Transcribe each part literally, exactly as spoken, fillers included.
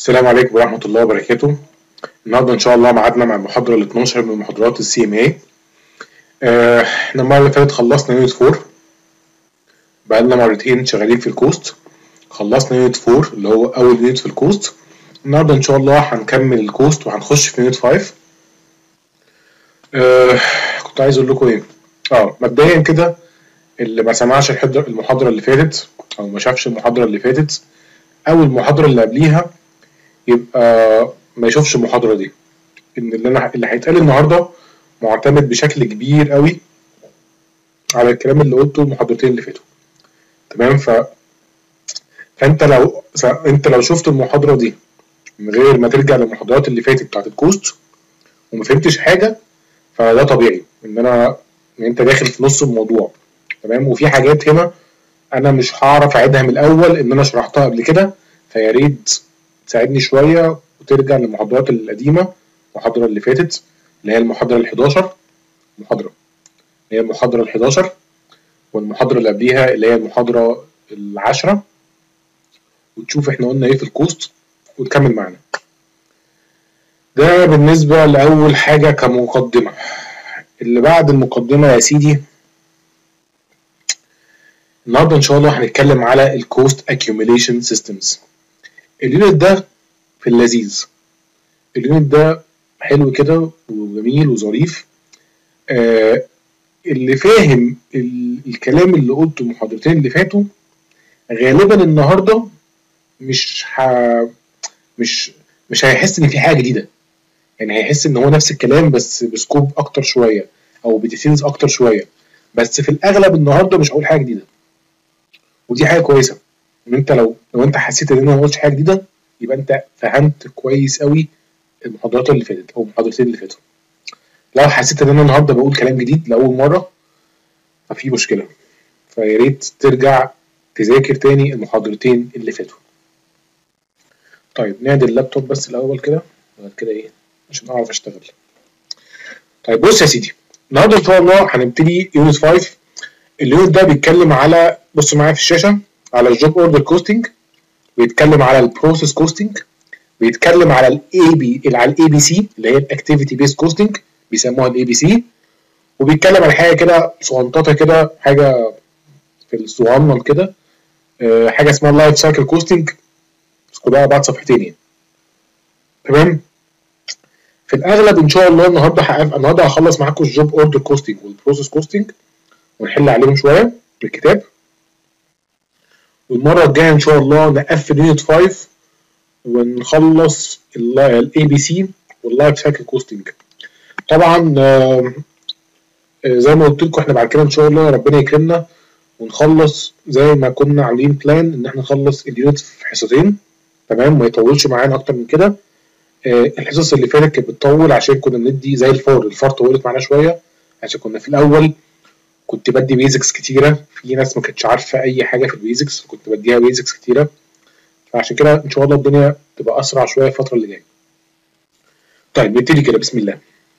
السلام عليكم ورحمة الله وبركاته. النهارده إن شاء الله ميعادنا مع المحاضرة ال اتناشر من محاضرات السي ام اي. احنا المرة اللي فاتت خلصنا يونت أربعة، بقالنا مرتين شغالين في الكوست. خلصنا يونت أربعة اللي هو أول يونت في الكوست. النهارده إن شاء الله هنكمل الكوست وهنخش في يونت خمسة. أه كنت عايز أقول لكم إيه؟ اه مبدئيا كده، اللي ما سمعش المحاضرة اللي فاتت أو ما شافش المحاضرة اللي فاتت أو المحاضرة اللي قبليها يبقى ما يشوفش المحاضرة دي. ان اللي انا اللي هيتقال النهارده معتمد بشكل كبير قوي على الكلام اللي قلته المحاضرتين اللي فاتوا. تمام. ف فانت لو انت لو شفت المحاضرة دي من غير ما ترجع للمحاضرات اللي فاتت بتاعت الكوست وما فهمتش حاجة، فده طبيعي ان انا ان انت داخل في نص الموضوع. تمام. وفي حاجات هنا انا مش هعرف اعيدها من الاول ان انا شرحتها قبل كده، فيا ريت تساعدني شوية وترجع للمحاضرات القديمة. المحاضرة اللي فاتت اللي هي المحاضرة ال حداشر، محاضرة اللي هي المحاضرة ال حداشر، والمحاضرة اللي قبليها اللي هي المحاضرة العاشرة، وتشوف احنا قلنا ايه في الكوست وتكمل معنا. ده بالنسبة لأول حاجة كمقدمة. اللي بعد المقدمة يا سيدي، النهارده إن شاء الله هنتكلم على الكوست accumulation systems. اليونت ده في اللذيذ، اليونت ده حلو كده وجميل وظريف. آه اللي فاهم الكلام اللي قلته المحاضرتين اللي فاتوا غالبا النهارده مش ح... مش مش هيحس ان في حاجه جديده، يعني هيحس ان هو نفس الكلام بس بسكوب اكتر شويه او بديتيلز اكتر شويه. بس في الاغلب النهارده مش هقول حاجه جديده، ودي حاجه كويسه. ان انت لو لو انت حسيت ان انا ما قلتش حاجه جديده يبقى انت فهمت كويس قوي المحاضرات اللي فاتت او المحاضرتين اللي فاتوا. لو حسيت ان انا النهارده بقول كلام جديد لاول مره ففي مشكله، فيا ريت ترجع تذاكر تاني المحاضرتين اللي فاتوا. طيب نعدل اللابتوب بس الاول كده وبعد كده ايه عشان اعرف اشتغل. طيب بص يا سيدي، النهارده ان شاء الله هنبتدي يونت خمسة. اليونت ده بيتكلم على، بص معايا في الشاشه، على الجوب اوردر كوستنج، بيتكلم على البروسيس كوستنج، بيتكلم على الاي بي على الاي بي سي اللي هي الاكتيفيتي بيس كوستنج، بيسموها الاي بي سي، وبيتكلم على حاجه كده صغنططه كده، حاجه في الصغنن كده، أه حاجه اسمها اللايف سايكل كوستنج، بس كلها بعد صفحتين يعني. تمام. في الاغلب ان شاء الله النهارده النهارده هخلص معاكم الجوب اوردر كوستنج والبروسيس كوستنج ونحل عليهم شويه في الكتاب، والمره الجايه ان شاء الله نقفل يونت خمسة ونخلص الاي بي سي واللايف سايكل كوستنج. طبعا آه زي ما قلت لكم احنا بعد كده ان شاء الله ربنا يكرمنا ونخلص زي ما كنا عاملين بلان ان احنا نخلص اليونت في حصتين. تمام. ما يطولش معانا اكتر من كده. آه الحصص اللي فاتت كانت بتطول عشان كنا بندي زي الفار الفار طولت معانا شويه عشان كنا في الاول كنت بدي بيزكس كتيره، في ناس ما كانتش عارفه اي حاجه في البيزكس كنت بديها بيزكس كتيره، فعشان كده ان شاء الله الدنيا تبقى اسرع شويه الفتره اللي جايه. طيب نبتدي كده بسم الله.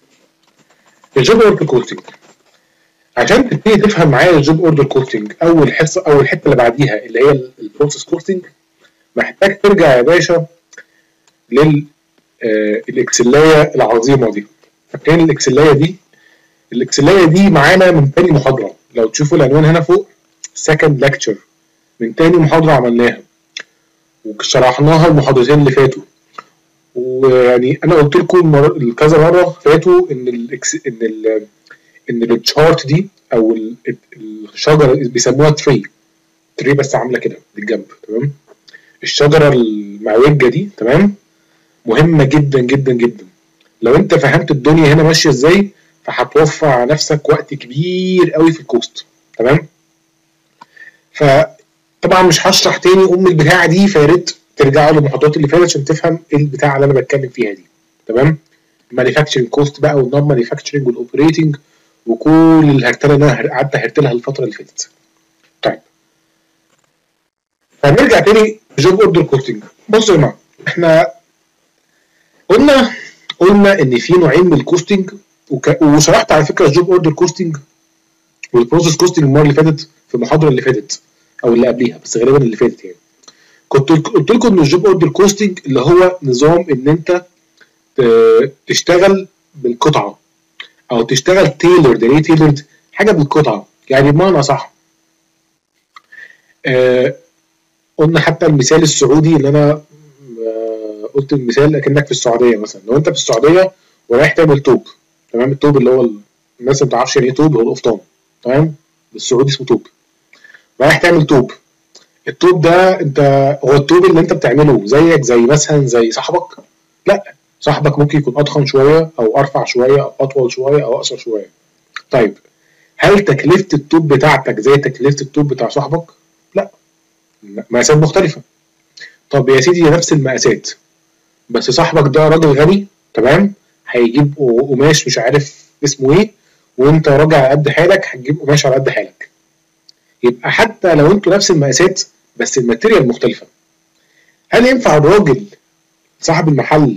الجوب اوردر كوستنج، عشان تبتدي تفهم معايا الجوب اوردر كوستنج اول حصه او الحته اللي بعديها اللي هي البروسيس كوستنج، محتاج ترجع يا باشا لل آه الاكسلايه العظيمه دي. فاكرين الاكسلايه دي؟ الاكسلايه دي معانا من تاني محاضره، لو تشوفوا العنوان هنا فوق سكند ليكتشر، من تاني محاضره عملناها وشرحناها المحاضرتين اللي فاتوا. ويعني انا قلت لكم كذا مره فاتوا ان الاكس ان ال ان التشارت دي او الشجره بيسموها تري تري بس عامله كده بالجنب. تمام. الشجره المعوجه دي تمام مهمه جدا جدا جدا. لو انت فهمت الدنيا هنا ماشيه ازاي فهتوفر على نفسك وقت كبير قوي في الكوست. تمام. فطبعا مش هشرح تاني ام البتاعه دي، فيا ريت ترجعوا للمحاضرات اللي فاتت عشان تفهم ايه البتاعه اللي انا بتكلم فيها دي. تمام. المانيفاكتشرنج كوست بقى والنون مانيفاكتشرنج والاوبريتنج وكل الهرتله اللي انا قعدت هرتلها الفتره اللي فاتت. طيب هنرجع تاني جوب اوردر كوستنج. بصوا يا جماعه، احنا قلنا قلنا ان في نوعين من الكوستنج، وك... وشرحت على فكره الجوب اوردر كوستنج والبروسيس كوستنج المره اللي فاتت في المحاضره اللي فاتت او اللي قبليها، بس غالبا اللي فاتت يعني. كنت قلت لكم ان الجوب اوردر كوستنج اللي هو نظام ان انت تشتغل بالقطعه او تشتغل تيلرد. يعني ايه تيلرد؟ حاجه بالقطعه، يعني بمعنى صح. آه قلنا حتى المثال السعودي اللي انا آه قلت المثال اكنك في السعوديه مثلا. لو انت في السعوديه ورايح تعمل توب، تمام؟ التوب اللي هو الناس ما بتعرفش يعني ايه توب، هو القفطان، تمام؟ بالسعودي اسمه توب. رايح تعمل توب، التوب ده انت هو التوب اللي انت بتعمله زيك زي مثلا زي صاحبك؟ لا، صاحبك ممكن يكون اضخم شويه او ارفع شويه او اطول شويه او اقصر شويه. طيب هل تكلفه التوب بتاعتك زي تكلفه التوب بتاع صاحبك؟ لا، مقاسات مختلفه. طب يا سيدي نفس المقاسات، بس صاحبك ده راجل غني، تمام؟ هيجيب قماش مش عارف اسمه ايه، وانت راجل على قد حالك هتجيب قماش على قد حالك. يبقى حتى لو انتوا نفس المقاسات بس الماتيريال مختلفه. هل ينفع الراجل صاحب المحل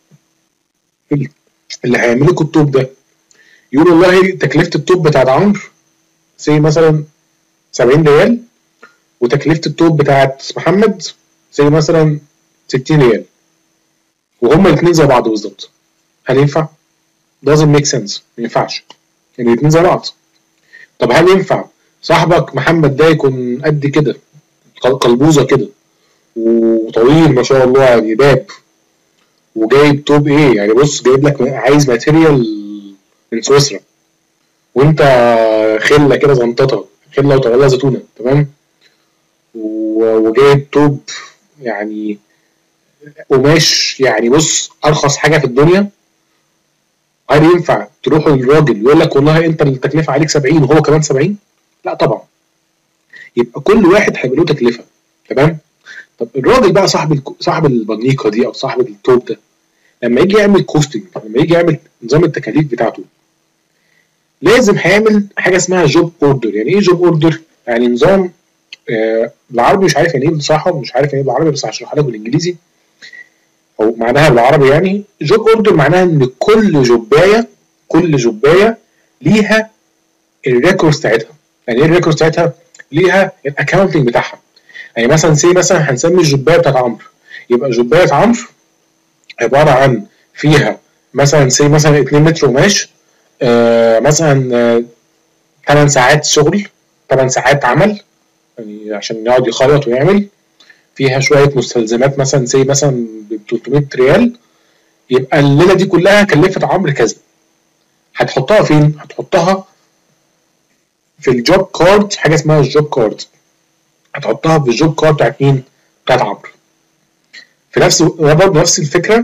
اللي هيعمل لكم التوب ده يقول والله تكلفه التوب بتاعت عمرو زي مثلا سبعين ريال، وتكلفه التوب بتاعت محمد زي مثلا ستين ريال، وهما الاثنين زي بعض بالظبط؟ هل ينفع؟ doesn't make sense. ما ينفعش، يعني الاثنين زي بعض. طب هل ينفع صاحبك محمد ده يكون قد كده، قلبوزه كده وطويل ما شاء الله، يعني باب، وجايب توب ايه، يعني بص جايب لك عايز ماتيريال من سويسرا، وانت خله كده زنططه، خله وطويله زيتونه، تمام؟ وجايب توب يعني قماش، يعني بص ارخص حاجه في الدنيا. هل ينفع تروح للراجل يقول لك والله انت التكلفه عليك سبعين وهو كمان سبعين؟ لا طبعا. يبقى كل واحد هيبقى له تكلفه، تمام؟ طب الراجل بقى صاحب صاحب البنيقه دي او صاحب التوب ده لما يجي يعمل كوستنج، لما يجي يعمل نظام التكاليف بتاعته، لازم هيعمل حاجه اسمها جوب اوردر. يعني ايه جوب اوردر؟ يعني نظام آه بالعربي مش عارف يعني ايه بصراحه، مش عارف يعني ايه بالعربي، بس هشرحها لك بالانجليزي او معناها بالعربي. يعني جوب اوردر معناها ان كل جوبايه كل جوبايه ليها الريكورد بتاعتها. يعني ايه الريكورد بتاعتها؟ ليها الاكونتنج بتاعها. يعني مثلا سي مثلا هنسمي الجوبايه بتاعت عمرو، يبقى جوبايه عمرو عباره عن فيها مثلا سي مثلا اتنين متر قماش، آه مثلا آه ثمان ساعات شغل، ثمان ساعات عمل، يعني عشان يقعد يخيط ويعمل فيها شويه مستلزمات مثلا سي مثلا ب تلتمية ريال. يبقى الليله دي كلها كلفت عمرو كذا. هتحطها فين؟ هتحطها في الجوب كارد، حاجه اسمها الجوب كارد. هتحطها في الجوب كارد بتاعت مين؟ بتاعت عمرو. في نفس برضه نفس الفكره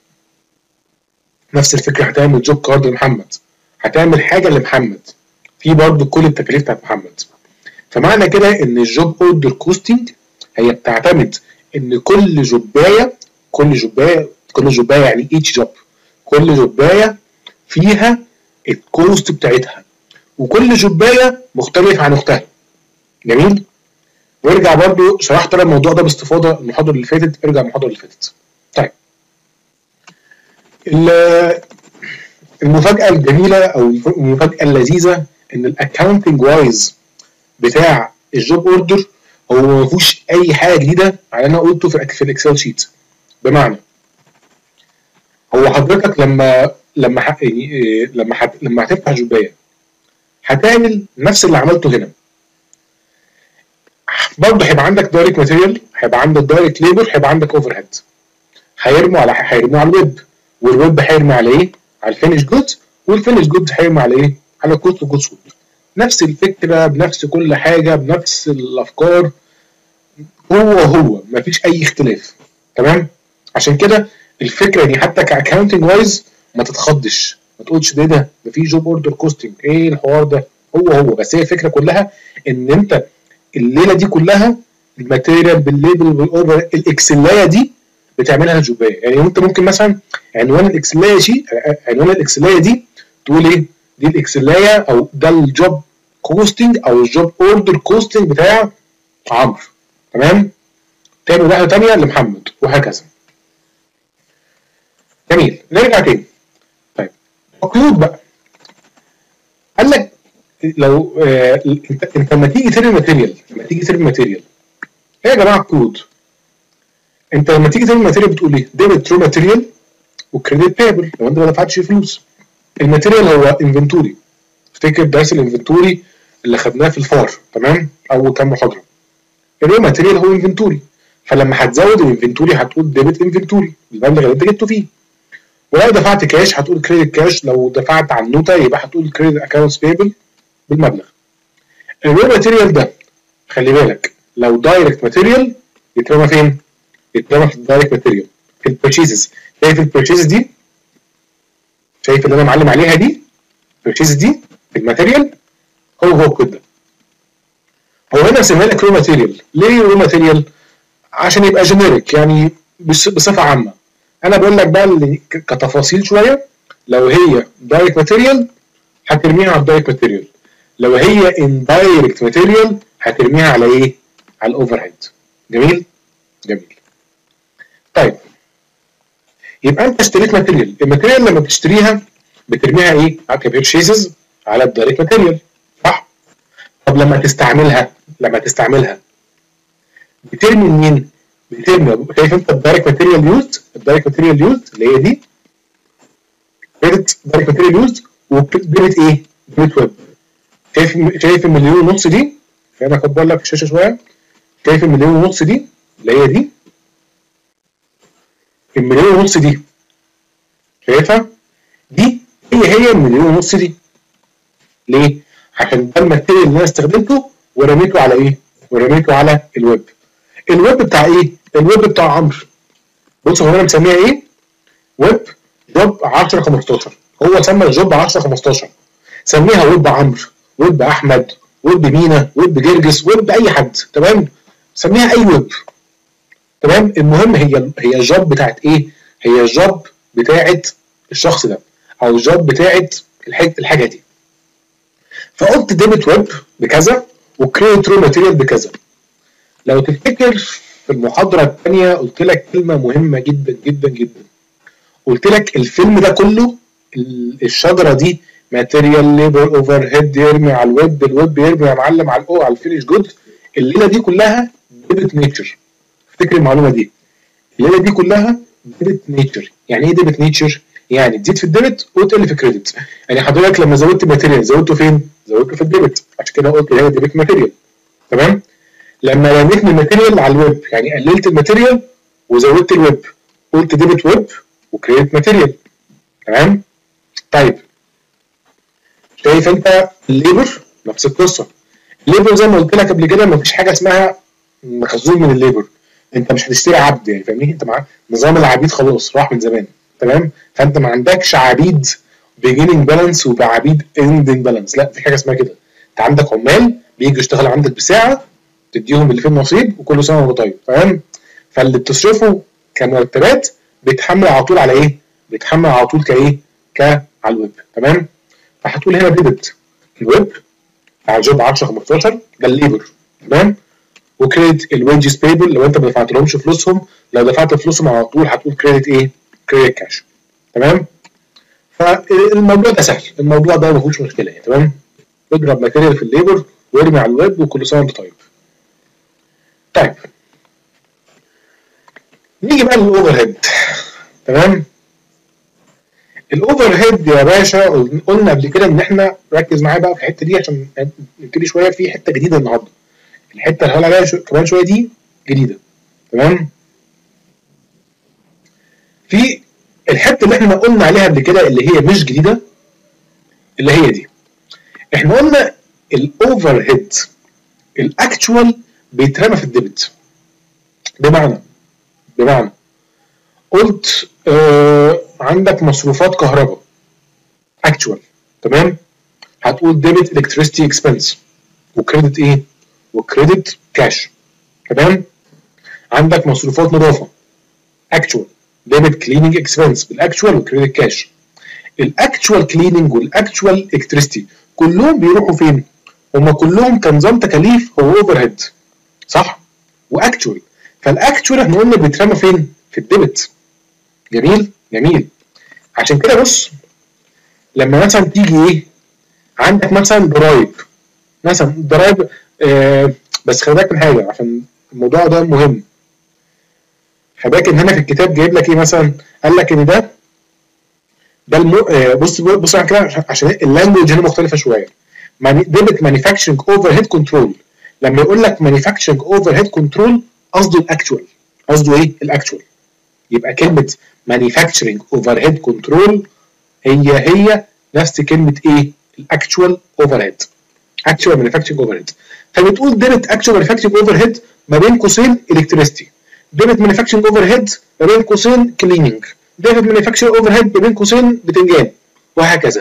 نفس الفكره هتعمل جوب كارد لمحمد، هتعمل حاجه لمحمد في برضه كل التكاليف بتاعت محمد. فمعنى كده ان الجوب اوردر كوستنج هي بتعتمد ان كل جوبايه كل جوبايه كل جوبايه يعني each job، كل جوبايه فيها الكوست بتاعتها، وكل جوبايه مختلف عن اختها. جميل؟ وارجع برضو شرحت انا الموضوع ده باستفاضه المحاضره اللي فاتت، ارجع المحاضره اللي فاتت. طيب المفاجاه الجميله او المفاجاه اللذيذه ان الاكونتنج وايز بتاع الجوب اوردر هو ما فيهوش اي حاجه جديده على اللي انا قلته في في الاكسل شيت. بمعنى هو حضرتك لما لما ح... يعني لما ح... لما هتفتح جوبايه هتعمل نفس اللي عملته هنا. برضه هيبقى عندك دايركت ماتيريال، هيبقى عندك دايركت ليبر، هيبقى عندك اوفر هيد. هيرموا على هيرموا على الويب، والويب هيرمي على ايه؟ على الفينش جودز، والفينش جودز هيرمي على ايه؟ على كوست وجودز. نفس الفكره بنفس كل حاجه بنفس الافكار، هو هو مفيش اي اختلاف، تمام؟ عشان كده الفكره دي حتى كاكونتنج وايز ما تتخضش، ما تقولش ده ده ده في جوب اوردر كوستنج ايه الحوار ده، هو هو بس هي الفكره كلها ان انت الليله دي كلها الماتيريال بالليبل بالاوردر الاكسلايه دي بتعملها الجوبايه. يعني انت ممكن مثلا عنوان الاكسلايه دي عنوان الاكسلايه دي تقول ايه؟ دي الاكسلايه او ده الجوب كوستنج او الجوب اوردر كوستنج بتاع عمرو، تمام؟ تعمل واحده ثانيه لمحمد وهكذا. جميل، نرجع تاني. طيب مقيود بقى، قال لك لو آه انت انت لما تيجي ترمي ماتيريال لما تيجي ترمي ماتيريال ايه يا جماعه الكود؟ انت لما تيجي تعمل ماتيريال بتقول ايه؟ ديبت رو ماتيريال وكريدت بيبل لو انت ما دفعتش فلوس. الماتيريال هو انفنتوري، افتكر درس الانفنتوري اللي خدناه في الفار، تمام؟ اول كام محاضره. الرو ماتيريال هو انفنتوري، فلما هتزود الانفنتوري هتقول ديبت انفنتوري المبلغ اللي انت جبته فيه. ولو دفعت كاش هتقول كريدت كاش، لو دفعت على النوته يبقى هتقول كريدت اكونتس بيبل بالمبلغ. الرو ماتيريال ده خلي بالك لو دايركت ماتيريال يترمى فين؟ يترمى في الدايركت ماتيريال في البرشيزز. شايف البرشيزز دي؟ شايف اللي انا معلم عليها دي؟ البرشيزز دي في الماتيريال هو هو كده. هو هنا مسميها لك رو ماتيريال، ليه رو ماتيريال؟ عشان يبقى جينيريك يعني بصفه عامه. انا بقول لك بقى كتفاصيل شويه، لو هي دايركت ماتيريال هترميها على الدايركت ماتيريال، لو هي اندايركت ماتيريال هترميها على ايه؟ على الاوفر هيد. جميل؟ جميل. طيب يبقى انت اشتريت ماتيريال، الماتيريال لما بتشتريها بترميها ايه؟ على كبيرشيزز على الدايركت ماتيريال، صح؟ طب لما تستعملها لما تستعملها بترمي منين؟ بترمي، شايف انت الدايركت ماتيريال يوزد، الدايركت ماتيريال يوزد اللي هي دي ديبت دايركت ماتيريال يوزد، وديبت ايه؟ ديبت ويب. شايف شايف المليون ونص دي؟ انا اكبر لك الشاشه شويه. شايف المليون ونص دي اللي هي دي؟ المليون ونص دي شايفها؟ دي هي هي المليون ونص دي. ليه؟ عشان ده الماتيريال اللي انا استخدمته ورميته على ايه؟ ورميته على الويب. الويب بتاع ايه؟ الويب بتاع عمرو. بص هو انا مسميها ايه؟ ويب جوب عشرة خمستاشر. هو سمى الجوب عشرة خمستاشر. سميها ويب عمرو، ويب احمد، ويب مينا، ويب جرجس، ويب اي حد، تمام؟ سميها اي ويب. تمام؟ المهم هي هي الجوب بتاعت ايه؟ هي الجوب بتاعت الشخص ده او الجوب بتاعت الحاجه دي. فقلت ديبت ويب بكذا وكريت رو ماتيريال بكذا. لو تفتكر في المحاضره الثانيه قلت لك كلمه مهمه جدا جدا جدا. قلت لك الفيلم ده كله، الشجره دي ماتيريال ليبر اوفر هيد يرمي على الويب، الويب يرمي يا معلم على الاو على الفينش جود. الليله دي كلها ديبت نيتشر. افتكر المعلومه دي، الليله دي كلها ديبت نيتشر. يعني ايه ديبت نيتشر؟ يعني تزيد في الديبت وتقل في الكريدت. يعني حضرتك لما زودت ماتيريال زودته فين؟ زودته في الديبت، عشان كده قلت هي ديبت ماتيريال. تمام؟ لما رميت من الماتيريال على الويب يعني قللت الماتيريال وزودت الويب، قلت ديبت ويب وكريدت ماتيريال. تمام؟ طيب شايف انت الليبر نفس القصه. الليبر زي ما قلت لك قبل كده مفيش حاجه اسمها مخزون من الليبر. انت مش هتشتري عبد، يعني فاهمني؟ انت مع نظام العبيد خلاص راح من زمان. تمام؟ فانت ما عندكش عبيد بيجيننج بالانس وبعبيد اندنج بالانس، لا مفيش حاجه اسمها كده. انت عندك عمال بييجوا يشتغلوا عندك بساعه، تديهم اللي فيه النصيب وكل سنه وهو طيب. تمام؟ فاللي بتصرفه كمرتبات بيتحمل على طول على ايه؟ بيتحمل على طول كايه؟ ك على الويب. تمام؟ فهتقول هنا ديبت الويب على جوب عشرة خمستاشر ده الليبر. تمام؟ وكريدت الويجز بيبل لو انت ما دفعتلهمش فلوسهم، لو دفعت فلوسهم على طول هتقول كريدت ايه؟ كريدت كاش. تمام؟ فالموضوع ده سهل، الموضوع ده ما فيهوش مشكله يعني. تمام؟ اضرب ماتيريال في الليبر وارمي على الويب وكل سنه وانت طيب. طيب نيجي بقى للاوفر هيد. تمام؟ الاوفر هيد يا باشا قلنا قبل كده ان احنا ركز معايا بقى في الحته دي عشان نبتدي شويه في حته جديده النهارده. الحته اللي هقول عليها شو كمان شويه دي جديده. تمام؟ في الحته اللي احنا قلنا عليها قبل كده اللي هي مش جديده، اللي هي دي. احنا قلنا الاوفر هيد الاكتشوال بيترمى في الديبت. بمعنى بمعنى قلت آه عندك مصروفات كهرباء اكتشوال. تمام؟ هتقول ديبت الكتريستي اكسبنس وكريدت ايه؟ وكريدت كاش. تمام؟ عندك مصروفات نظافه اكتشوال ديبت كليننج اكسبنس بالاكتشوال وكريدت كاش. الاكتشوال كليننج والاكتشوال الكتريستي كلهم بيروحوا فين؟ هما كلهم كنظام تكاليف هو اوفر هيد، صح؟ واكتشوال. فالاكتشوال احنا قلنا بيترمى فين؟ في الديبت. جميل؟ جميل. عشان كده بص، لما مثلا تيجي ايه؟ عندك مثلا ضرايب، مثلا ضرايب آه بس خلي بالك من حاجه عشان الموضوع ده مهم. خلي بالك ان هنا في الكتاب جايب لك ايه مثلا، قال لك ان ده ده المو... آه بص بص على كده عشان اللانجوج هنا مختلفه شويه. ديبت مانيفاكتشرنج اوفر هيد كنترول، لما يقول لك مانيفاكتشرنج اوفر هيد كنترول قصده الاكتوال، قصده ايه؟ الاكتوال. يبقى كلمه مانيفاكتشرنج اوفر هيد كنترول هي هي نفس كلمه ايه؟ الاكتوال اوفر هيد، اكتوال مانيفاكتشرنج اوفر هيد. فبتقول ديبت اكتوال مانيفاكتشرنج اوفر هيد ما بين قوسين الكتريستي، ديبت مانيفاكتشرنج اوفر هيد ما بين قوسين كليننج، ديبت مانيفاكتشرنج اوفر هيد ما بين قوسين بتنجان، وهكذا.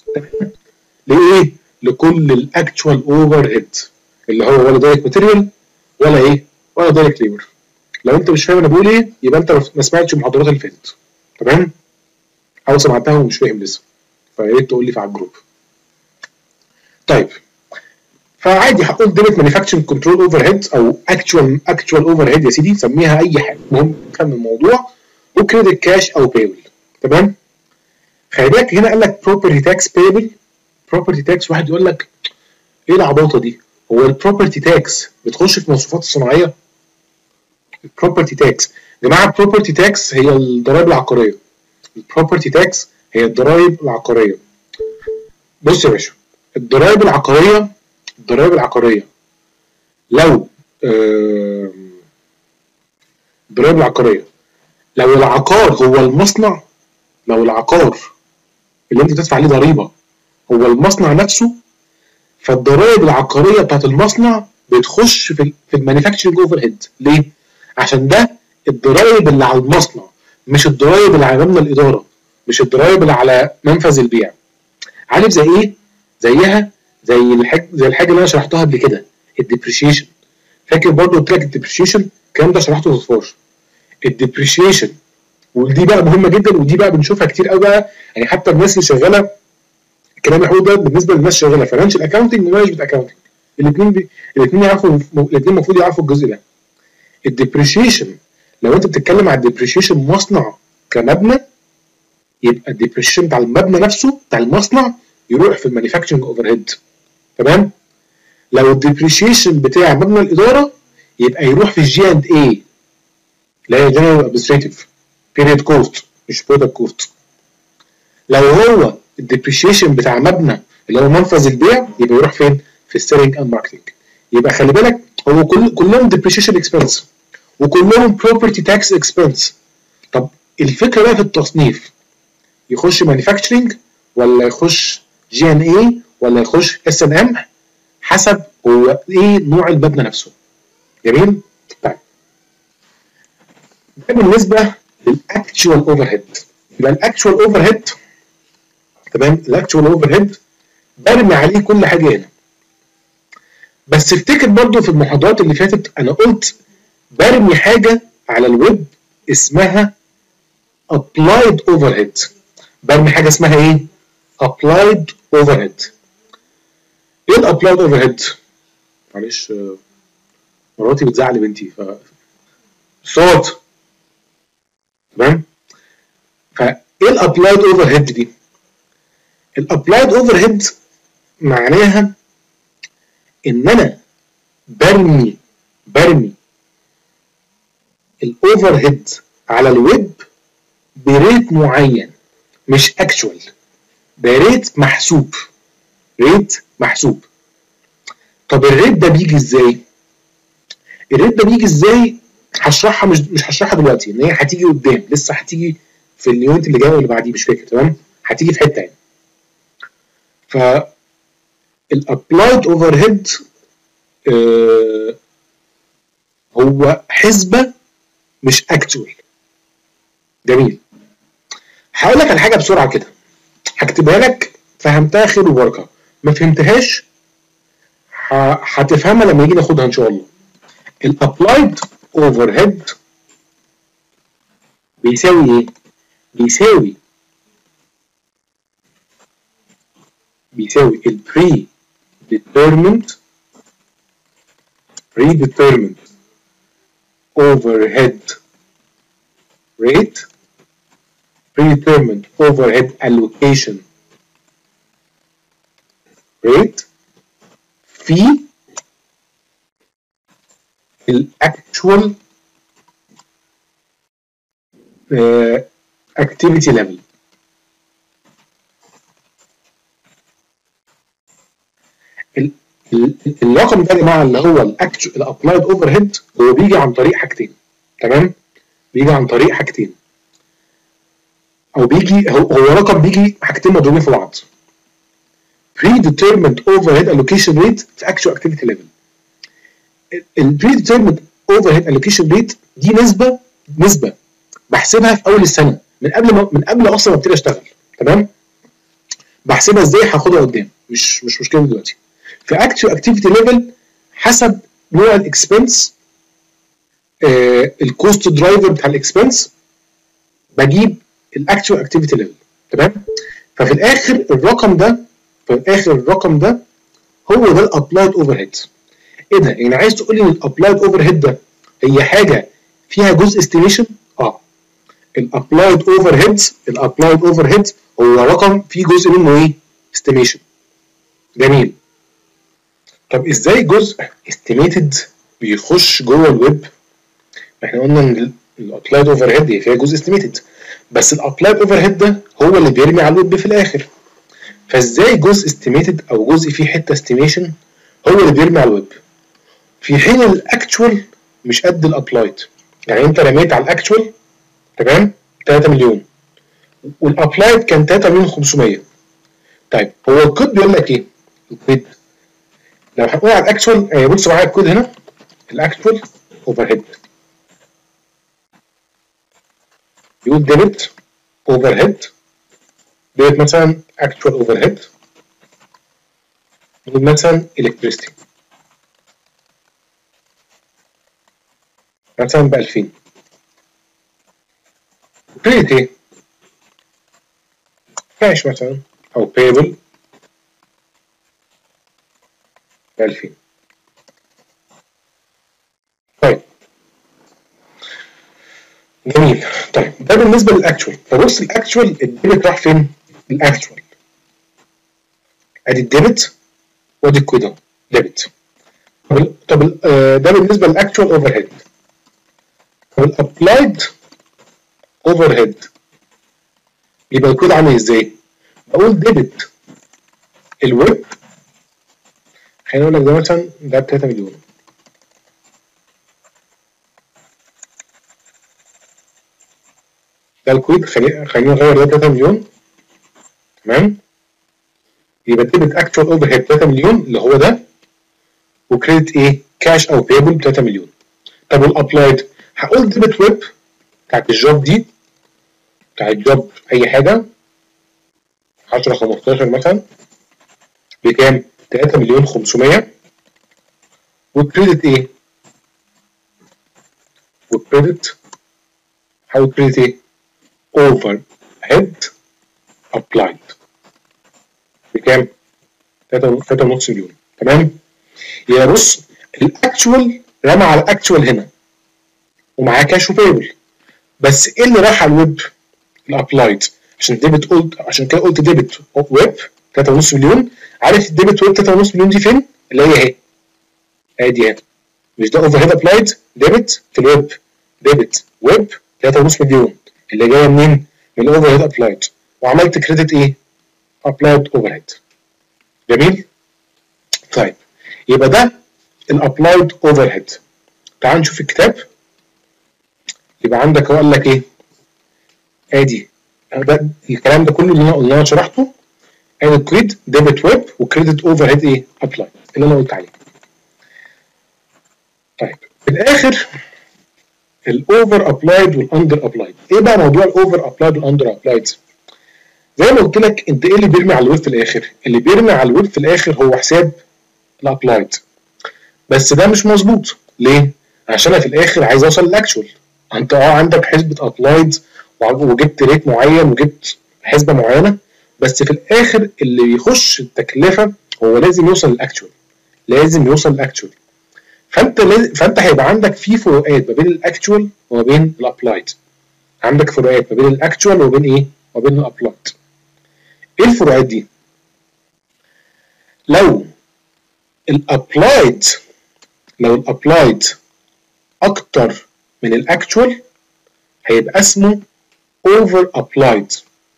لإيه؟ لكل الاكتوال اوفر هيد اللي هو ولا دايركت ماتيريال ولا ايه؟ ولا دايركت ليبر. لو انت مش فاهم انا بقول ايه يبقى انت ما سمعتش المحاضرات اللي فاتت، تمام؟ او سمعتها ومش فاهم لسه، فيا ريت تقول لي في على الجروب. طيب فعادي هقول ديبت مانيفاكتشرنج كنترول اوفر هيد او اكتوال اكتوال اوفر هيد يا سيدي، سميها اي حاجه، المهم تفهم الموضوع، وكريدت كاش او بيبل، تمام؟ خلي بالك هنا قال لك بروبرتي تاكس بيبل. بروبرتي تاكس واحد يقول لك ايه العباطه دي؟ هو البروبرتي تاكس بتخش في المصروفات الصناعيه؟ البروبرتي تاكس يا جماعه، البروبرتي تاكس هي الضرائب العقاريه. البروبرتي تاكس هي الضرائب العقاريه. بص يا باشا، الضرائب العقاريه الضرائب العقاريه لو آه الضرائب العقاريه لو العقار هو المصنع، لو العقار اللي انت بتدفع عليه ضريبه هو المصنع نفسه، فالضرائب العقاريه بتاعت المصنع بتخش في في المانيفاكتشرنج اوفر هيد. ليه؟ عشان ده الضرائب اللي على المصنع، مش الضرائب اللي على مبنى الاداره، مش الضرائب اللي على منفذ البيع. عارف زي ايه؟ زيها زي الحاج زي الحاجه اللي انا شرحتها قبل كده، الديبريشيشن. فاكر برضه قلت لك الديبريشيشن الكلام ده شرحته في الفورش. الديبريشيشن ودي بقى مهمه جدا، ودي بقى بنشوفها كتير قوي بقى، يعني حتى الناس اللي شغاله الكلام الحقوق ده بالنسبه للناس شغاله فاينانشال اكاونتنج ومانجمنت اكاونتنج، الاثنين بي... الاثنين يعرفوا، الاثنين المفروض يعرفوا الجزء ده. الديبريشيشن لو انت بتتكلم على الديبريشيشن مصنع كمبنى، يبقى الديبريشيشن بتاع المبنى نفسه بتاع المصنع يروح في المانيفاكتشرنج اوفر هيد، تمام؟ لو الديبريشيشن بتاع مبنى الاداره يبقى يروح في الجي اند اي اللي هي جنرال ادمنستريتيف بيريد كوست، مش برودكت كوست. لو هو الديبريشيشن بتاع مبنى اللي هو منفذ البيع يبقى يروح فين؟ في السيلينج اند ماركتنج. يبقى خلي بالك هو كل كلهم ديبريشيشن اكسبنس وكلهم بروبرتي تاكس اكسبنس. طب الفكره بقى في التصنيف، يخش مانيفاكتشرنج ولا يخش جي ان اي ولا يخش اس ان ام، حسب هو ايه نوع المبنى نفسه. جميل؟ طيب ده بالنسبه للاكتشوال اوفر هيد. يبقى الاكتشوال اوفر هيد، تمام؟ الاكتشوال اوفر هيد برمي عليه كل حاجه هنا. بس افتكر برضو في المحاضرات اللي فاتت انا قلت برمي حاجه على الويب اسمها applied overhead. برمي حاجه اسمها ايه؟ applied overhead. ايه الابلايد overhead؟ معلش مراتي بتزعل بنتي ف صوت، تمام؟ فايه الابلايد overhead دي؟ الابلايد overhead معناها ان انا برمي برمي الاوفر هيد على الويب بريت معين، مش اكشوال، ده ريت محسوب، ريت محسوب. طب الريت ده بيجي ازاي؟ الريت ده بيجي ازاي؟ هشرحها، مش مش هشرحها دلوقتي، ان هي هتيجي قدام، لسه هتيجي في اليونت اللي جاي واللي بعديه، مش فاكر، تمام؟ هتيجي في حته يعني. ف الابلايد اوفر هيد آه هو حسبه مش اكتوال. جميل. هقول لك على حاجه بسرعه كده، هكتبها لك، فهمتها خير وبركه، ما فهمتهاش هتفهمها لما نيجي ناخدها ان شاء الله. الابلايد اوفر هيد بيساوي ايه؟ بيساوي بيساوي البري determined predetermined overhead rate predetermined overhead allocation rate في الاكتوال اكتيفيتي ليفل. الرقم ده يا جماعه اللي هو الاكتشوال الابلايد اوفر هيد هو بيجي عن طريق حاجتين، تمام؟ بيجي عن طريق حاجتين او بيجي هو, هو رقم بيجي حاجتين مضروبين في بعض. predetermined overhead allocation rate في actual activity level. ال predetermined overhead allocation rate دي نسبه نسبه بحسبها في اول السنه من قبل ما من قبل اصلا ما ابتدي اشتغل، تمام؟ بحسبها ازاي هاخدها قدام، مش مش مشكله دلوقتي. في actual activity level حسب نوع الاكسبنس، آه الكوست درايفر بتاع الاكسبنس بجيب الاكتشوال اكتيفيتي ليفل، تمام؟ ففي الاخر الرقم ده في الاخر الرقم ده هو ده الابلايد اوفر هيد. ايه ده؟ يعني عايز تقول لي ان الابلايد اوفر هيد ده هي حاجه فيها جزء استيميشن؟ اه الابلايد اوفر هيد الابلايد اوفر هيد هو رقم فيه جزء منه ايه؟ استيميشن. جميل. طب ازاي جزء استيميتد بيخش جوه الويب؟ احنا قلنا ان الابلايد اوفر هيد هي فيها جزء استيميتد، بس الابلايد اوفر هيد ده هو اللي بيرمي على الويب في الاخر. فازاي جزء استيميتد او جزء فيه حته استيميشن هو اللي بيرمي على الويب، في حين الاكتشوال مش قد الابلايد؟ يعني انت رميت على الاكتشوال، تمام، تلاتة مليون والابلايد كان تلاتة مليون وخمسمية. طيب هو الكود بيقول لك ايه؟ الكود لو هنقول على الاكتشوال، آه بص معايا الكود هنا، الاكتشوال اوفر هيد يقول ديبت اوفر هيد، ديبت مثلا اكتشوال اوفر هيد، نقول مثلا الكتريستي مثلا ب ألفين. كريدت ايه؟ كاش مثلا او بيبل ب ألفين. طيب جميل. طيب ده بالنسبه للاكتشوال. فبص الاكتشوال الديبت راح فين؟ الاكتشوال ادي الديبت وادي الكود اهو ديبت. طب طب آه ده بالنسبه للاكتشوال اوفر هيد. طب الابلايد اوفر هيد يبقى الكود عامل ازاي؟ بقول ديبت الويب، خلينا نقول لك ده مثلا ده ب تلاتة مليون، ده الكود، خلينا خلينا نغير ده تلاتة مليون، تمام؟ يبقى ديبت اكتشوال اوفر هيد تلاتة مليون اللي هو ده، وكريدت ايه؟ كاش او بيبل ب تلاتة مليون. طب والابلايد هقول ديبت ويب بتاعت الجوب دي، بتاعت جوب اي حاجه عشرة خمستاشر مثلا بكام؟ تلاتة مليون خمسمية، والكريدت ايه؟ والكريدت هقول كريدت ايه؟ اوفر هيد ابلايد بكام؟ تلاتة ونص مليون، تمام؟ يا بص الاكتشوال رمى على الاكتشوال هنا ومعاه كاش وبيبل، بس ايه اللي راح على الويب؟ الابلايد. عشان ديبت قلت عشان كده قلت ديبت ويب تلاتة ونص مليون. عارف الديبت ويب تلاتة ونص مليون دي فين؟ اللي هي اهي ادي اهي، مش ده اوفر هيد ابلايد ديبت في الويب، ديبت ويب تلاتة ونص مليون اللي جايه منين؟ من الاوفر هيد ابلايد، وعملت كريدت ايه؟ ابلايد اوفر هيد. جميل؟ طيب يبقى ده الابلايد اوفر هيد. تعال نشوف الكتاب. يبقى عندك هو قال لك ايه؟ ادي ده الكلام ده كله اللي انا اللي انا شرحته، ادي الكريد ديبت ويب وكريدت اوفر هيد ايه؟ ابلايد اللي انا قلت عليه. طيب في الاخر الاوفر ابلايد والاندر ابلايد. ايه بقى موضوع الاوفر ابلايد والاندر ابلايد؟ زي ما قلت لك انت ايه اللي بيرمي على الويب في الاخر؟ اللي بيرمي على الويب في الاخر هو حساب الابلايد، بس ده مش مظبوط. ليه؟ عشان انا في الاخر عايز اوصل للاكشوال. انت اه عندك حسبه ابلايد وجبت ريت معين وجبت حسبه معينه، بس في الاخر اللي بيخش التكلفه هو لازم يوصل للاكشوال، لازم يوصل للاكشوال. فانت لازم فانت هيبقى عندك في فروقات ما بين الاكشوال وما بين الابلايد. عندك فروقات ما بين الاكشوال وما بين ايه؟ وما بين الابلايد. ايه الفروقات دي؟ لو الابلايد لو الابلايد اكتر من الاكشوال هيبقى اسمه اوفر ابلايد.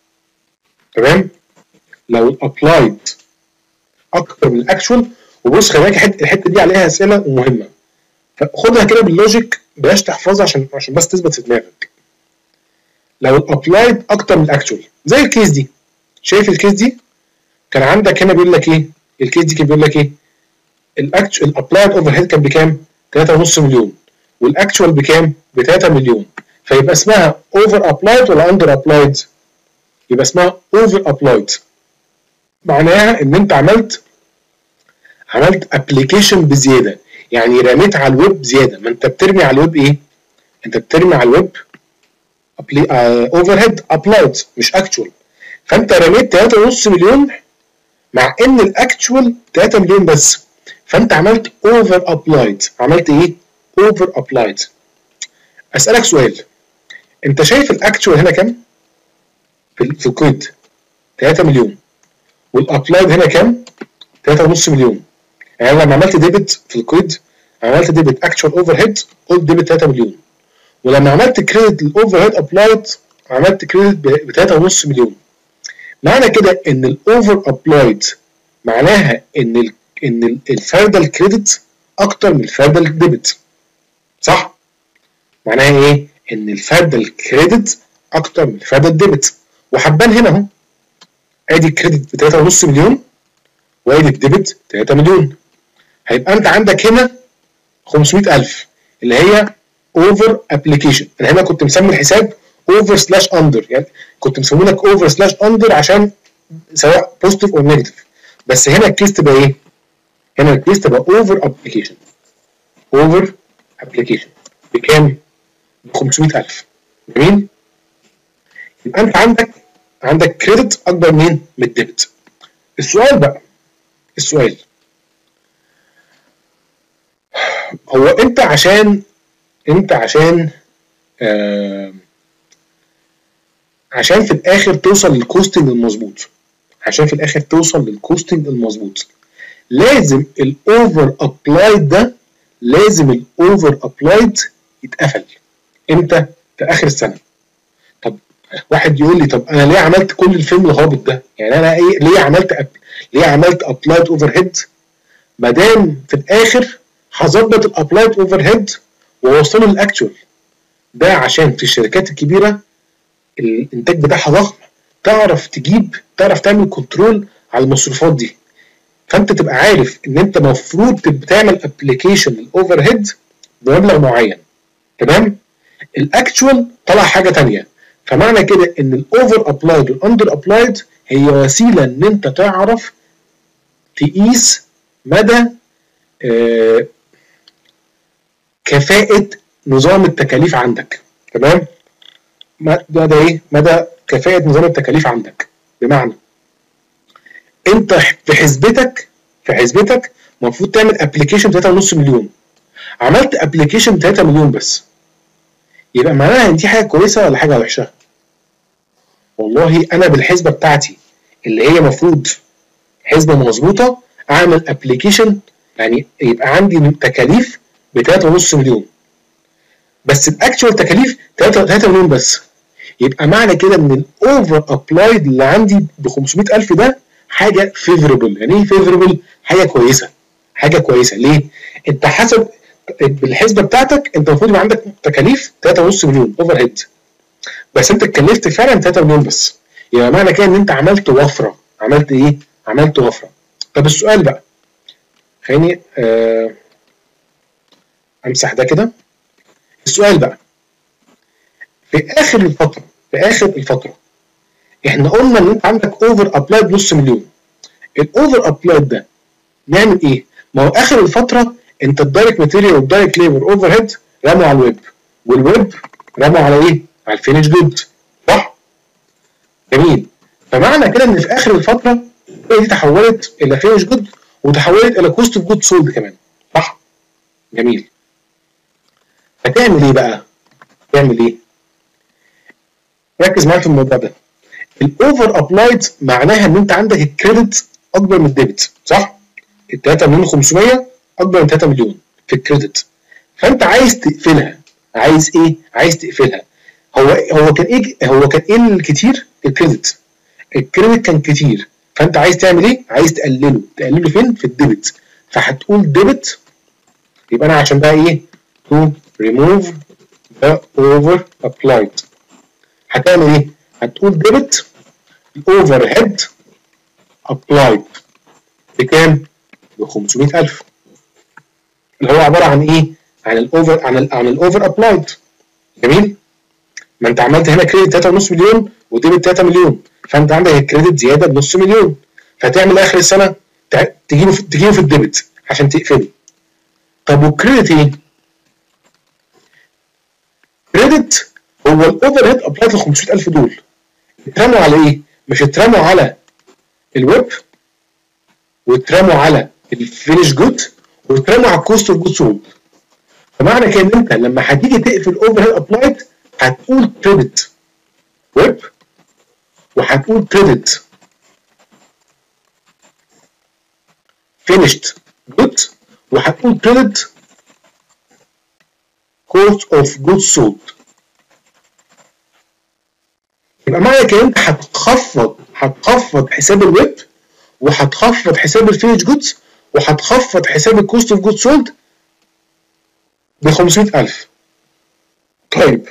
تمام؟ لو الابلايد اكتر من الاكشوال، وبص خلي بالك الحته دي عليها اسئله مهمه، فخدها كده باللوجيك، بلاش تحفظها عشان عشان بس تثبت في دماغك. لو الابلايد اكتر من الاكشوال زي الكيس دي، شايف الكيس دي؟ كان عندك هنا بيقول لك ايه؟ الكيس دي كان بيقول لك ايه؟ الاكشوال الابلايد اوفر هيد كان بكام؟ ثلاثة ونص مليون، والاكشوال بكام؟ ب ثلاثة مليون، فيبقى اسمها اوفر ابلايد ولا اندر ابلايد؟ يبقى اسمها اوفر ابلايد. معناها ان انت عملت عملت ابلكيشن بزياده، يعني رميت على الويب زياده. ما انت بترمي على الويب ايه؟ انت بترمي على الويب اوفر هيد ابلايد مش اكشوال، فانت رميت ثلاثة ونص مليون مع ان الاكشوال ثلاثة مليون بس، فانت عملت اوفر ابلايد. عملت ايه؟ اوفر ابلايد. اسالك سؤال، انت شايف الاكشوال هنا كام؟ في في الكود ثلاثة مليون، والابلايد هنا كام؟ ثلاثة ونص مليون. يعني لما عملت ديبت في الكود، عملت ديبت اكشوال اوفر هيد، قلت ديبت ثلاثة مليون، ولما عملت كريدت الاوفر هيد ابلايد عملت كريدت ب ثلاثة ونص مليون. معنى كده ان الاوفر ابلايد معناها ان ال ان الفرده الكريدت اكتر من الفرده الديبت، صح؟ معناها ايه؟ ان الفرده الكريدت اكتر من الفرده الديبت، وحبان هنا اهو، ادي الكريدت ب ثلاثة ونص مليون وادي الديبت ثلاثة مليون. هيبقى انت عندك هنا خمسمية ألف اللي هي اوفر ابلكيشن. انا هنا كنت مسمي الحساب اوفر سلاش اندر، يعني كنت مسمي لك اوفر سلاش اندر عشان سواء بوزيتيف او نيجاتيف، بس هنا الكيس تبقى ايه؟ هنا الكيس تبقى اوفر ابلكيشن. اوفر ابلكيشن بكام؟ ب خمسمية ألف. جميل؟ يبقى انت عندك عندك كريدت اكبر من من الديبت. السؤال بقى، السؤال هو انت عشان انت عشان آه عشان في الاخر توصل للكوستنج المظبوط، عشان في الاخر توصل للكوستنج المظبوط لازم الاوفر ابلايد ده، لازم الاوفر ابلايد يتقفل امتى؟ في اخر السنه. طب واحد يقول لي طب انا ليه عملت كل الفيلم الهابط ده؟ يعني انا ايه ليه عملت أب... ليه عملت ابلايد اوفر هيد ما دام في الاخر هظبط الابلايد اوفر هيد واوصله للاكتوال؟ ده عشان في الشركات الكبيره الانتاج بتاعها ضخم، تعرف تجيب تعرف تعمل كنترول على المصروفات دي، فانت تبقى عارف ان انت المفروض تعمل ابلكيشن للاوفر هيد بمبلغ معين. تمام؟ الاكتوال طلع حاجه ثانيه، فمعنى كده ان الاوفر ابلايد والاندر ابلايد هي وسيله ان انت تعرف تقيس مدى آه كفاءه نظام التكاليف عندك. تمام؟ مدى ايه؟ مدى كفاءه نظام التكاليف عندك. بمعنى انت في حسبتك في حسبتك المفروض تعمل ابلكيشن ثلاثة ونص مليون، عملت ابلكيشن ثلاثة مليون بس، يبقى معناها ان دي حاجه كويسه ولا حاجه وحشه؟ والله انا بالحسبه بتاعتي اللي هي المفروض حسبه مظبوطه اعمل ابلكيشن، يعني يبقى عندي تكاليف ب ثلاثة ونص مليون بس الاكتشوال تكاليف ثلاثة مليون بس، يبقى معنى كده ان الاوفر ابلايد اللي عندي ب خمسمية ألف ده حاجه فيفربل. يعني ايه فيفربل؟ حاجه كويسه. حاجه كويسه ليه؟ انت حسب بالحسبه بتاعتك انت المفروض يبقى عندك تكاليف ثلاثة ونص مليون اوفر هيد، بس انت اتكلفت فعلا ثلاثة مليون بس، يبقى معنى كده ان انت عملت وفره. عملت ايه؟ عملت وفره. طب السؤال بقى، خليني آه امسح ده كده. السؤال بقى، في اخر الفتره في اخر الفتره احنا قلنا ان انت عندك اوفر ابلايد نص مليون. الاوفر ابلايد ده نعمل ايه؟ ما هو اخر الفتره انت الدايركت ماتيريال والدايركت ليبر اوفر هيد رموا على الويب، والويب رموا على ايه؟ على الفينش جود، صح؟ جميل. فمعنى كده ان في اخر الفتره دي تحولت الى فينش جود وتحولت الى كوست اوف جود سولد كمان، صح؟ جميل. هتعمل ايه بقى؟ تعمل ايه؟ ركز معايا في الموضوع ده. الاوفر ابلايد معناها ان انت عندك الكريدت اكبر من الديبت، صح؟ ال ثلاثة مليون وخمسمية اكبر من ثلاثة مليون في الكريدت، فانت عايز تقفلها. عايز ايه؟ عايز تقفلها. هو هو كان ايه هو كان ايه الكتير؟ الكريدت. الكريدت كان كتير، فانت عايز تعمل ايه؟ عايز تقلله. تقلله فين؟ في الديبت. فهتقول ديبت، يبقى انا عشان بقى ايه؟ to remove the over applied هتعمل ايه؟ هتقول ديبت الاوفر هيد applied بكام؟ ب خمسمية ألف، اللي هو عباره عن ايه؟ عن الاوفر عن ال عن الاوفر ابلايد. جميل؟ ما انت عملت هنا كريدت تلاتة ونص مليون وديبت تلاتة مليون، فانت عندك الكريدت زياده بنص مليون، فتعمل اخر السنه تجيبه في تجيبه في الديبت عشان تقفله. طب والكريدت ايه؟ كريدت هو الاوفر هيد ابلايد ل خمسمية ألف دول اترموا على ايه؟ مش اترموا على الويب واترموا على الفينش جود واترموا على الكوست اوف جود سولد. فمعنى كده ان انت لما هتيجي تقفل اوفر هيد ابلايد هتقول كريدت ويب وهتقول كريدت فينيشد جود وهتقول كريدت كوست اوف جود سولد. يبقى معنى كده انت هتخفض هتخفض حساب الويب وهتخفض حساب الفينيش جودز وهتخفض حساب الكوست اوف جود سولد ب خمسمية ألف. طيب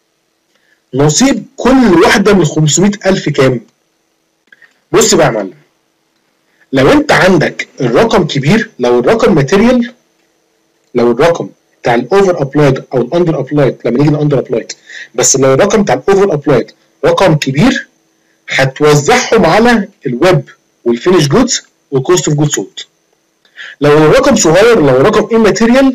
نصيب كل واحده من خمسمية ألف كام؟ بص بقى يا معلم، لو انت عندك الرقم كبير، لو الرقم ماتيريال، لو الرقم بتاع الاوفر ابلايد او الاندر ابلايد، لما نيجي الاندر ابلايد، بس لو الرقم بتاع الاوفر ابلايد رقم كبير هتوزعهم على الويب والفينش جودز والكوست اوف جود سولد. لو الرقم صغير، لو الرقم اماتيريال،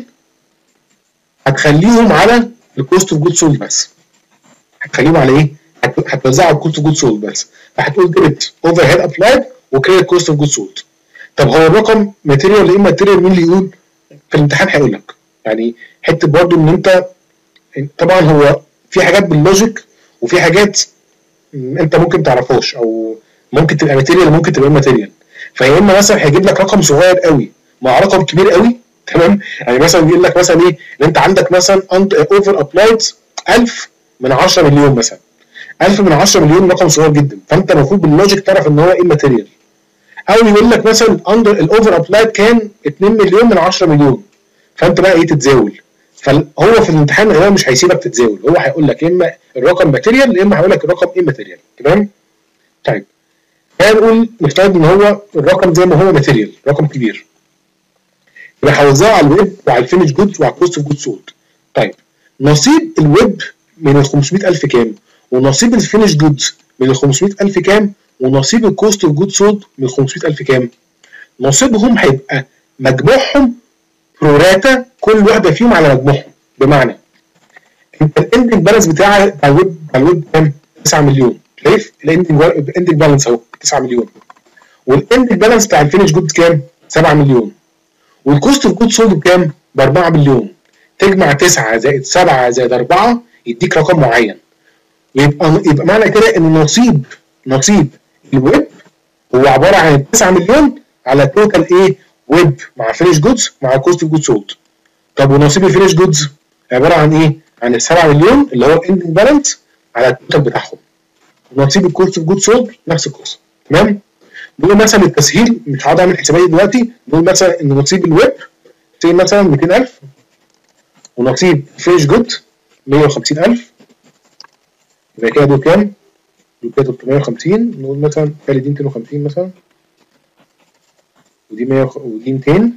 هتخليهم على الكوست اوف جود سولد بس. هتخليهم على ايه؟ هتوزعوا على الكوست اوف جود سولد بس. فهتقول ديبت اوفر هيد ابلايد وكريدت كوست اوف جود سولد. طب هو الرقم ماتيريال ولا اماتيريال؟ مين اللي يقول؟ في الامتحان هيقول لك. يعني حته برضو ان انت طبعا هو في حاجات باللوجيك وفي حاجات انت ممكن تعرفهاش، او ممكن تبقى ماتيريال وممكن تبقى ماتيريال. فيا اما مثلا هيجيب لك رقم صغير قوي مع رقم كبير قوي، تمام؟ يعني مثلا يقول لك مثلا ايه؟ ان انت عندك مثلا اوفر ابلايد ألف من عشرة مليون مثلا. ألف من عشرة مليون رقم صغير جدا، فانت المفروض باللوجيك تعرف ان هو ايه ماتيريال. او يقول لك مثلا اندر الاوفر ابلايد كان اتنين مليون من عشرة مليون، فانت بقى ايه؟ تتزاول. فهو في الامتحان هو مش هيسيبك تتزاول، هو هيقول لك يا اما الرقم ماتيريال يا اما هيقول لك الرقم ايه ماتيريال. تمام؟ طيب هنقول نفترض ان هو الرقم زي ما هو ماتيريال، رقم كبير، يبقى هوزعه على الويب وعلى الفينش جودز وعلى الكوست اوف جود سولد. طيب نصيب الويب من ال خمسمية ألف كام؟ ونصيب الفينش جودز من ال خمسمية ألف كام؟ ونصيب الكوست اوف جود سولد من ال خمسمية ألف كام؟ نصيبهم هيبقى مجموعهم بروراتا كل واحده فيهم على مجموعهم. بمعنى انت الاندنج بالانس بتاع بتاع الويب بتاع الويب كام؟ تسعة مليون. شايف الاندنج الاندنج بالانس اهو تسعة مليون، والاندنج بالانس بتاع الفينش جود كام؟ سبعة مليون، والكوست اوف جود سولد بكام؟ ب أربعة مليون. تجمع تسعة زائد سبعة زائد أربعة يديك رقم معين. يبقى يبقى معنى كده ان نصيب نصيب الويب هو عباره عن تسعة مليون على توتال ايه؟ ويب مع فينش جودز مع كوست اوف جود سولد. طب ونصيب الفينش جودز عباره عن ايه؟ عن ال سبعة مليون اللي هو الاندنج بالانس على التوتال بتاعهم. ونصيب الكوست اوف جود سولد نفس القصه. تمام؟ نقول مثلا التسهيل، مش هقعد اعمل حسابات دلوقتي، نقول مثلا ان نصيب الويب زي مثلا ميتين ألف، ونصيب الفينش جود مية وخمسين ألف، يبقى كده دول كام؟ دول كده تلتمية وخمسين. نقول مثلا خلي دي ميتين وخمسين مثلا، ودي مية ودي ميتين،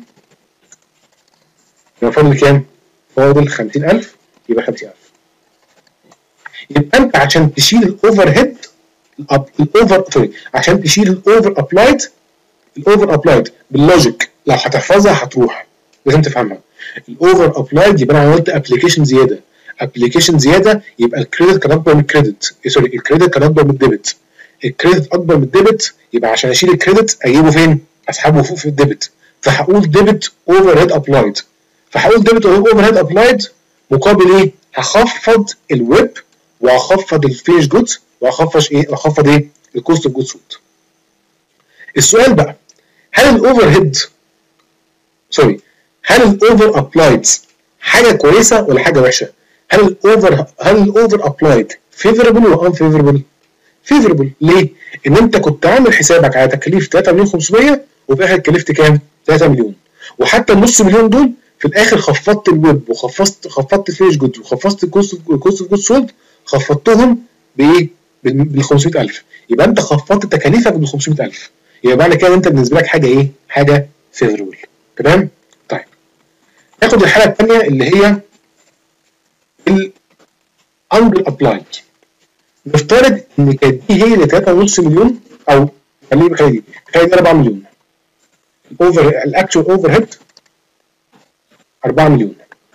يبقى فاضل كام؟ فاضل خمسين ألف، يبقى خمسين ألف. يبقى انت عشان تشيل الاوفر هيد الاوفر سوري عشان تشيل الاوفر ابلايد الاوفر ابلايد باللوجيك لو هتحفظها هتروح، لازم تفهمها. الاوفر ابلايد يبقى انا عملت ابلكيشن زياده، ابلكيشن زياده يبقى الكريدت كان اكبر من الكريدت، سوري الكريدت كان اكبر من الديبت. الكريدت اكبر من الديبت، يبقى عشان اشيل الكريدت اجيبه فين؟ اسحبه فوق في الديبت. فهقول ديبت اوفر هيد ابلايد، فهقول ديبت اوفر هيد ابلايد مقابل ايه؟ هخفض الويب وهخفض الفينش جودز وهخفض ايه؟ وهخفض ايه؟ الكوست اوف جود سولد. السؤال بقى، هل الاوفر هيد سوري هل الاوفر ابلايد حاجه كويسه ولا حاجه وحشه؟ هل الاوفر هل الاوفر ابلايد فيفربل ولا انفيفربل؟ فيفربل. ليه؟ ان انت كنت عامل حسابك على تكاليف تلاتة مليون وخمسمية وفي الاخر كلفت كام؟ تلاتة مليون، وحتى النص مليون دول في الاخر خفضت الويب وخفضت خفضت الفينش جود وخفضت الكوست اوف جود سولد، خفضتهم بايه؟ بال خمسمية ألف. يبقى انت خفضت تكاليفك بال خمسمية ألف، يبقى معنى كده انت بالنسبه لك حاجه ايه؟ حاجه فيفربل. تمام؟ طيب ناخد الحاله الثانيه اللي هي ال under applied. نفترض ان كانت دي هي اللي تلاتة ونص مليون، او خليه خليه دي خليه دي أربعة مليون. الاوفر الاكتشوال اوفر هيد أربعة مليون.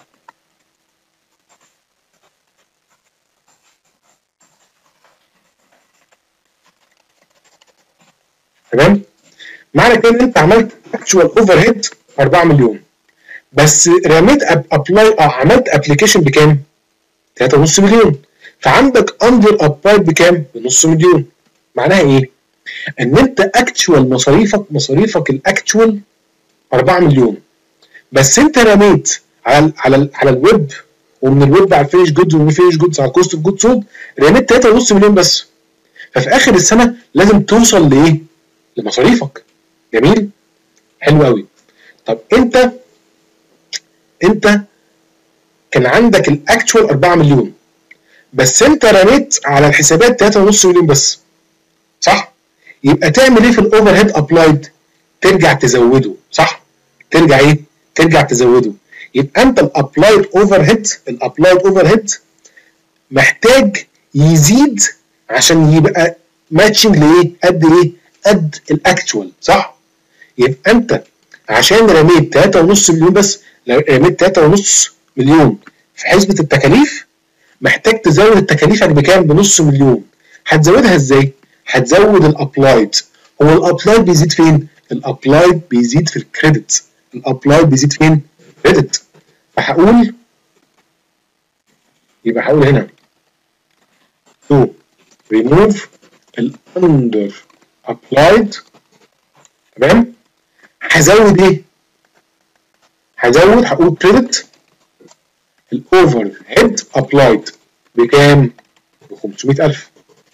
تمام؟ معنى كده ان انت عملت اكتشوال اوفر هيد أربعة مليون، بس رميت ابلاي عملت ابلكيشن بكام؟ تلاتة ونص مليون. فعندك اندر ابلايد بكام؟ بنص مليون. معناها ايه؟ ان انت اكتشوال مصاريفك مصاريفك الاكتشوال أربعة مليون، بس انت رميت على ال على ال على الويب، ومن الويب على الفينش جودز، ومن الفينش جودز على الكوست اوف جود سولد رميت تلاتة ونص مليون بس. ففي اخر السنه لازم توصل لايه؟ لمصاريفك. جميل؟ حلو قوي. طب انت انت كان عندك الاكتشوال أربعة مليون، بس انت رميت على الحسابات تلاتة ونص مليون بس، صح؟ يبقى تعمل ايه في الاوفر هيد ابلايد؟ ترجع تزوده، صح؟ ترجع ايه؟ ترجع تزوده. يبقى انت الابلايد اوفر هيد الابلايد اوفر هيد محتاج يزيد عشان يبقى ماتشنج لايه؟ قد ايه؟ قد الاكتشوال، صح؟ يبقى انت عشان رميت تلاتة ونص مليون بس، رميت تلاتة ونص مليون في حسبة التكاليف، محتاج تزود تكاليفك بكام؟ بنص مليون. هتزودها ازاي؟ هتزود الابلايد. هو الابلايد بيزيد فين؟ الابلايد بيزيد في الكريدت. الابلايد بيزيد فين؟ كريدت. فهقول يبقى هقول هنا to remove الاندر ابلايد. تمام؟ هزود ايه؟ هزود هقول كريدت الاوفر هيد ابلايد بكام؟ ب خمسمية ألف،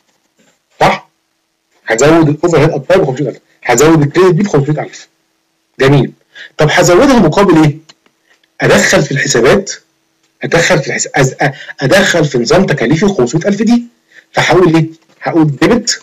صح؟ هزود الاوفر هيد ابلايد ب خمسمية ألف، هزود الكريدت دي ب خمسمية ألف. جميل. طب هزودها مقابل ايه؟ ادخل في الحسابات ادخل في الحساب ادخل في نظام تكاليف ال خمسمية ألف دي. فهقول ايه؟ هقول ديبت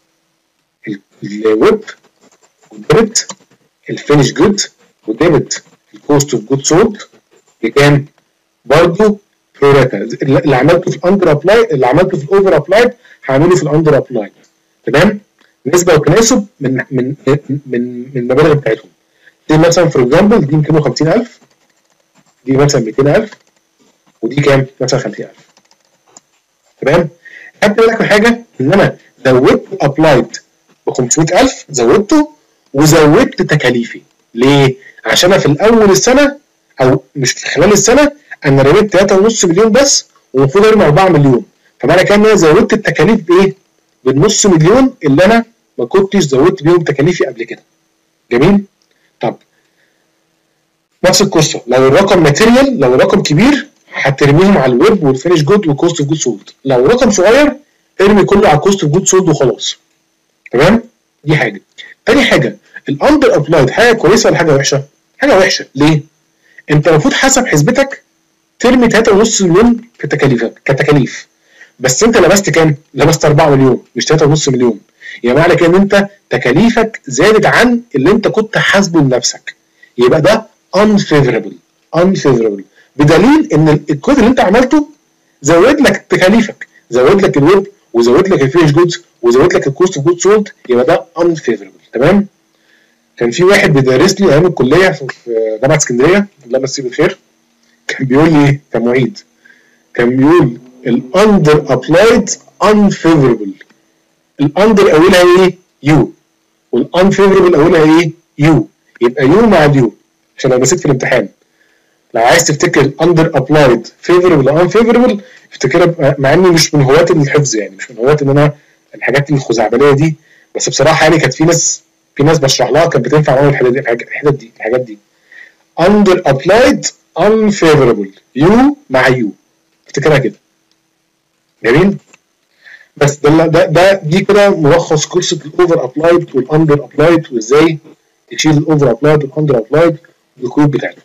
الويب، وديبت الفينش جود، وديبت الكوست اوف جود سولد بكام؟ برضه بروراتا. اللي عملته في الاندر ابلاي اللي عملته في الاوفر ابلايد هعمله في الاندر ابلايد. تمام؟ نسبه وتناسب من من من من المبالغ بتاعتهم. دي مثلا فور اكزامبل دي ميتين وخمسين ألف، دي مثلا ميتين ألف، ودي كام؟ مثلا خمسين ألف. تمام؟ خدت بالك من حاجه؟ ان انا زودت ابلايد ب خمسمية ألف، زودته وزودت تكاليفي. ليه؟ عشان انا في الاول السنه او مش في خلال السنه انا رميت تلاتة ونص مليون بس، والمفروض ارمي أربعة مليون. فمعنى كده ان انا زودت التكاليف بايه؟ بالنص مليون اللي انا ما كنتش زودت بيهم تكاليفي قبل كده. جميل؟ طب نفس القصه لو الرقم ماتيريال، لو الرقم كبير هترميهم على الويب والفينش جود والكوست اوف جود سولد. لو الرقم صغير ارمي كله على الكوست اوف جود سولد وخلاص. تمام؟ دي حاجه. تاني حاجه الاندر ابلايد حاجه كويسه ولا حاجه وحشه؟ حاجه وحشه. ليه؟ انت المفروض حسب حسبتك ترمي تلاتة ونص مليون في تكاليفك كتكاليف، بس انت لبست كام؟ لبست أربعة مليون مش تلاتة ونص مليون. يعني معنى كده ان انت تكاليفك زادت عن اللي انت كنت حاسبه لنفسك، يبقى ده unfavorable unfavorable بدليل ان الكود اللي انت عملته زود لك تكاليفك، زود لك الويب، وزود لك الفينش جودز، وزود لك الكوست اوف جود سولد، يبقى ده unfavorable. تمام؟ كان في واحد بيدرس لي ايام الكليه في جامعه اسكندريه، الله يمسيه بالخير، كان بيقول لي ايه كمعيد؟ كان بيقول الاندر ابلايد unfavorable. الاندر اولها ايه؟ يو، والانفيفوربل اولها ايه؟ يو. يبقى يو مع اليو عشان لو نسيت في الامتحان. لو عايز تفتكر الاندر ابلايد فيفوربل او انفيفوربل افتكرها، مع اني مش من هواة الحفظ، يعني مش من هواة ان انا الحاجات الخزعبليه دي، بس بصراحه يعني كانت في ناس في ناس بشرح لها كانت بتنفع قوي الحاجات دي الحاجات دي الحاجات دي. under applied unfavorable يو مع يو. افتكرها كده. جميل؟ بس ده ده ده دي كده ملخص قصه الاوفر ابلايد والاندر ابلايد، وازاي تشيل الاوفر ابلايد والاندر ابلايد والكود بتاعته.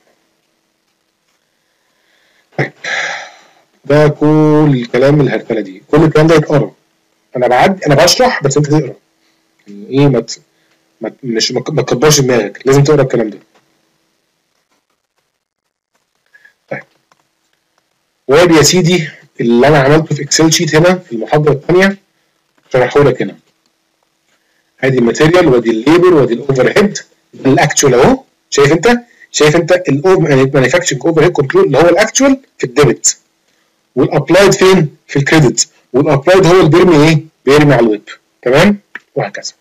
طيب ده كل الكلام الهرتله دي، كل الكلام ده يتقرا. انا بعد انا بشرح بس انت تقرا. يعني ايه ما ت... ما مش ما تكبرش دماغك، لازم تقرا الكلام ده. طيب وادي يا سيدي اللي انا عملته في اكسل شيت هنا في المحاضره الثانيه شرحه لك هنا. ادي الماتيريال وادي الليبر وادي الاوفر هيد الاكتشوال اهو. شايف انت شايف انت المانيفاكتشرنج اوفر هيد كنترول اللي هو الاكتشوال في الديبت، والابلايد فين؟ في الكريدت، والابلايد هو اللي بيرمي ايه؟ بيرمي على الويب. تمام؟ وهكذا.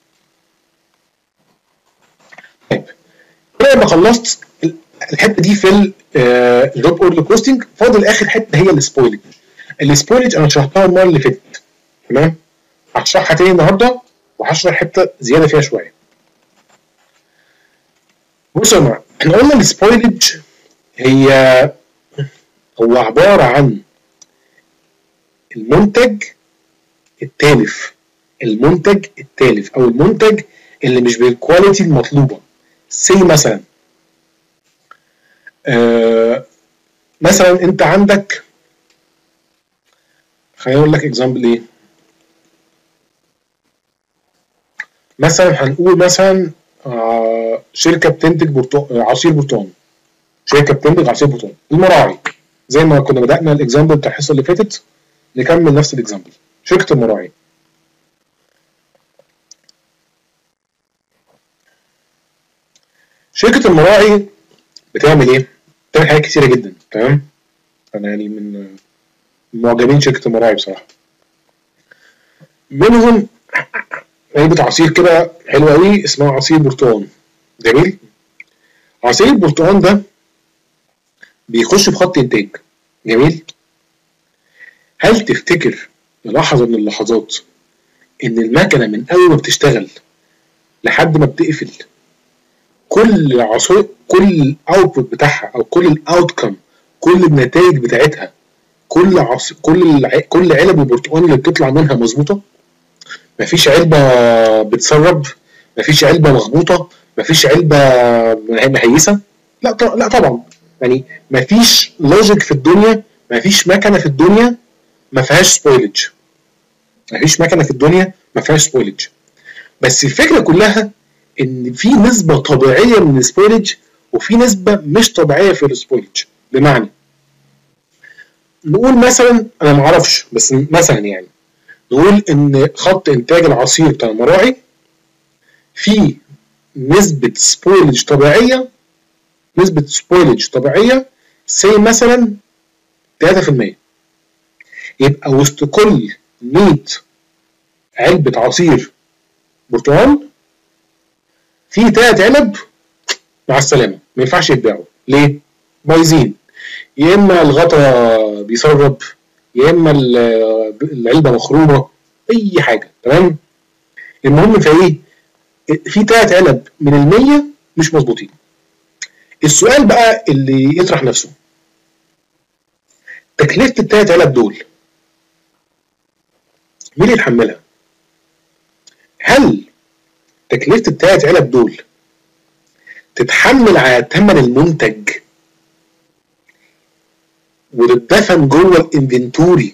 طيب كده لما خلصت الحته دي في الجوب اوردر كوستنج، فاضل اخر حته هي السبويلج. السبويلج انا شرحتها المره اللي فاتت. تمام؟ هشرحها تاني النهارده وهشرح حته زياده فيها شويه. بصوا يا جماعه، احنا قلنا السبويلج هي هو عباره عن المنتج التالف، المنتج التالف او المنتج اللي مش بالكواليتي المطلوبه. سي مثلا آه مثلا انت عندك، خليني اقول لك اكزامبل ايه. مثلا هنقول مثلا آه شركه بتنتج برتقال، عصير برتقال، شركه بتنتج عصير برتقال، المراعي، زي ما كنا بدانا الاكزامبل بتاع الحصه اللي فاتت نكمل نفس الاكزامبل. شركه المراعي، شركه المراعي بتعمل ايه؟ بتعمل حاجات كتيره جدا. تمام؟ انا يعني من معجبين شركه المراعي بصراحه. منهم علبه عصير كده حلوه قوي اسمها عصير برتقال. جميل؟ عصير البرتقال ده بيخش في خط انتاج. جميل؟ هل تفتكر للحظه من اللحظات ان المكنه من اول ما بتشتغل لحد ما بتقفل كل عصير، كل الاوتبوت بتاعها او كل الاوتكم، كل النتائج بتاعتها، كل عص... كل الع... كل علب البرتقال اللي بتطلع منها مظبوطه؟ مفيش علبه بتسرب، مفيش علبه مخبوطه، مفيش علبه مهيسه. لا ط... لا طبعا. يعني مفيش لوجيك في الدنيا، مفيش مكنه في الدنيا ما فيهاش سبويلج. مفيش مكنه في الدنيا ما فيهاش سبويلج. بس الفكره كلها ان في نسبه طبيعيه من السبويلج وفي نسبه مش طبيعيه في السبويلج. بمعنى نقول مثلا، انا ما اعرفش بس مثلا يعني نقول ان خط انتاج العصير بتاع المراعي فيه نسبه سبويلج طبيعيه، نسبه سبويلج طبيعيه سي مثلا ثلاثة في المية. يبقى وسط كل مية علبه عصير برتقال في ثلاث علب مع السلامه ما ينفعش يتباعوا. ليه؟ بايظين، يا اما الغطا بيسرب، يا اما العلبه مخرومه، اي حاجه. تمام؟ المهم في ايه؟ في ثلاث علب من المية مش مظبوطين. السؤال بقى اللي يطرح نفسه، تكلفه الثلاث علب دول مين اللي يتحملها؟ هل تكلفه الثلاث علب دول تتحمل على ثمن المنتج وتدفن جوه الانفنتوري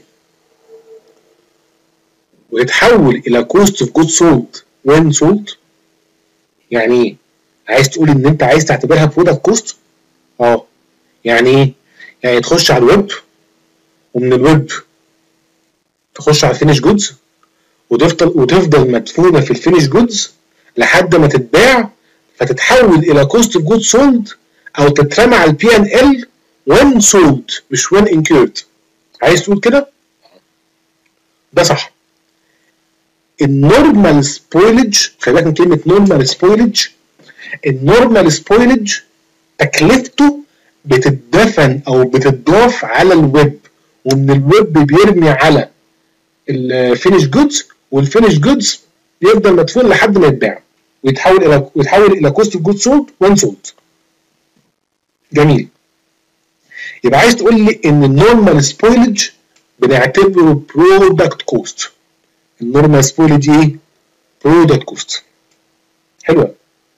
ويتحول الى كوست اوف جود سولد وين سولد؟ يعني ايه؟ عايز تقول ان انت عايز تعتبرها برودكت كوست؟ اه. يعني ايه؟ يعني تخش على الويب ومن الويب تخش على الفينش جودز وتفضل وتفضل مدفونه في الفينش جودز لحد ما تتباع فتتحول الى كوست اوف جود سولد او تترمى على البي ان ال وين سولد مش وين انكيرد. عايز تقول كده؟ ده صح. النورمال سبويلج، خلي بالك من كلمه نورمال سبويلج، النورمال سبويلج تكلفته بتدفن او بتضاف على الويب، ومن الويب بيرمي على الفينش جودز، والفينش جودز بيفضل مدفون لحد ما يتباع ويتحول الى ويتحول الى كوست اوف جود سولد وين سولد. جميل. يبقى عايز تقول لي ان النورمال سبويلج بنعتبره برودكت كوست. النورمال سبويلج ايه؟ برودكت كوست. حلوه.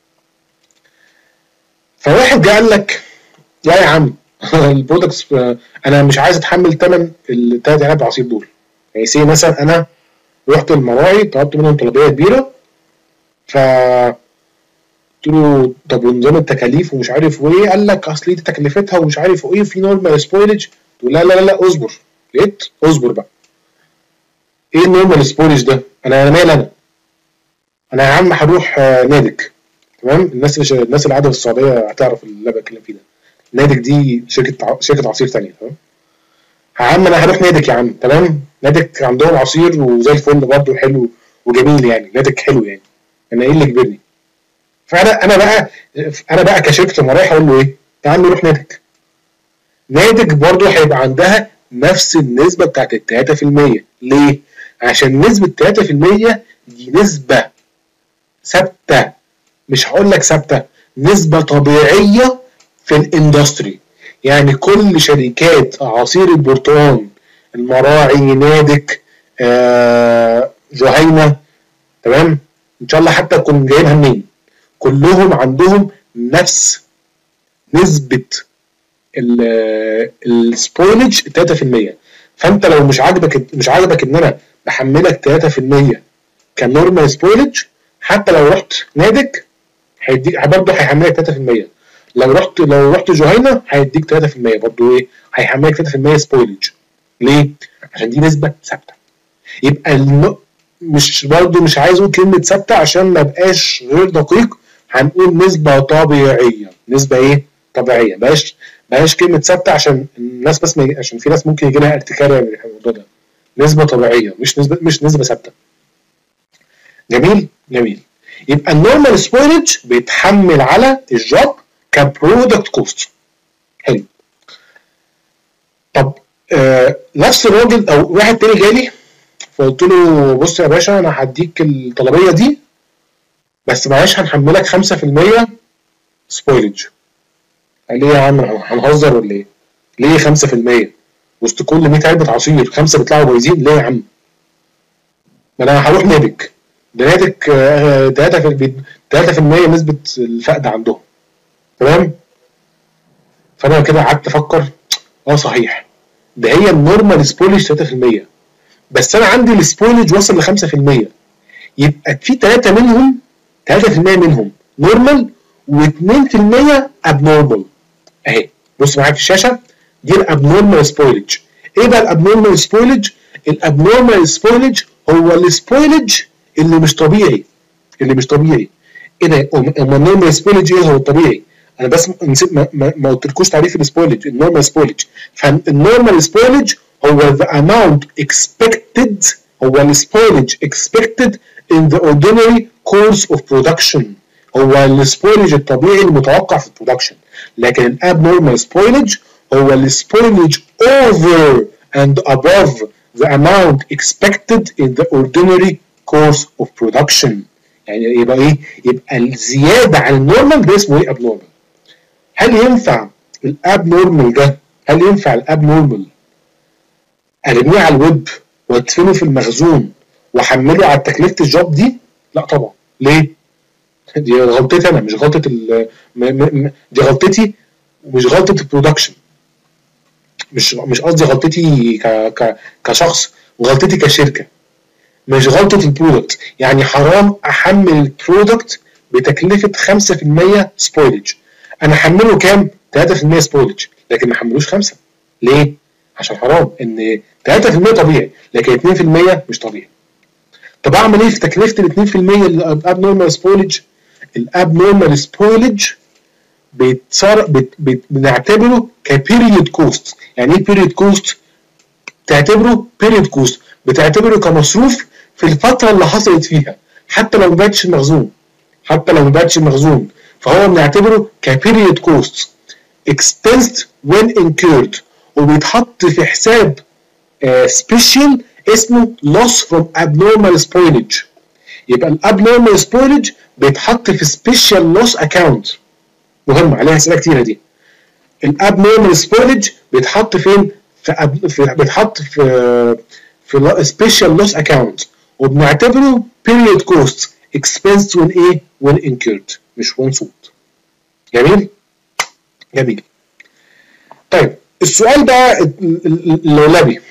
فواحد جه قال لك لا يا عم البرودكتس انا مش عايز اتحمل ثمن الثلاث علب عصير دول. يعني سي مثلا انا رحت المراعي طلبت منهم طلبيه كبيره، ف قلت له طب ونظام التكاليف ومش عارف وايه، قال لك اصل دي تكلفتها ومش عارف وايه في نورمال سبويلج. تقول لا لا لا لا اصبر، لقيت اصبر بقى. ايه النورمال سبويلج ده؟ انا انا مال انا انا يا عم هروح نادك، تمام؟ الناس اللي الناس اللي قاعده في السعوديه هتعرف اللي انا بتكلم فيه ده. نادك دي شركه شركه عصير ثانيه، تمام؟ يا عم انا هروح نادك يا عم، تمام؟ نادك عندهم عصير وزي الفل برضه حلو وجميل، يعني نادك حلو يعني. انا ايه اللي كبرني؟ فانا انا بقى انا بقى كشركه مرايح اقول له ايه؟ يا عم روح نادك. نادك برضه هيبقى عندها نفس النسبه بتاعت ال ثلاثة في المية. ليه؟ عشان نسبه ثلاثة في المية دي نسبه ثابته، مش هقول لك ثابته، نسبه طبيعيه في الاندستري. يعني كل شركات عصير البرتقال، المراعي، نادك، آه، جهينه، تمام؟ ان شاء الله حتى تكون جايبها منين، كلهم عندهم نفس نسبه السبويلج ثلاثة في المية. فانت لو مش عاجبك مش عاجبك ان انا بحملك ثلاثة في المية كنورمال سبويلج، حتى لو رحت نادك هيديك برضه هيحملك ثلاثة في المية. لو رحت لو رحت جهينه هيديك ثلاثة في المية برضه، ايه؟ هيحملك ثلاثة في المية سبويلج. ليه؟ عشان دي نسبه ثابته. يبقى الم... مش برضه مش عايز اقول كلمه ثابته عشان ما بقاش غير دقيق، هنقول نسبه طبيعيه. نسبه ايه؟ طبيعيه. بلاش بلاش كلمه ثابته عشان الناس بس ما... عشان في ناس ممكن يجي لها ارتكاره من الموضوع ده. نسبه طبيعيه مش نسبه مش نسبه ثابته. جميل؟ جميل. يبقى النورمال سبويلج بيتحمل على الجوب كبرودكت كوست. حلو. طب آه نفس الراجل او واحد تاني جالي فقلت له بص يا باشا انا هديك الطلبيه دي بس معلش هنحملك خمسة في المية سبويلج. قال لي يا عم هنهزر ولا ايه؟ ليه خمسة في المية؟ وسط كل مية علبه عصير خمسه بيطلعوا بايظين ليه يا عم؟ ما انا هروح نادك، ده نادك ثلاثة في المية نسبه الفقد عندهم، تمام؟ فانا كده قعدت افكر اه صحيح ده هي النورمال سبويلج ثلاثة في المية، بس انا عندي السبويلج وصل ل خمسة في المية، يبقى في ثلاثة منهم ثلاثة في المية منهم نورمال واثنين في المية ابنورمال. اهي بص معايا في الشاشه دي الابنورمال سبويلج. ايه بقى الابنورمال سبويلج؟ الابنورمال سبويلج هو السبويلج اللي مش طبيعي، اللي مش طبيعي. ايه ده؟ اما النورمال سبويلج ايه هو الطبيعي؟ انا بس نسيت ما, ما, ما قلتلكوش تعريف السبويلج. النورمال سبويلج، فالنورمال سبويلج هو the amount expected، هو السبويلج expected in the ordinary course of production، هو السبويلج الطبيعي المتوقع في البرودكشن. لكن الابنورمال سبويلج هو السبويلج over and above the amount expected in the ordinary course of production. يعني يبقى ايه؟ يبقى الزياده عن النورمال ده اسمه ايه؟ ابنورمال. هل ينفع الابنورمال ده هل ينفع الابنورمال ارميه على الويب وادفنه في المخزون واحمله على تكلفه الجوب دي؟ لا طبعا. ليه؟ دي غلطتي انا مش غلطه ال دي غلطتي ومش غلطه البرودكشن. مش مش قصدي غلطتي ك ك كشخص، وغلطتي كشركه، مش غلطه البرودكت. يعني حرام احمل البرودكت بتكلفه خمسة في المية سبويلج. انا احمله كام؟ ثلاثة في المية سبويلج، لكن ما احملوش خمسة. ليه؟ عشان حرام ان ثلاثة في المية طبيعي لكن اثنين في المية مش طبيعي. طب اعمل ايه في تكلفه ال اثنين في المية الابنورمال سبويلج؟ الابنورمال سبويلج بيتصار بنعتبره كبيريود كوست. يعني ايه بيريود كوست؟ تعتبره بيريود كوست، بتعتبره كمصروف في الفتره اللي حصلت فيها، حتى لو ما باتش المخزون، حتى لو ما باتش المخزون فهو بنعتبره كبيريود كوست expensed when incurred، وبيتحط في حساب سبيشال uh, اسمه loss from abnormal spoilage. يبقى الابنورمال spoilage بيتحط في سبيشال loss account. مهم عليها اسئله كتيره دي. الابنورمال spoilage بيتحط فين؟ في, أب... في بيتحط في في سبيشال لوس اكاونت، وبنعتبره period cost expense when ايه؟ when incurred مش when sold. جميل؟ جميل. طيب السؤال بقى اللولبي،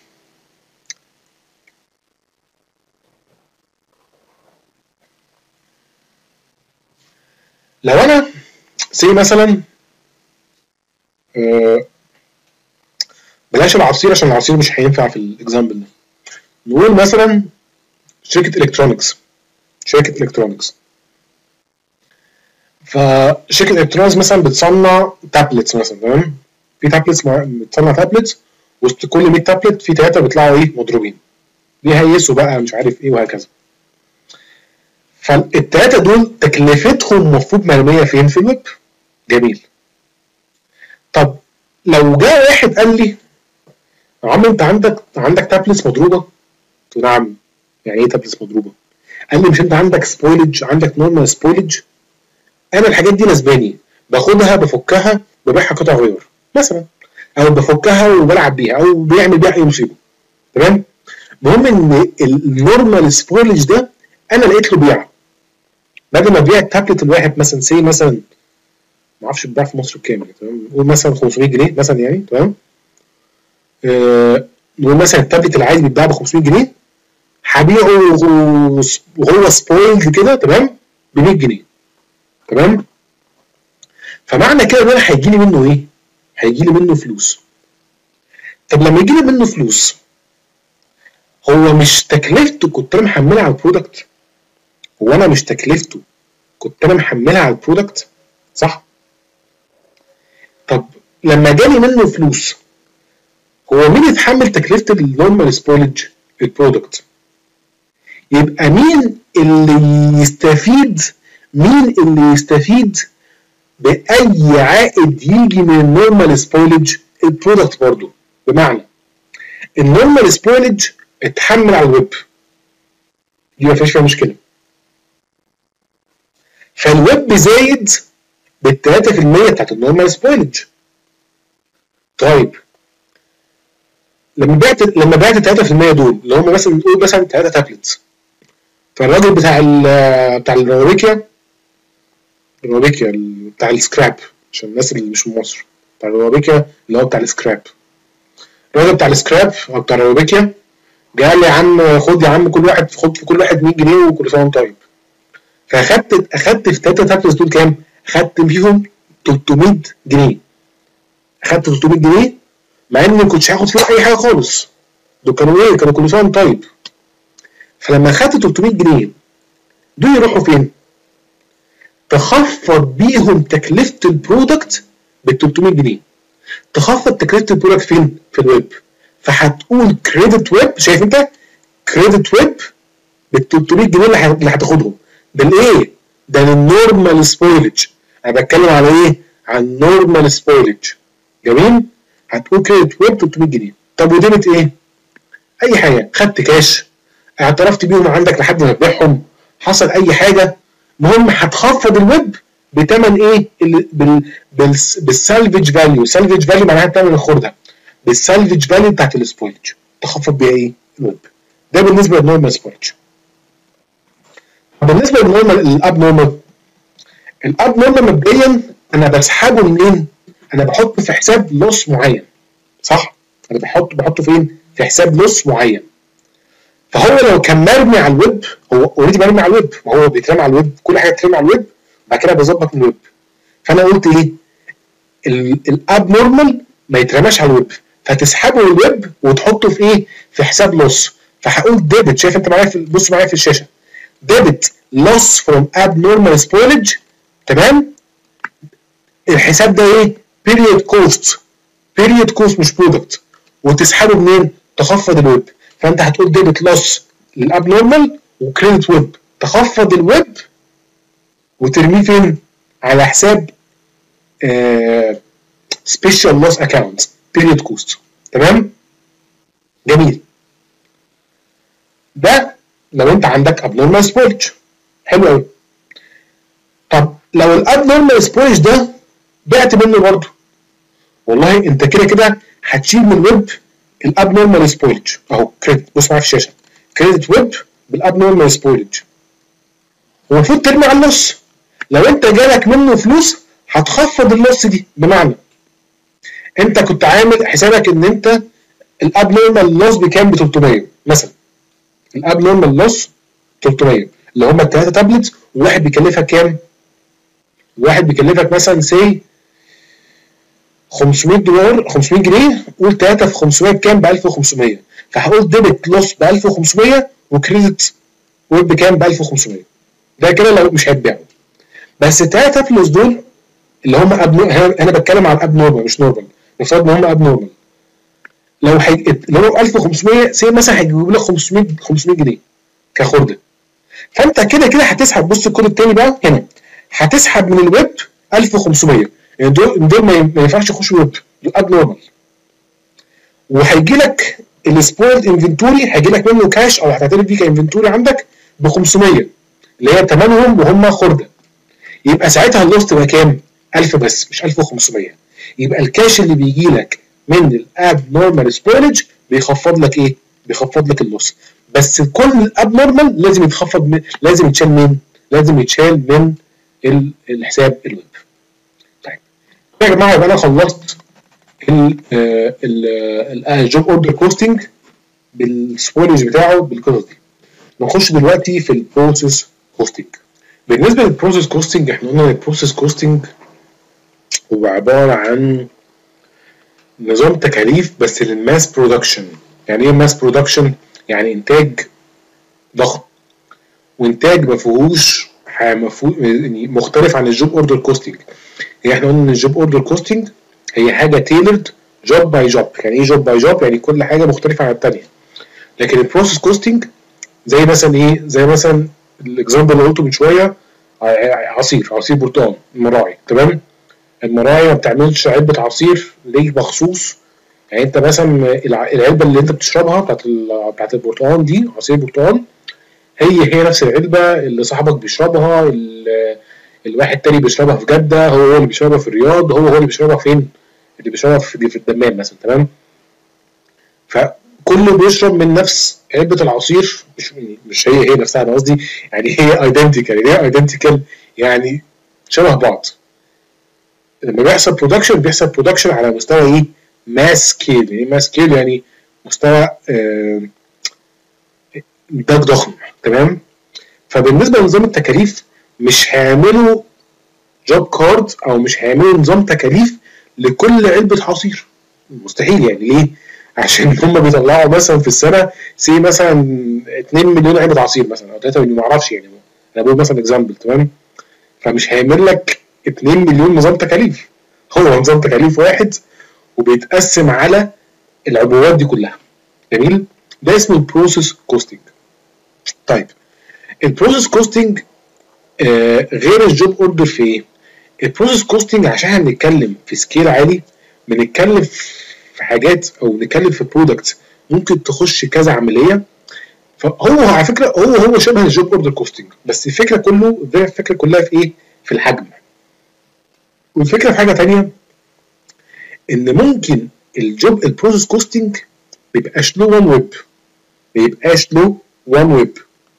لو انا سي مثلا آه بلاش العصير عشان العصير مش هينفع في الاكزامبل ده، نقول مثلا شركه الكترونكس، شركه الكترونكس فشركه الكترونكس مثلا بتصنع تابلتس مثلا، تمام؟ في تابلتس بتصنع تابلتس، وسط كل مية تابلت في ثلاثه بيطلعوا ايه؟ مضروبين، بيهيسوا بقى مش عارف ايه وهكذا. فالثلاثه دول تكلفتهم المفروض مرميه فين؟ في الويب. جميل. طب لو جاء واحد قال لي يا عم انت عندك عندك تابلتس مضروبه؟ قلت له نعم. يعني ايه تابلتس مضروبه؟ قال لي مش انت عندك سبويلج، عندك نورمال سبويلج؟ انا الحاجات دي نسباني، باخدها بفكها ببيعها قطع غيار مثلا، او بفكها وبلعب بيها، او بيعمل بيها اي مصيبه، تمام؟ المهم ان النورمال سبويلج ده انا لقيت له بيعه، بدل ما ابيع التابلت الواحد مثلا سي مثلا ما اعرفش بيتباع في مصر بكام، تمام؟ نقول مثلا خمسمية جنيه مثلا يعني، تمام؟ آه نقول مثلا التابلت العادي بيتباع ب خمسمية جنيه، هبيعه وهو سبويلد كده، تمام؟ ب مية جنيه، تمام؟ فمعنى كده ان انا هيجي لي منه ايه؟ هيجي لي منه فلوس. طب لما يجي لي منه فلوس، هو مش تكلفته كنت انا محملها على البرودكت؟ هو انا مش تكلفته كنت انا محملها على البرودكت، صح؟ طب لما جالي منه فلوس، هو مين يتحمل تكلفه النورمال سبويلج؟ البرودكت. يبقى مين اللي يستفيد؟ مين اللي يستفيد باي عائد يجي من النورمال سبويلج؟ البرودكت برضه. بمعنى النورمال سبويلج اتحمل على الويب، دي ما فيهاش فيها مشكله، فالويب زايد بال ثلاثة في المية بتاعت النورمال سبويلج. طيب لما بعت لما بعت ال ثلاثة في المية دول اللي هم مثلا نقول مثلا ثلاثة تابلتس، فالراجل بتاع ال بتاع الروبيكيا الروبيكيا بتاع السكراب، عشان الناس اللي مش من مصر، بتاع الروبيكيا اللي هو بتاع السكراب، الراجل بتاع السكراب او بتاع الروبيكيا جه لي يا عم خد يا عم كل واحد خد في كل واحد مية جنيه وكل سنه وانت طيب. فاخدت اخدت في ثلاثة تابلتس دول كام؟ اخدت فيهم تلتمية جنيه، اخدت تلتمية جنيه مع اني ما كنتش هاخد فيهم اي حاجه خالص، دول كانوا ايه؟ كانوا كل سنه وانت طيب. فلما اخدت تلتمية جنيه دول يروحوا فين؟ تخفض بيهم تكلفه البرودكت بال تلتمية جنيه، تخفض تكلفه البرودكت فين؟ في الويب. فهتقول كريدت ويب، شايف انت؟ كريدت ويب بال تلتمية جنيه اللي هتاخدهم، ده الايه؟ ده النورمال سبويلج. انا بتكلم على ايه؟ عن النورمال سبويلج. جميل؟ هتقول كريدت ويب تلتمية جنيه. طب وديبت ايه؟ اي حاجه، خدت كاش، اعترفت بيهم عندك لحد ما تبيعهم، حصل اي حاجه، المهم هتخفض الويب بثمن ايه؟ بال بالسالفج فاليو، سالفج فاليو معناها الثمن الخردة، بالسالفج فاليو بتاعت السبويلج تخفض بيها ايه؟ الويب. ده بالنسبه للنورمال سبويلج. بالنسبه للنورمال الاب نورمال، الاب نورمال مبدئيا انا بسحبه منين؟ انا بحطه في حساب لوس معين، صح؟ انا بحط بحطه فين؟ في حساب لوس معين. فهو لو كان مرمي على الويب، هو اوريدي مرمي على الويب، ما هو بيترمي على الويب، كل حاجه بتترمي على الويب، بعد كده بظبط من الويب. فانا قلت ايه؟ الاب نورمال ما يترماش على الويب، فتسحبه من الويب وتحطه في ايه؟ في حساب لوس. فهقول ديبت، شايف انت معايا في بص معايا في الشاشه، ديبت لوس فروم abnormal spoilage، تمام؟ الحساب ده ايه؟ period cost، period cost مش برودكت، وتسحبه منين؟ تخفض الويب. فانت هتقول ديبت لوس للابنورمال وكريدت ويب، تخفض الويب وترميه فين؟ على حساب سبيشال لوس اكاونت بيريود كوست، تمام؟ جميل. ده لو انت عندك ابنورمال سبويلج، حلو قوي. طب لو الابنورمال سبويلج ده بعت منه برضه، والله انت كده كده هتشيل من الويب الاب نورمال سبويلج اهو كريدت. بص معايا في الشاشه كريدت ويب بالاب نورمال سبويلج، ومفروض ترمي على النص. لو انت جالك منه فلوس هتخفض النص دي، بمعنى انت كنت عامل حسابك ان انت الاب نورمال لوس بكام؟ ب تلتمية مثلا. الاب نورمال لوس تلتمية اللي هم الثلاثه تابلتس، وواحد بيكلفك كام؟ واحد بيكلفك مثلا سي خمسمية دولار خمسمية جنيه، قول ثلاثة في خمسمية بكام؟ ب ألف وخمسمية. فهقول ديبت لوس ب ألف وخمسمية وكريدت ويب بكام؟ ب ألف وخمسمية. ده كده لو مش هيتباعوا. بس الثلاثه فلوس دول اللي هم اب، انا بتكلم على الاب نورمال مش نورمال، نفترض ان هم اب نورمال. لو هي... لو ألف وخمسمية سي مثلا هيجيبوا لك خمسمية خمسمية جنيه كخرده. فانت كده كده هتسحب، بص الكود التاني بقى هنا، هتسحب من الويب ألف وخمسمية، يعني دول دول ما ينفعش يخشوا ويب، دول اب نورمال. وهيجي لك السبويلد انفنتوري، هيجي لك منه كاش او هتعتبر بيه كانفنتوري عندك ب خمسمية اللي هي ثمنهم وهم خرده. يبقى ساعتها اللوس تبقى كام؟ ألف بس مش ألف وخمسمية. يبقى الكاش اللي بيجي لك من الاب نورمال سبويلج بيخفض لك ايه؟ بيخفض لك اللوس. بس كل الاب نورمال لازم يتخفض من، لازم يتشال من، لازم يتشال من الحساب الويب. طيب يا جماعه يبقى انا خلصت الجوب اوردر كوستنج بالسبويلج بتاعه بالقصص دي. نخش دلوقتي في البروسيس كوستنج. بالنسبه للبروسيس كوستنج احنا قلنا البروسيس كوستنج هو عباره عن نظام تكاليف بس للماس برودكشن. يعني ايه ماس برودكشن؟ يعني انتاج ضخم، وانتاج ما فيهوش مختلف عن الجوب اوردر كوستنج. يعني احنا قلنا ان الجوب اوردر كوستنج هي حاجه تيلرد جوب باي جوب. يعني ايه جوب باي جوب؟ يعني كل حاجه مختلفه عن الثانيه. لكن البروسيس كوستنج زي مثلا ايه؟ زي مثلا الاكزامبل اللي قلته من شويه، عصير عصير برتقال المراعي، تمام؟ المراعي ما بتعملش علبه عصير ليه مخصوص. يعني انت مثلا العلبه اللي انت بتشربها بتاعت بتاعت البرتقال دي، عصير برتقال، هي هي نفس العلبه اللي صاحبك بيشربها، الواحد تاني بيشربها في جده، هو هو اللي بيشربها في الرياض، هو هو اللي بيشربها فين؟ اللي بيشربها في في الدمام مثلا، تمام؟ فكله بيشرب من نفس علبه العصير، مش مش هي هي نفسها، انا قصدي يعني هي ايدنتيكال. يعني ايه ايدنتيكال؟ يعني شبه بعض. لما بيحصل برودكشن بيحصل برودكشن على مستوى ايه؟ ماس سكيل. يعني ماس سكيل يعني مستوى آه انتاج ضخم، تمام؟ فبالنسبه لنظام التكاليف مش هيعملوا جوب كارد او مش هيعملوا نظام تكاليف لكل علبه عصير، مستحيل. يعني ليه؟ عشان هم بيطلعوا مثلا في السنه سي مثلا اتنين مليون علبه عصير مثلا او تلاتة مليون، ما اعرفش يعني، انا بقول مثلا اكزامبل، تمام؟ فمش هيعمل لك اتنين مليون نظام تكاليف، هو نظام تكاليف واحد وبيتقسم على العبوات دي كلها. جميل؟ ده اسمه البروسيس كوستنج. طيب البروسيس كوستنج آه غير الجوب اوردر في ايه؟ البروسيس كوستنج عشان هنتكلم في سكيل عالي، بنتكلم في حاجات او نتكلم في برودكت ممكن تخش كذا عمليه. فهو على فكره هو هو شبه الجوب اوردر كوستنج، بس الفكره كله الفكره كلها في ايه؟ في الحجم. والفكره في حاجه ثانيه، ان ممكن الجوب البروسيس كوستنج ما يبقاش له وان ويب، ما يبقاش له وان ويب،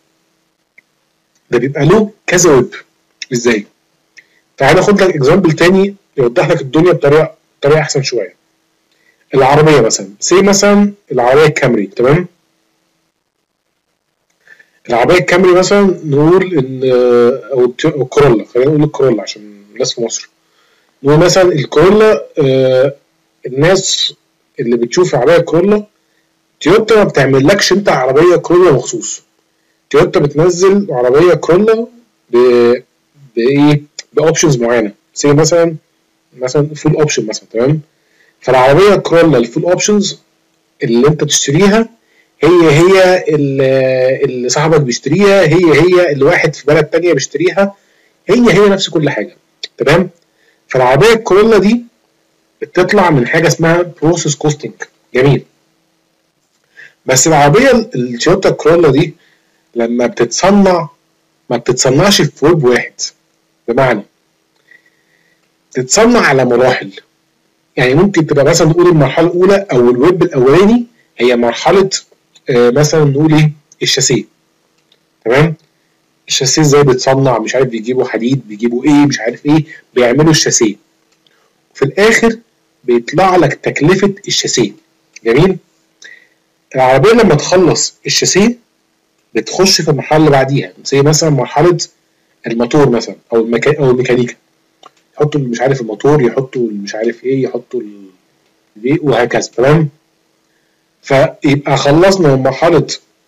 ده بيبقى له كذا ويب. ازاي؟ تعال ناخد لك اكزامبل تاني يوضح لك الدنيا بطريقه بطريقه احسن شويه. العربيه مثلا، سي مثلا العربيه الكامري، تمام؟ العربيه الكامري مثلا نقول ان او الكورولا، خلينا نقول الكورولا عشان الناس في مصر. نقول مثلا الكورولا، آه الناس اللي بتشوف عربيه كورولا، تويوتا ما بتعملكش انت عربيه كورولا مخصوص. تويوتا بتنزل عربيه كورولا ب بايه؟ باوبشنز معينه، زي مثلا مثلا فول اوبشن مثلا، تمام؟ فالعربيه كورولا الفول اوبشنز اللي انت تشتريها هي هي اللي صاحبك بيشتريها، هي هي اللي واحد في بلد تانية بيشتريها، هي هي نفس كل حاجه، تمام؟ فالعربيه الكورولا دي بتطلع من حاجه اسمها بروسيس كوستنج. جميل. بس العربيه التويوتا كورولا دي لما بتتصنع ما بتتصنعش في ويب واحد، بمعنى بتتصنع على مراحل. يعني ممكن تبقى مثلا نقول المرحله الاولى او الويب الاولاني هي مرحله آه مثلا نقول ايه الشاسيه، تمام؟ الشاسيه ازاي بيتصنع، مش عارف بيجيبوا حديد، بيجيبوا ايه، مش عارف ايه، بيعملوا الشاسيه. في الاخر بيطلع لك تكلفه الشاسيه. جميل. العربيه لما تخلص الشاسيه بتخش في المرحله اللي بعديها، زي مثلا مرحله الموتور مثلا او المكا... او الميكانيكا. يحطوا مش عارف الموتور، يحطوا مش عارف ايه، يحطوا الايه، وهكذا. تمام. فيبقى خلصنا من مرحله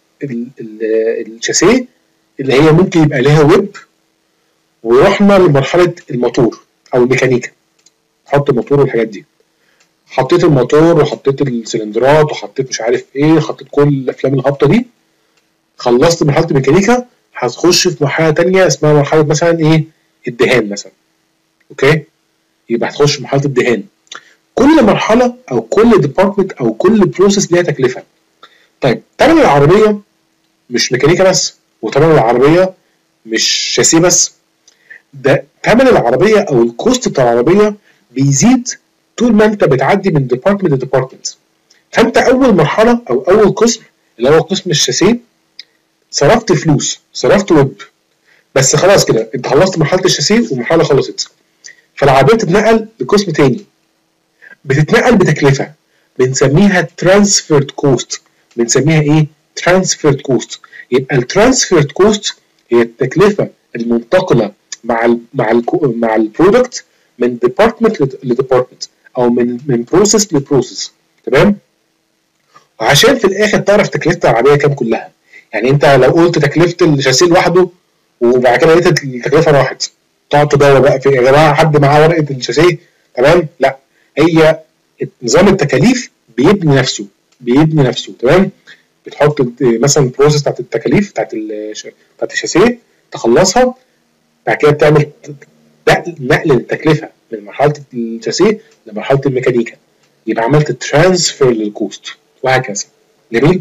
الشاسيه اللي هي ممكن يبقى لها ويب، ورحنا لمرحله الموتور او الميكانيكا، حط الموتور والحاجات دي. حطيت الموتور وحطيت السلندرات وحطيت مش عارف ايه، حطيت كل الافلام الهابطه دي، خلصت مرحله الميكانيكا، هتخش في مرحله تانية اسمها مرحله مثلا ايه الدهان مثلا. اوكي، يبقى هتخش في مرحله الدهان. كل مرحله او كل ديبارتمنت او كل بروسيس ليها تكلفه. طيب ثمن العربيه مش ميكانيكا بس، وثمن العربيه مش شاسيه بس، ده ثمن العربيه او الكوست بتاع العربيه بيزيد طول ما انت بتعدي من ديبارتمنت لديبارتمنت. فانت اول مرحله او اول قسم اللي هو قسم الشاسيه صرفت فلوس، صرفت ويب، بس خلاص كده انت خلصت مرحله الشاسيه والمرحله خلصت. فالعربيه بتتنقل لقسم تاني، بتتنقل بتكلفه بنسميها ترانسفيرد كوست. بنسميها ايه؟ ترانسفيرد كوست. يبقى الترانسفيرد كوست هي التكلفه المنتقله مع ال مع ال مع البرودكت من ديبارتمنت لديبارتمنت او من من بروسيس لبروسيس. تمام؟ وعشان في الاخر تعرف تكلفه العربيه كام كلها. يعني انت لو قلت تكلفه الشاسيه لوحده وبعد كده لقيت التكلفه راحت، تقعد تدور بقى في يا جماعه حد معاه ورقه الشاسيه؟ تمام؟ لا، هي نظام التكاليف بيبني نفسه، بيبني نفسه. تمام؟ بتحط مثلا البروسيس بتاعت التكاليف بتاعت بتاعت الشاسيه، تخلصها، بعد كده بتعمل نقل التكلفه من مرحله الشاسيه لمرحله الميكانيكا، يبقى عملت ترانسفير للكوست، وهكذا. جميل؟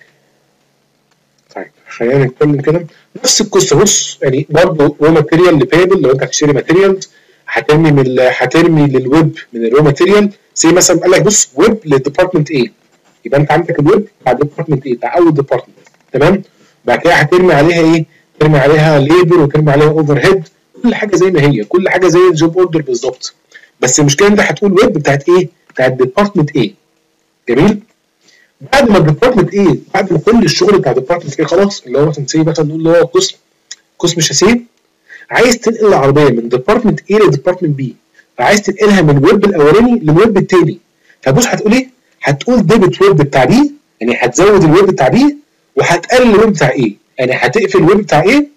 طيب خلينا نتكلم كده نفس القصه. بص يعني برضه رو ماتيريال لبيبل، لو انت هتشتري ماتيريالز هترمي من هترمي للويب من الرو ماتيريال. زي مثلا قال لك بص ويب للديبارتمنت ايه، يبقى انت عندك الويب بتاع ديبارتمنت ايه، بتاع اول ديبارتمنت. تمام؟ بعد كده هترمي عليها ايه؟ ترمي عليها ليبر وترمي عليها اوفر هيد، كل حاجه زي ما هي، كل حاجه زي الجوب اوردر بالظبط. بس المشكله انت هتقول ويب بتاعت ايه؟ بتاعت ديبارتمنت ايه. جميل؟ بعد ما الديبارتمنت ايه، بعد ما كل الشغل بتاع الديبارتمنت ايه خلاص، اللي هو مثلا مثلا نقول اللي هو قسم قسم شاسيه، عايز تنقل العربيه من ديبارتمنت ايه لديبارتمنت بي، فعايز تنقلها من الويب الاولاني للويب الثاني. فبص هتقول ايه؟ هتقول ديبت ويب بتاع بي، يعني هتزود الويب بتاع بي وهتقلل الويب بتاع ايه، يعني هتقفل الويب بتاع ايه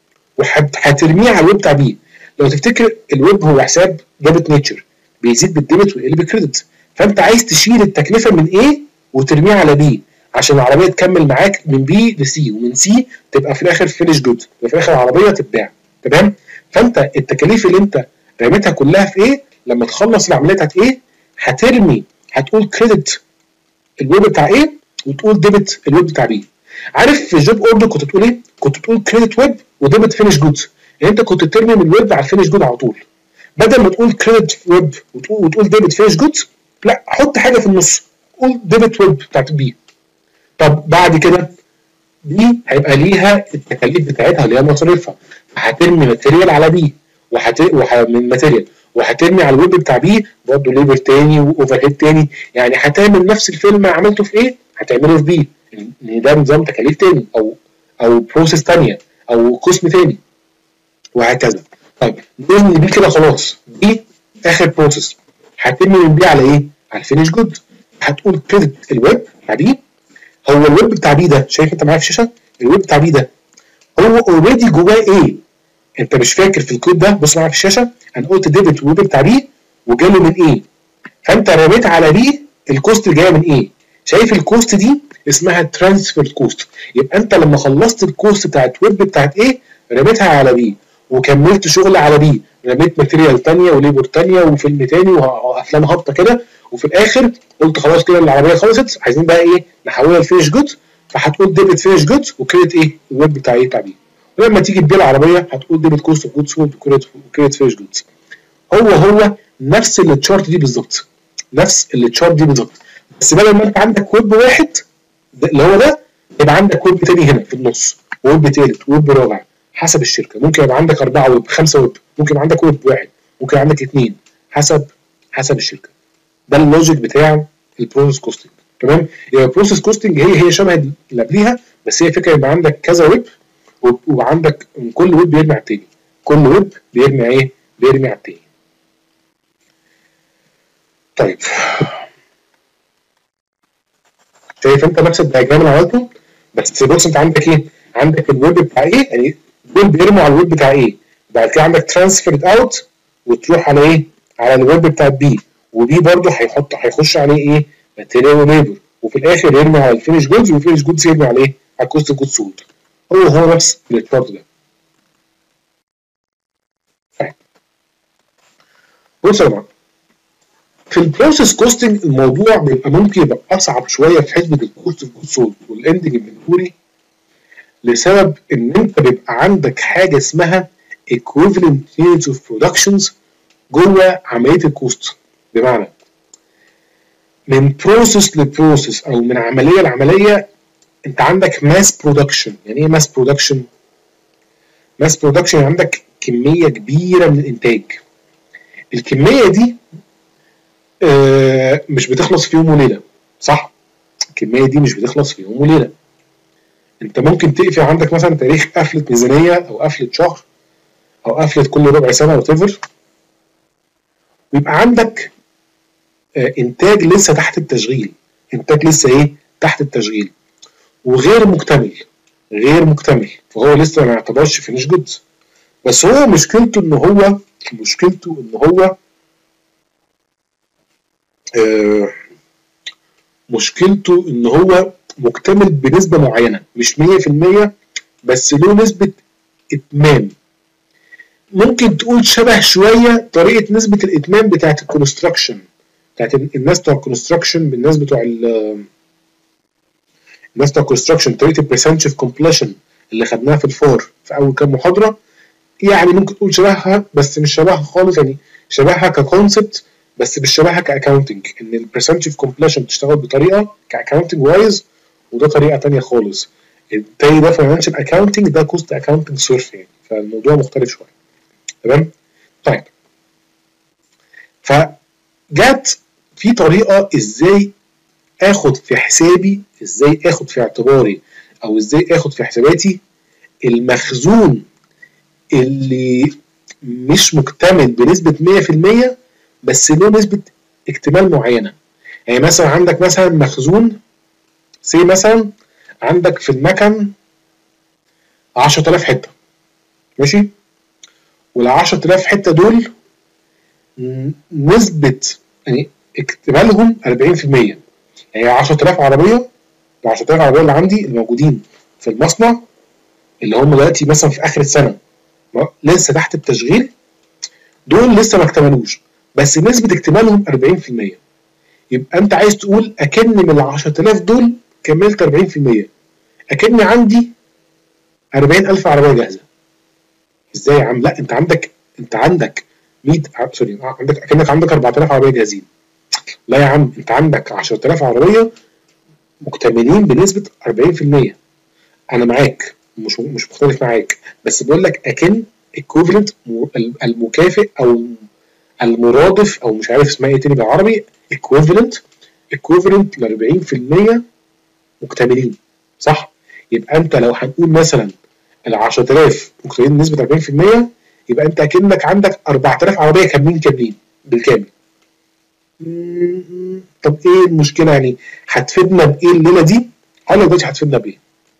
وهترميه على الويب بتاع بي. لو تفتكر الويب هو حساب ديبت نيتشر، بيزيد بالديبت ويقل بالكريدت، فانت عايز تشيل التكلفه من ايه وترميها على بي عشان العربيه تكمل معاك من بي لسي، ومن سي تبقى في الاخر فينيش جود، تبقى في الاخر العربيه تتباع. تمام؟ فانت التكاليف اللي انت رميتها كلها في ايه، لما تخلص العمليه بتاعت ايه هترمي، هتقول كريدت الويب بتاع ايه وتقول ديبت الويب بتاع بي. عارف في الجوب اوردر كنت تقول ايه؟ كنت تقول كريدت ويب وديبت فينيش جود، يعني انت كنت ترمي من الويب على الفينيش جود على طول، بدل ما تقول كريدت ويب وتقول وتقول ديبت فينيش جود، لا حط حاجه في النص، قول ديبت ويب بتاعت بي. طب بعد كده دي هيبقى ليها التكاليف بتاعتها اللي هي مصاريفها، هترمي ماتيريال على بي وهت وح... من ماتيريال، وهترمي على الويب بتاع بي برضه ليبر تاني واوفر هيد تاني، يعني هتعمل نفس الفيلم عملته في ايه هتعمله في بي، ان ده نظام تكاليف تاني او او بروسيس تانيه او قسم تاني، وهكذا. طيب نقول بي كده خلاص، دي اخر بروسيس، هترمي من بي على ايه؟ على الفينيش جود، هتقول كريدت الويب بتاع بي. هو الويب بتاع بي ده شايف انت معايا في الشاشه؟ الويب بتاع بي ده هو اوريدي جواه ايه؟ انت مش فاكر في الكود ده؟ بص معايا في الشاشه، انا قلت ديبت ويب بتاع بي وجاله من ايه؟ فانت رميت على بي الكوست اللي جايه من ايه؟ شايف الكوست دي اسمها ترانسفير كوست. يبقى انت لما خلصت الكوست بتاعت ويب بتاعت ايه رميتها على بي وكملت شغل على بي، رميت ماتيريال ثانيه وليبر ثانيه وفيلم ثاني وافلام هابطه كده، وفي الاخر قلت خلاص كده العربيه خلصت، عايزين بقى ايه نحولها لفينش جود، فهتقول ديبت فينش جود وكريدت ايه الويب بتاع ايه بتاع بي. ولما تيجي تبيع العربيه هتقول ديبت كوست اوف جودز سولد وكريدت فينش جودز. هو هو نفس التشارت دي بالظبط، نفس التشارت دي بالظبط، بس بدل ما انت عندك ويب واحد اللي هو ده، يبقى عندك ويب تاني هنا في النص، ويب تالت، ويب رابع، حسب الشركه. ممكن يبقى عندك اربعه ويب، خمسه ويب، ممكن يبقى عندك ويب واحد، ممكن عندك اثنين، حسب حسب الشركه. ده اللوجيك بتاع البروسيس كوستنج. تمام؟ يبقى البروسيس كوستنج هي هي شبه اللي قبليها، بس هي فكره يبقى عندك كذا ويب، وعندك كل ويب بيرمي على التاني، كل ويب بيرمي ايه؟ بيرمي على التاني. طيب شايف انت نفس الدياجرام اللي عملته، بس بص انت عندك ايه؟ عندك الويب بتاع ايه؟ يعني دول بيرموا على الويب بتاع ايه؟ بعد كده عندك ترانسفيرد اوت وتروح على ايه؟ على الويب بتاع بي، وبي برضه هيحط هيخش عليه ايه؟ ماتيريال وليبر، وفي الاخر يرمي على الفينش جودز، والفينش جودز يرمي على ايه؟ على الكوست اوف جودز سولد. هو هو نفس التشارت ده. بص يا جماعه، في البروسيس كوستنج الموضوع بيبقى ممكن يبقى اصعب شويه في حسبه الكوست اوف جودز سولد والاندنج انفنتوري، لسبب ان انت بيبقى عندك حاجه اسمها equivalent units of productions جوه عمليه الكوست. بمعنى من بروسيس لبروسيس او من عمليه لعمليه انت عندك ماس برودكشن. يعني ايه ماس برودكشن؟ ماس برودكشن يعني عندك كميه كبيره من الانتاج. الكميه دي آه مش بتخلص في يوم وليله، صح؟ الكميه دي مش بتخلص في يوم وليله. انت ممكن تقفل عندك مثلا تاريخ قفله ميزانيه او قفله شهر او قفله كل ربع سنه وات ايفر، ويبقى عندك آه انتاج لسه تحت التشغيل، انتاج لسه ايه؟ تحت التشغيل وغير مكتمل، غير مكتمل، فهو لسه ما يعتبرش فينيش جودز. بس هو مشكلته ان هو مشكلته ان هو آه مشكلته ان هو مكتمل بنسبه معينه، مش مية في المية، بس له نسبه اتمام. ممكن تقول شبه شويه طريقه نسبه الاتمام بتاعت الكونستراكشن، بتاعت الناس بتوع الكونستراكشن بالناس بتوع الناس بتوع الكونستراكشن، طريقه البرسنتج كومبليشن اللي خدناها في الفور في اول كام محاضره. يعني ممكن تقول شبهها بس مش شبهها خالص، يعني شبهها ككونسبت بس مش شبهها كاكاونتنج، ان البرسنتج كومبليشن بتشتغل بطريقه كاكاونتنج وايز، وده طريقه ثانيه خالص. التاني ده فاينانشال اكاونتنج، ده كوست اكاونتنج صرف، يعني فالموضوع مختلف شويه. تمام؟ طيب فجات في طريقه ازاي اخد في حسابي، ازاي اخد في اعتباري، او ازاي اخد في حساباتي المخزون اللي مش مكتمل بنسبه مية في المية بس له نسبه اكتمال معينه. يعني مثلا عندك مثلا مخزون سي مثلا عندك في المكن عشرة آلاف حته، ماشي؟ وال عشرة آلاف حته دول نسبه يعني اكتمالهم أربعين في المية. يعني عشرة آلاف عربيه، ال عشرة آلاف عربيه اللي عندي الموجودين في المصنع اللي هم دلوقتي مثلا في اخر السنه لسه تحت التشغيل، دول لسه ما اكتملوش، بس نسبه اكتمالهم أربعين في المية. يبقى انت عايز تقول اكن من ال عشرة آلاف دول كملت أربعين في المية، اكن عندي أربعين ألف عربيه جاهزه. ازاي يا عم؟ لا انت عندك انت عندك مية سوري عندك اكنك عندك أربعة آلاف عربيه جاهزين. لا يا عم، انت عندك عشرة آلاف عربيه مكتملين بنسبه أربعين في المية. انا معاك، مش مش مختلف معاك، بس بقول لك اكن equivalent المكافئ او المرادف او مش عارف اسمها ايه تاني بالعربي، equivalent equivalent ل أربعين في المية مكتملين، صح؟ يبقى انت لو هنقول مثلا ال عشرة آلاف مكتملين بنسبه أربعين في المية، يبقى انت اكنك عندك أربعة آلاف عربيه كاملين كاملين بالكامل. طب ايه المشكله يعني؟ هتفيدنا بايه الليله دي؟ هقول لك دلوقتي هتفيدنا بايه.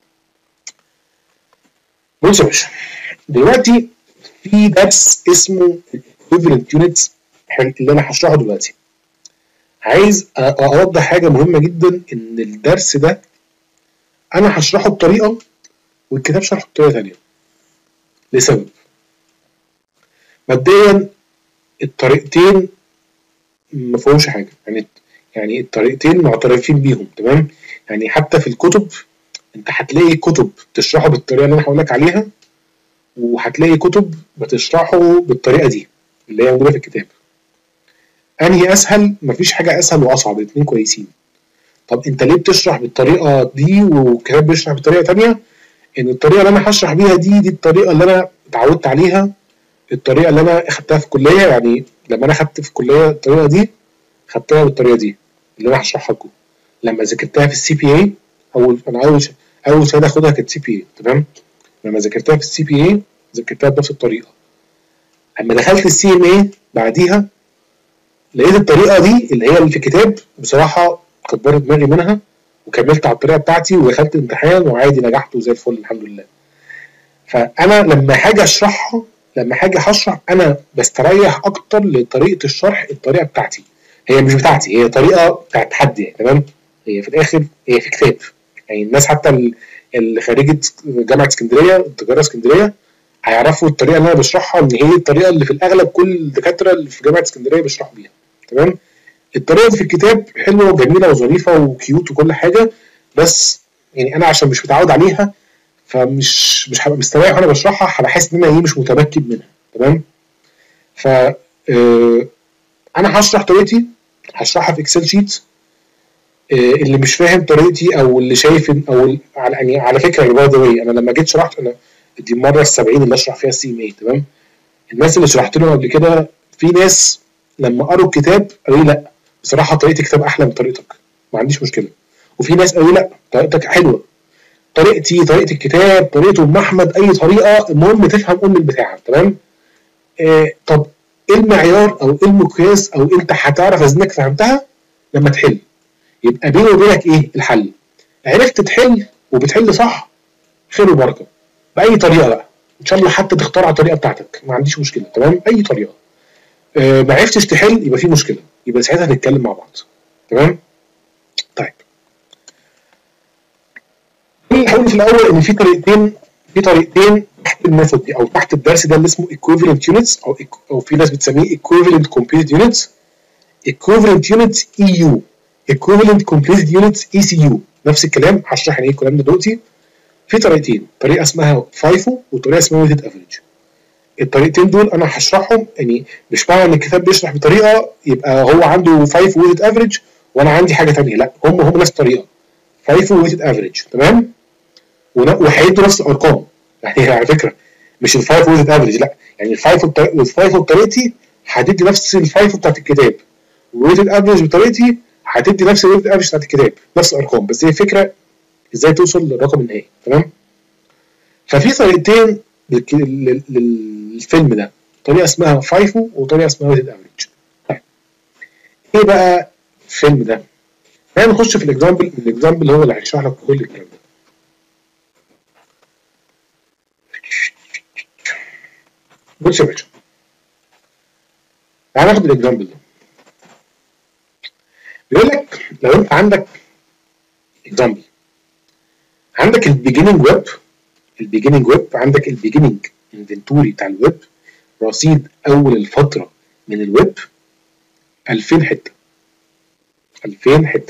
بص يا باشا، دلوقتي في درس اسمه equivalent units اللي انا هشرحه دلوقتي. عايز اوضح حاجه مهمه جدا، ان الدرس ده انا هشرحه بطريقه والكتاب شرحه بطريقه ثانيه لسبب. مبدئيا الطريقتين ما فيهمش حاجه، يعني يعني الطريقتين معترفين بيهم، تمام؟ يعني حتى في الكتب انت هتلاقي كتب بتشرحه بالطريقه اللي انا هقول لك عليها، وهتلاقي كتب بتشرحه بالطريقه دي اللي هي موجوده في الكتاب. انهي اسهل؟ مفيش حاجه اسهل واصعب، الاثنين كويسين. طب انت ليه بتشرح بالطريقه دي وكتاب بيشرح بطريقه ثانيه؟ ان الطريقه اللي انا هشرح بيها دي دي الطريقه اللي انا اتعودت عليها، الطريقه اللي انا اخدتها في الكليه. يعني لما انا اخدت في الكليه الطريقه دي خدتها بالطريقه دي اللي انا هشرحها لكم. لما ذاكرتها في السي بي اي، اول انا اول اول شهاده اخدها كانت سي بي اي، تمام؟ لما ذاكرتها في السي بي اي ذاكرتها بنفس الطريقه. اما دخلت السي ام اي بعديها لقيت الطريقه دي اللي هي اللي في الكتاب بصراحه كبرت دماغي منها، وكملت على الطريقه بتاعتي ودخلت امتحان وعادي نجحت وزي الفل الحمد لله. فانا لما حاجه اشرحها لما حاجه هشرح انا بستريح اكتر لطريقه الشرح، الطريقه بتاعتي هي مش بتاعتي، هي طريقه بتاعت حد يعني، تمام؟ هي في الاخر هي في كتاب. يعني الناس حتى اللي خريجه جامعه اسكندريه، تجاره اسكندريه، هيعرفوا الطريقه اللي انا بشرحها ان هي الطريقه اللي في الاغلب كل الدكاتره اللي في جامعه اسكندريه بيشرحوا بيها، تمام؟ الطريقه دي في الكتاب حلوه وجميله وظريفه وكيوت وكل حاجه، بس يعني انا عشان مش متعود عليها فمش مش هبقى مستريح وانا بشرحها، هبقى حاسس ان انا ايه مش متمكن منها، تمام؟ ف آه انا هشرح طريقتي، هشرحها في اكسل شيت. آه اللي مش فاهم طريقتي او اللي شايف او على يعني على فكره باي ذا واي، انا لما جيت شرحت انا دي المره السبعين اللي اشرح فيها السي ام اي، تمام؟ الناس اللي شرحت لهم قبل كده في ناس لما قروا الكتاب قالوا لي لا بصراحه طريقه الكتاب احلى من طريقتك، ما عنديش مشكله. وفي ناس قالوا لي لا طريقتك حلوه، طريقتي طريقه الكتاب طريقه ام احمد اي طريقه، المهم تفهم ام البتاع، تمام؟ آه طب ايه المعيار او ايه المقياس او انت هتعرف اذا انك فهمتها؟ لما تحل. يبقى بيني وبينك ايه الحل؟ عرفت تحل وبتحل صح، خير وبركه، باي طريقه بقى ان شاء الله، حتى تخترع الطريقه بتاعتك ما عنديش مشكله، تمام؟ اي طريقه. آه ما عرفتش تحل يبقى في مشكله، يبقى ساعتها نتكلم مع بعض، تمام؟ طيب هقول في الاول ان في طريقتين في طريقتين تحت الميثود دي او تحت الدرس ده اللي اسمه equivalent units او او في ناس بتسميه equivalent completed units. equivalent units E U equivalent completed units E C U، نفس الكلام. هشرح يعني ايه الكلام ده دلوقتي. في طريقتين، طريقه اسمها فايفو وطريقه اسمها weighted average. الطريقتين دول انا هشرحهم، يعني مش معنى ان الكتاب بيشرح بطريقه يبقى هو عنده فايفو weighted average وانا عندي حاجه ثانيه، لا هم هم نفس الطريقه، فايفو weighted average، تمام؟ وهيدوا نفس الارقام. يعني على فكره مش الفايفو ويزد افريج، لا، يعني الفايفو الفايفو بطريقتي هتدي نفس الفايفو بتاعت الكتاب، والويزد افريج بطريقتي هتدي نفس الويزد افريج بتاعت الكتاب، نفس الارقام، بس هي الفكره ازاي توصل للرقم النهائي، تمام؟ ففي طريقتين للفيلم ده، طريقه اسمها فايفو وطريقه اسمها ويزد افريج. طيب ايه بقى الفيلم ده؟ خلينا نخش في الاكزامبل، الاكزامبل هو اللي هيشرح لك كل الكلام ده. بص يا باشا، تعالى ناخد الاكزامبل ده. بيقول لك لو انت عندك اكزامبل، عندك البيجيننج ويب، البيجيننج ويب عندك البيجيننج انفنتوري بتاع الويب، رصيد اول الفتره من الويب ألفين حته، ألفين حته.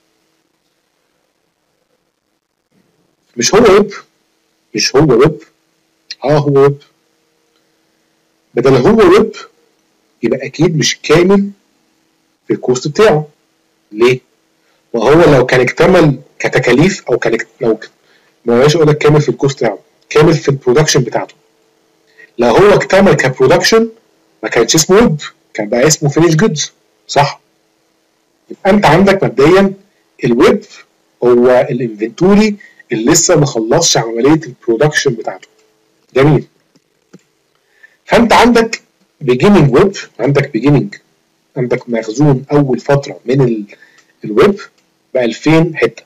مش هو ويب؟ مش هو ويب؟ اه هو ويب. بدل هو ويب يبقى اكيد مش كامل في الكوست بتاعه. ليه؟ وهو لو كان اكتمل كتكاليف او كان لو ما بقاش اقول لك كامل في الكوست بتاعه، كامل في البرودكشن بتاعته. لو هو اكتمل كبرودكشن ما كانش اسمه ويب، كان بقى اسمه فينيش جودز، صح؟ يبقى انت عندك مبدئيا الويب هو الانفنتوري اللي لسه ما خلصش عمليه البرودكشن بتاعته. جميل. فانت عندك بيجيننج ويب، عندك بيجيننج، عندك مخزون اول فتره من الويب ب ألفين حته.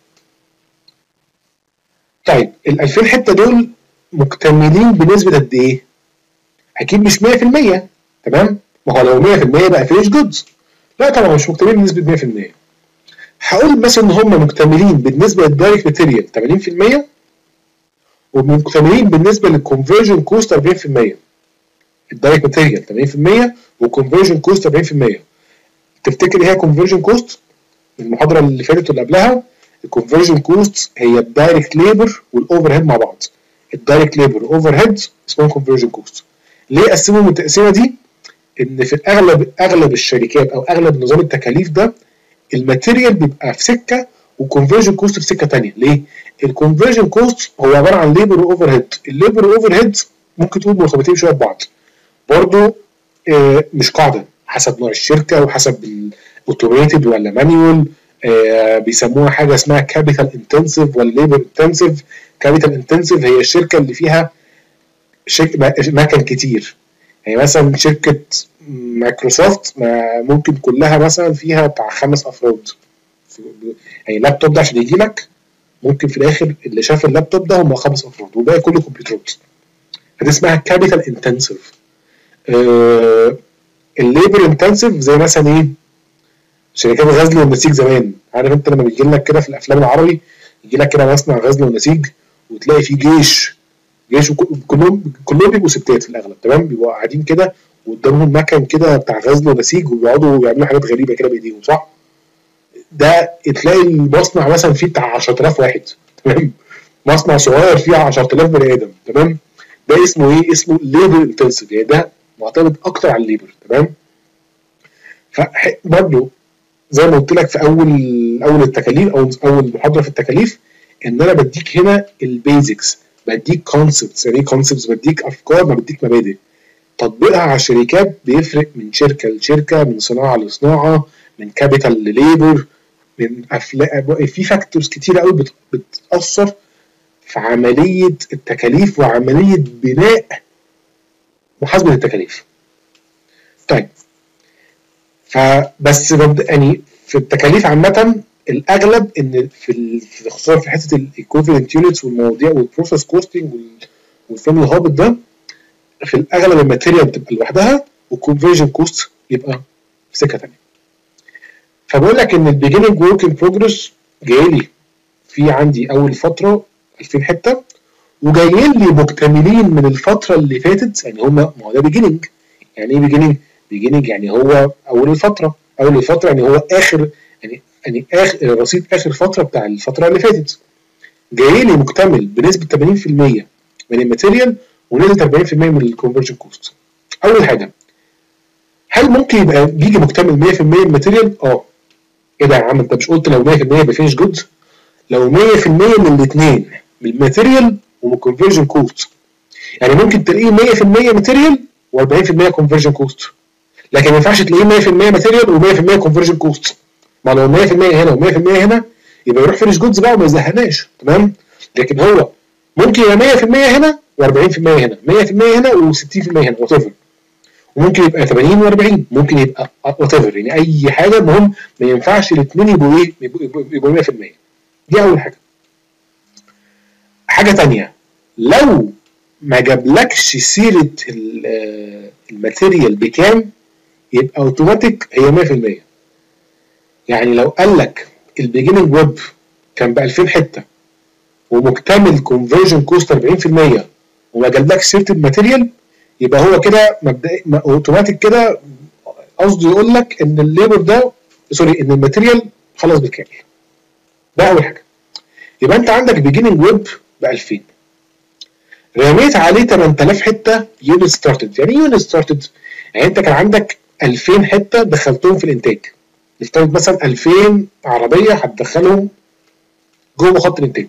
طيب ال ألفين حته دول مكتملين بنسبه قد ايه؟ اكيد مش مية في المية، تمام؟ ما هو لو مية في المية بقى فينيش جودز. لا طبعا مش مكتملين بنسبه مية في المية. هقول مثلا ان هم مكتملين بالنسبه للدايركت ماتيريال ثمانين في المية ومكتملين بالنسبه للكونفرجن كوست أربعين في المية. الدايركت ماتيريال ثمانين في المية والكونفرجن كوست أربعين في المية. تفتكر ايه هي كونفرجن كوست؟ المحاضره اللي فاتت واللي قبلها، الكونفرجن كوست هي الدايركت ليبر والاوفر هيد مع بعض. الدايركت ليبر والاوفر هيد اسمهم كونفرجن كوست. ليه قسمهم التقسيمه دي؟ ان في اغلب اغلب الشركات او اغلب نظام التكاليف ده الماتيريال بيبقى في سكه والكونفرجن كوست في سكه ثانيه. ليه؟ الكونفرجن كوست هو عباره عن ليبر واوفر هيد، الليبر واوفر هيد ممكن تقول مرتبطين شويه ببعض برضه، آه مش قاعده، حسب نوع الشركه وحسب الاوتوميتد ولا مانيوال. آه بيسموها حاجه اسمها كابيتال انتنسيف ولا ليبر انتنسيف. كابيتال انتنسيف هي الشركه اللي فيها مكن كتير، يعني مثلا شركه مايكروسوفت ممكن كلها مثلا فيها بتاع خمس افراد، يعني اللابتوب ده عشان يجي لك ممكن في الاخر اللي شاف اللابتوب ده هم خمس افراد والباقي كله كمبيوترات، فدي اسمها كابيتال انتنسيف. آه الليبر انتنسيف زي مثلا ايه؟ شركات الغزل والنسيج زمان، عارف انت لما بيجي لك كده في الافلام العربي يجي لك كده مصنع غزل ونسيج وتلاقي فيه جيش جيش كلهم كلهم بيبقوا ستات في الاغلب، تمام؟ بيبقوا قاعدين كده وقدامهم مكن كده بتاع غزل ونسيج وبيقعدوا يعملوا حاجات غريبه كده بايديهم، صح؟ ده تلاقي المصنع مثلا فيه بتاع عشرة آلاف واحد، تمام؟ مصنع صغير فيه عشرة آلاف بني ادم، تمام؟ ده اسمه ايه؟ اسمه ليبر انتنسيف، يعني ده معتمد اكتر على الليبر، تمام؟ فبرضه زي ما قلت لك في اول اول التكاليف او اول محاضره في التكاليف ان انا بديك هنا البيزكس، بديك كونسبتس. يعني ايه كونسبتس؟ بديك افكار، ما بديك مبادئ. تطبيقها على الشركات بيفرق من شركه لشركه، من صناعه لصناعه، من كابيتال لليبر، من افلاق، في فاكتورز كتيره قوي بتاثر في عمليه التكاليف وعمليه بناء محاسبه التكاليف. طيب فبس يعني في التكاليف عامه الاغلب ان في خصوصا في حته الايكوفالنت يونتس والمواضيع والبروسيس كوستنج والفاميلي هابط ده، في الاغلب الماتيريال بتبقى لوحدها والكونفرجن كوست يبقى في سكه ثانيه. فبقول لك ان البيجننج ورك ان بروجرس جاي لي في عندي اول فتره ألفين حته، وجايين لي مكتملين من الفتره اللي فاتت، يعني هم ما هو ده بيجننج. يعني ايه بيجننج؟ بيجننج يعني هو اول الفتره، اول الفتره يعني هو اخر، يعني يعني اخر رصيد اخر فتره بتاع الفتره اللي فاتت. جاي لي مكتمل بنسبه ثمانين في المية من الماتيريال ونسبه أربعين في المية من الكونفرجن كوست. اول حاجه، هل ممكن يبقى بيجي مكتمل مية في المية من الماتيريال؟ اه. ايه ده يا عم، انت مش قلت لو مية في المية يبقى فينش جودز؟ لو مية في المية من الاثنين، من الماتيريال ومن الكونفرجن كوست. يعني ممكن تلاقيه مية في المية ماتيريال و40% كونفرجن كوست، لكن ما ينفعش تلاقيه مية في المية ماتيريال و100% كونفرجن كوست. ما لو مية في المية هنا و100% هنا يبقى يروح فينش جودز بقى وما يزهقناش، تمام؟ لكن هو ممكن يبقى مية في المية هنا و40% هنا، مية في المية هنا و60% هنا، وات ايفر. وممكن يبقى ثمانين و40، ممكن يبقى وات ايفر، يعني اي حاجه، المهم ما ينفعش الاثنين يبقوا ايه؟ يبقوا مية في المية. دي اول حاجه. حاجه ثانيه، لو ما جابلكش سيره الماتيريال بكام يبقى اوتوماتيك هي مية في المية. يعني لو قال لك البيجننج ويب كان ب ألفين حته ومكتمل كونفرجن كوست أربعين في المية وما جابلكش سيره الماتيريال، يبقى هو كده مبدئيا اوتوماتيك كده قصده يقول لك ان الليبر ده سوري ان الماتيريال خلص بالكامل. ده اول حاجه. يبقى انت عندك بيجننج ويب ب ألفين، رميت عليه ثمانية آلاف حته يونت ستارتد. يعني ايه يونت ستارتد؟ يعني انت كان عندك ألفين حته دخلتهم في الانتاج. نفترض مثلا ألفين عربيه هتدخلهم جوه خط الانتاج.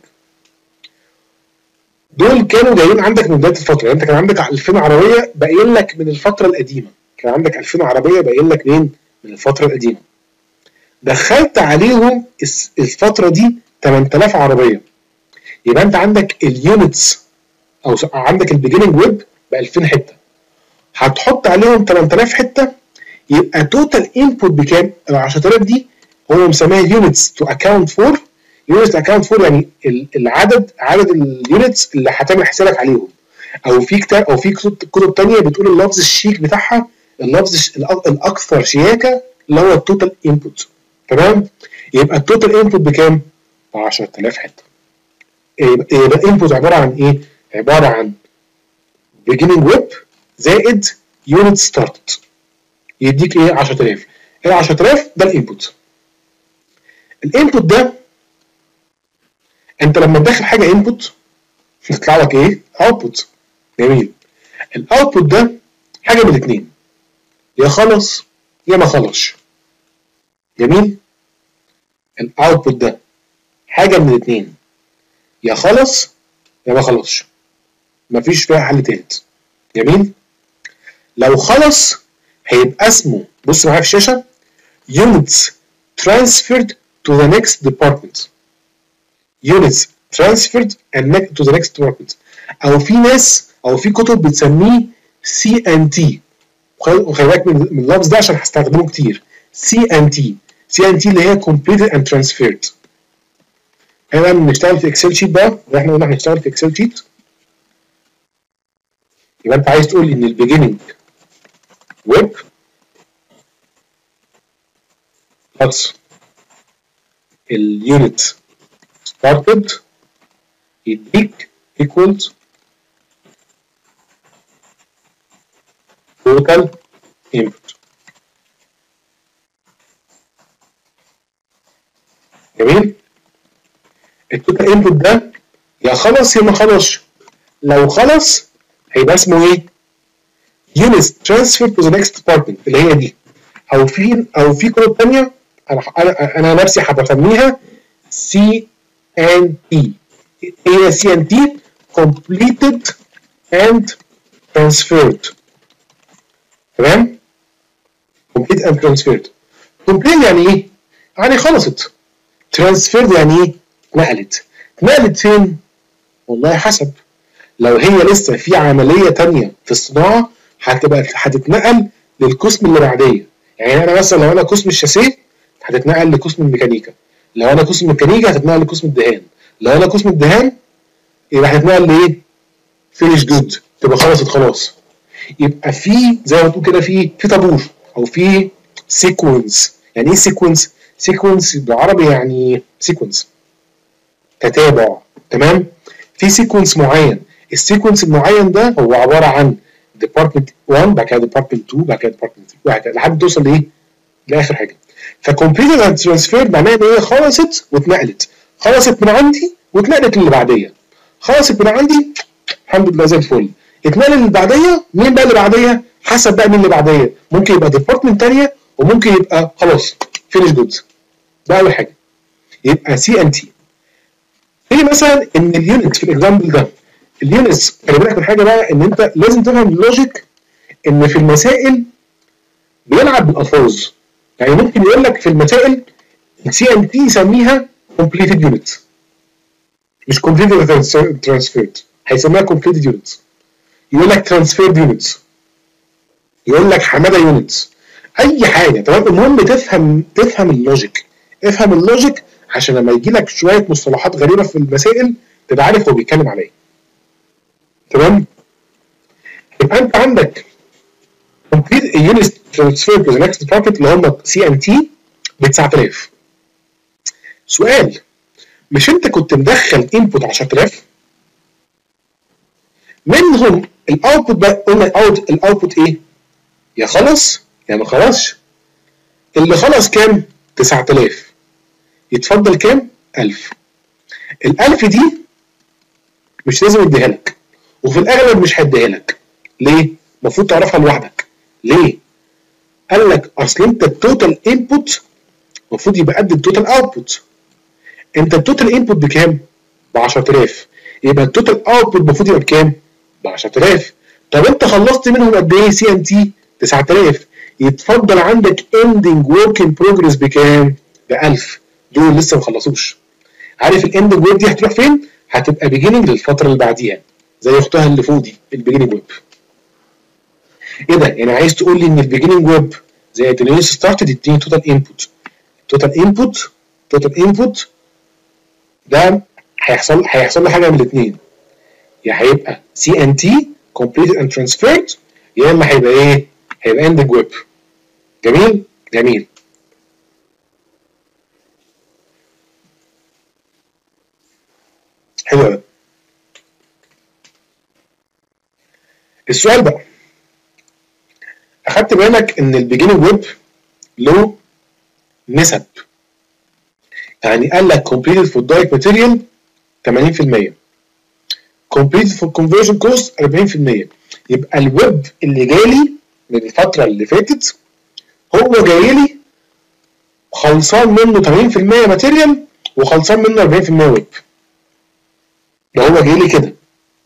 دول كانوا جايين عندك من بدايه الفتره، يعني انت كان عندك ألفين عربيه باقيين لك من الفتره القديمه، كان عندك ألفين عربيه باقيين لك منين؟ من الفتره القديمه. دخلت عليهم الفتره دي ثمانية آلاف عربيه، يبقى انت عندك اليونتس او عندك البيجننج ويب ب ألفين حته، هتحط عليهم ثمانية آلاف حته، يبقى توتال انبوت بكام؟ ال عشرة آلاف دي هو مسميها يونتس تو اكاونت فور. يونتس اكاونت فور يعني العدد، عدد اليونتس اللي هتعمل حسابك عليهم. او في كتاب او في كتب ثانيه بتقول اللفظ الشيك بتاعها، اللفظ الاكثر شياكه اللي هو التوتال انبوت، تمام؟ يبقى التوتال انبوت بكام؟ ب عشرة آلاف حته. يبقى الانبوت عباره عن ايه؟ عباره عن beginning ويب زائد يونت ستارتد، يديك ايه؟ عشرة آلاف. ال عشرة آلاف ده الانبوت. الانبوت ده انت لما تدخل حاجه انبوت يطلع لك ايه؟ اوتبوت. جميل. الاوتبوت ده حاجه من الاثنين، يا خلص يا ما خلصش. جميل. الاوتبوت ده حاجه من الاثنين، يا خلص يا ما خلصش، مفيش فيها حل تالت. جميل. لو خلص هيبقى اسمه، بص معايا في الشاشه، units transferred to the next department. units transferred and to the next department. او في ناس او في كتب بتسميه سي ان تي. وخلي بالك من اللفظ ده عشان هستخدمه كتير. سي ان تي سي ان تي اللي هي completed and transferred. احنا بنشتغل في اكسل شيت بقى، احنا قلنا هنشتغل في اكسل شيت. يبقى انت عايز تقول لي ان البيجيننج ويب بلس اليونت ستارتد يديك equals total input. جميل. التوتال انبوت ده يا خلص يا ما خلصش. لو خلص هيبقى اسمه ايه؟ units transfer to the next department اللي هي دي. او في او في كود ثانيه انا انا انا نفسي هبسميها سي ان تي. هي سي ان تي completed and transferred. تمام؟ complete and transferred. complete يعني ايه؟ يعني خلصت. transferred يعني ايه؟ اتنقلت. اتنقلت فين؟ والله حسب. لو هي لسه في عمليه ثانيه في الصناعه هتبقى هتتنقل للقسم اللي بعديه. يعني انا مثلا لو انا قسم الشاسيه هتتنقل لقسم الميكانيكا. لو انا قسم الميكانيكا هتتنقل لقسم الدهان. لو انا قسم الدهان يبقى هتتنقل لايه؟ فينيش جود. تبقى خلصت خلاص. يبقى في زي ما تقول كده في في طابور او في سيكونس. يعني ايه سيكونس؟ سيكونس بالعربي يعني سيكونس تتابع. تمام؟ في سيكونس معين. السيكونس المعين ده هو عباره عن ديبارتمنت واحد بعد كده ديبارتمنت اتنين بعد كده ديبارتمنت تلاتة وهكذا لحد توصل لايه؟ لاخر حاجه. فكومبليتد اند ترانسفيرد معناها ان هي خلصت واتنقلت. خلصت من عندي واتنقلت للي بعديه. خلصت من عندي الحمد لله زي الفل. اتنقل اللي بعديه. مين بقى اللي بعديه؟ حسب بقى مين اللي بعديه. ممكن يبقى ديبارتمنت ثانيه وممكن يبقى خلاص فينيش جودز. ده اول حاجه. يبقى سي ان تي. في مثلا ان اليونت في الاكزامبل ده اليونتس خلي بالك من حاجه بقى، ان انت لازم تفهم اللوجيك ان في المسائل بيلعب بالالفاظ. يعني ممكن يقول لك في المسائل السي ان تي يسميها completed unit مش completed transferred. هيسميها completed units. يقول لك transferred units. يقول لك حماده units. اي حاجه. تمام. المهم تفهم تفهم اللوجيك. افهم اللوجيك عشان لما يجي لك شويه مصطلحات غريبه في المسائل تبقى عارف هو بيتكلم على ايه. تمام. يبقى انت عندك complete unit transfer to the next department اللي هم سي ان تي ب تسعة آلاف. سؤال، مش انت كنت مدخل انبوت عشرة آلاف؟ منهم الاوتبوت بقى قلنا الاوت الاوتبوت ايه؟ يا خلص يا ما خلصش. اللي خلص كام؟ تسعة آلاف. يتفضل كام؟ ألف. ال ألف دي مش لازم اديها لك، وفي الاغلب مش هديها لك. ليه؟ المفروض تعرفها لوحدك. ليه؟ قال لك اصل انت التوتال انبوت المفروض يبقى قد التوتال اوتبوت. انت التوتال انبوت بكام؟ ب عشرة آلاف. يبقى التوتال اوتبوت المفروض يبقى بكام؟ ب عشرة آلاف. طب انت خلصت منهم قد ايه سي ان تي؟ تسعة آلاف. يتفضل عندك اندنج ورك ان بروجرس بكام؟ ب ألف. دول لسه ما خلصوش. عارف الاندنج ويب دي هتروح فين؟ هتبقى بيجيننج للفتره اللي بعديها زي اختها اللي فوق دي البيجيننج ويب. ايه ده؟ يعني عايز تقول لي ان البيجيننج ويب زي اليونت ستارتد يديني توتال انبوت. توتال انبوت توتال انبوت ده هيحصل هيحصل له حاجه من الاثنين. يا هيبقى سي ان تي completed and transferred يا اما هيبقى ايه؟ هيبقى اندنج ويب. جميل؟ جميل. حلو قوي. السؤال بقى، اخدت بالك ان البيجيننج ويب له نسب. يعني قال لك completed for direct material ثمانين في المية، completed for conversion cost أربعين في المية. يبقى الويب اللي جالي من الفتره اللي فاتت هو جاي لي خلصان منه ثمانين في المية ماتيريال وخلصان منه أربعين في المية ويب. ده هو جاي لي كده،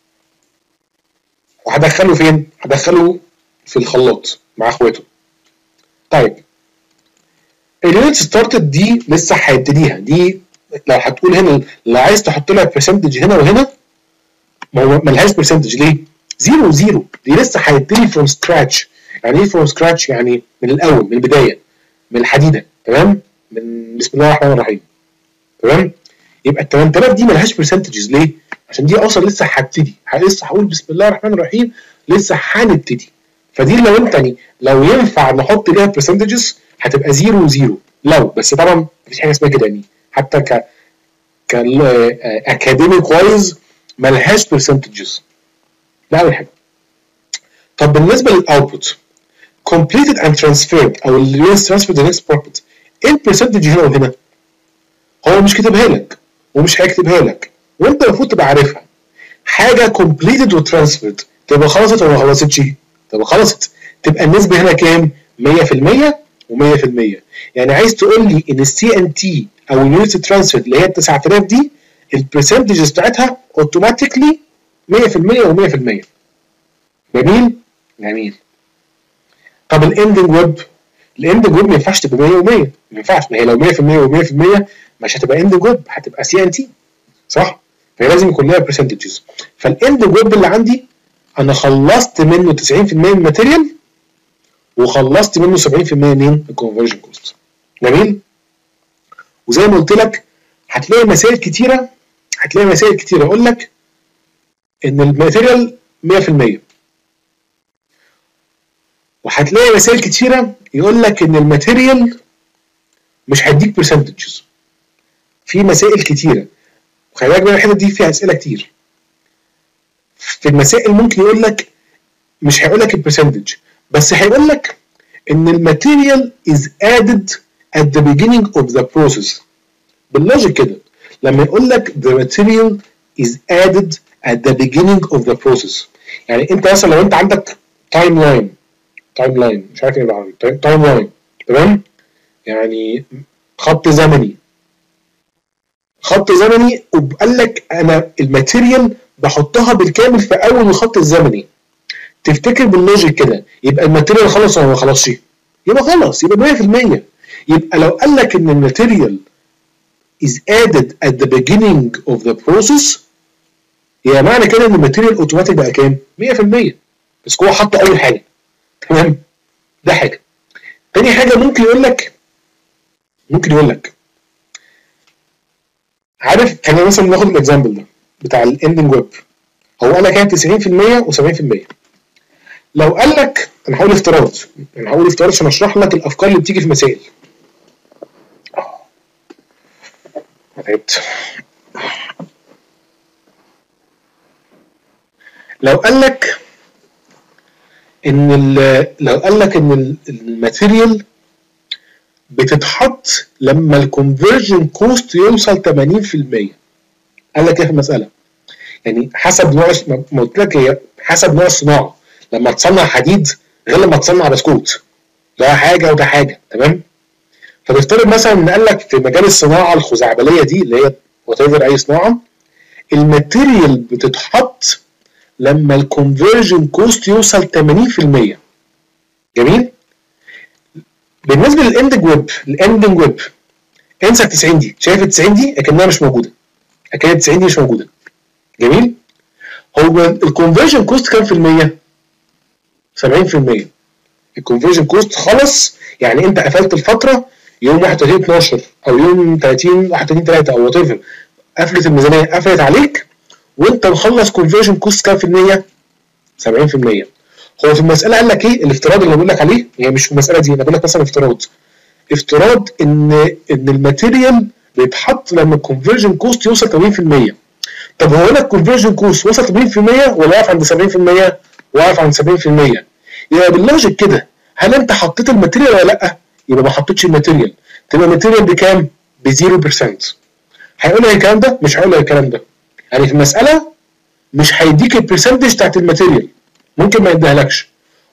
وهدخله فين؟ هدخله في الخلاط مع اخواته. طيب اليونت ستارتد دي لسه هيبتديها، دي لو هتقول هنا لو عايز تحط لها برسنتج هنا وهنا ما ملهاش برسنتج. ليه؟ زيرو زيرو، دي لسه هيبتدي فروم سكراتش. يعني ايه فروم سكراتش؟ يعني من الاول، من البدايه، من الحديده. تمام؟ من بسم الله الرحمن الرحيم. تمام؟ يبقى ال ثمانية آلاف دي ملهاش برسنتجز. ليه؟ عشان دي اصلا لسه هبتدي، لسه هقول بسم الله الرحمن الرحيم، لسه هنبتدي. فدي لو انت يعني لو ينفع نحط ليها برسنتجز هتبقى زيرو وزيرو لو، بس طبعا مفيش حاجه اسمها كده يعني، حتى ك ك اكاديميك وايز ملهاش برسنتجز. ده اول حاجه. طب بالنسبه للاوتبوت completed and transferred او اللي transferred to the next profit، ايه البرسنتج هنا وهنا؟ هو مش كاتبها لك ومش هيكتبها لك، وانت المفروض تبقى عارفها. حاجه completed وترانسفيرد تبقى خلصت ولا ما خلصتش؟ تبقى خلصت. تبقى النسبه هنا كام؟ مية في المية و100 في المية. يعني عايز تقول لي ان السي ان تي او اليونت ترانسفيرد اللي هي تسعة آلاف دي البرسنتجز بتاعتها اوتوماتيكلي مية في المية و100 في المية. جميل؟ جميل. طب الاندنج ويب، الاندنج ويب ما ينفعش تبقى مية و100، ما ينفعش. ما هي لو مية في المية و100 في المية مش هتبقى اندنج ويب، هتبقى سي ان تي، صح؟ فهي لازم يكون لها برسنتجز. فالاندنج ويب اللي عندي انا خلصت منه تسعين في المية من الماتيريال وخلصت منه سبعين في المية من الكونفرجن كوست. جميل؟ وزي ما قلت لك هتلاقي مسائل كتيره، هتلاقي مسائل كتيره اقول لك ان الماتيريال مية في المية، وهتلاقي مسائل كتيره يقول لك ان الماتيريال مش هيديك برسنتجز. في مسائل كتيره، وخلي بالك بقى الحته دي فيها اسئله كتير. في المسائل ممكن يقول لك مش هيقول لك البرسنتج، بس هيقول لك ان الماتيريال is added at the beginning of the process. باللوجيك كده لما يقول لك the material is added at the beginning of the process، يعني انت مثلا لو انت عندك تايم لاين، تايم لاين مش عارف ايه بالعربي، تايم لاين، تمام؟ يعني خط زمني، خط زمني، وقال لك انا الماتيريال بحطها بالكامل في اول الخط الزمني. تفتكر باللوجيك كده يبقى الماتيريال خلص ولا ما خلصش؟ يبقى خلص، يبقى مية في المية. يبقى لو قال لك ان الماتيريال is added at the beginning of the process يبقى معنى كده ان الماتيريال اوتوماتيك بقى كام؟ مية في المية، بس هو حط اول حاجه. تمام؟ ده حاجه. تاني حاجه ممكن يقول لك ممكن يقول لك عارف، خلينا مثلا ناخد الاكزامبل ده بتاع الاندنج ويب. هو قال لك هي تسعين في المية و70 في المية. لو قال لك انا هقول افتراض، انا هقول افتراض عشان اشرح لك الافكار اللي بتيجي في مسائل. تعبت. لو قال لك ان لو قال لك ان الماتيريال بتتحط لما الكونفرجن كوست يوصل ثمانين في المية. قال لك ايه في المساله؟ يعني حسب نوع، ما قلت لك هي حسب نوع الصناعه. لما تصنع حديد غير لما تصنع بسكوت، ده حاجه وده حاجه. تمام؟ فنفترض مثلا ان قال لك في مجال الصناعه الخزعبليه دي اللي هي وات ايفر اي صناعه، الماتيريال بتتحط لما الكونفرجن كوست يوصل ثمانين في المية. جميل؟ بالنسبه للاندنج ويب، الاندنج ويب انسى ال تسعين دي، شايف ال تسعين دي اكنها مش موجوده، اكن ال تسعين دي مش موجوده. جميل؟ هو الكونفرجن كوست كام في المية؟ سبعين في المية. الكونفرجن كوست خلص، يعني انت قفلت الفتره يوم واحد وثلاثين اتناشر او يوم ثلاثين واحد وثلاثين تلاتة او وات ايفر، قفلت الميزانيه قفلت عليك وانت مخلص كونفرجن كوست كام في المية؟ سبعين في المية. هو في المساله قال لك ايه؟ الافتراض اللي بقول لك عليه، هي مش في المساله دي، انا بقول لك مثلا افتراض افتراض ان ان الماتيريال بيتحط لما الكونفرجن كوست يوصل ثمانين في المية. طب هو هنا الكونفرجن كوست وصل ثمانين في المية ولا واقف عند سبعين في المية؟ واقف عند سبعين في المية. يبقى باللوجيك كده هل انت حطيت الماتيريال ولا لا؟ يبقى ما حطيتش الماتيريال. تبقى الماتيريال بكام؟ ب صفر بالمية. هيقول لك الكلام ده؟ مش هيقول لك الكلام ده. يعني في المساله مش هيديك البرسنتج بتاعت الماتيريال، ممكن ما يديهالكش،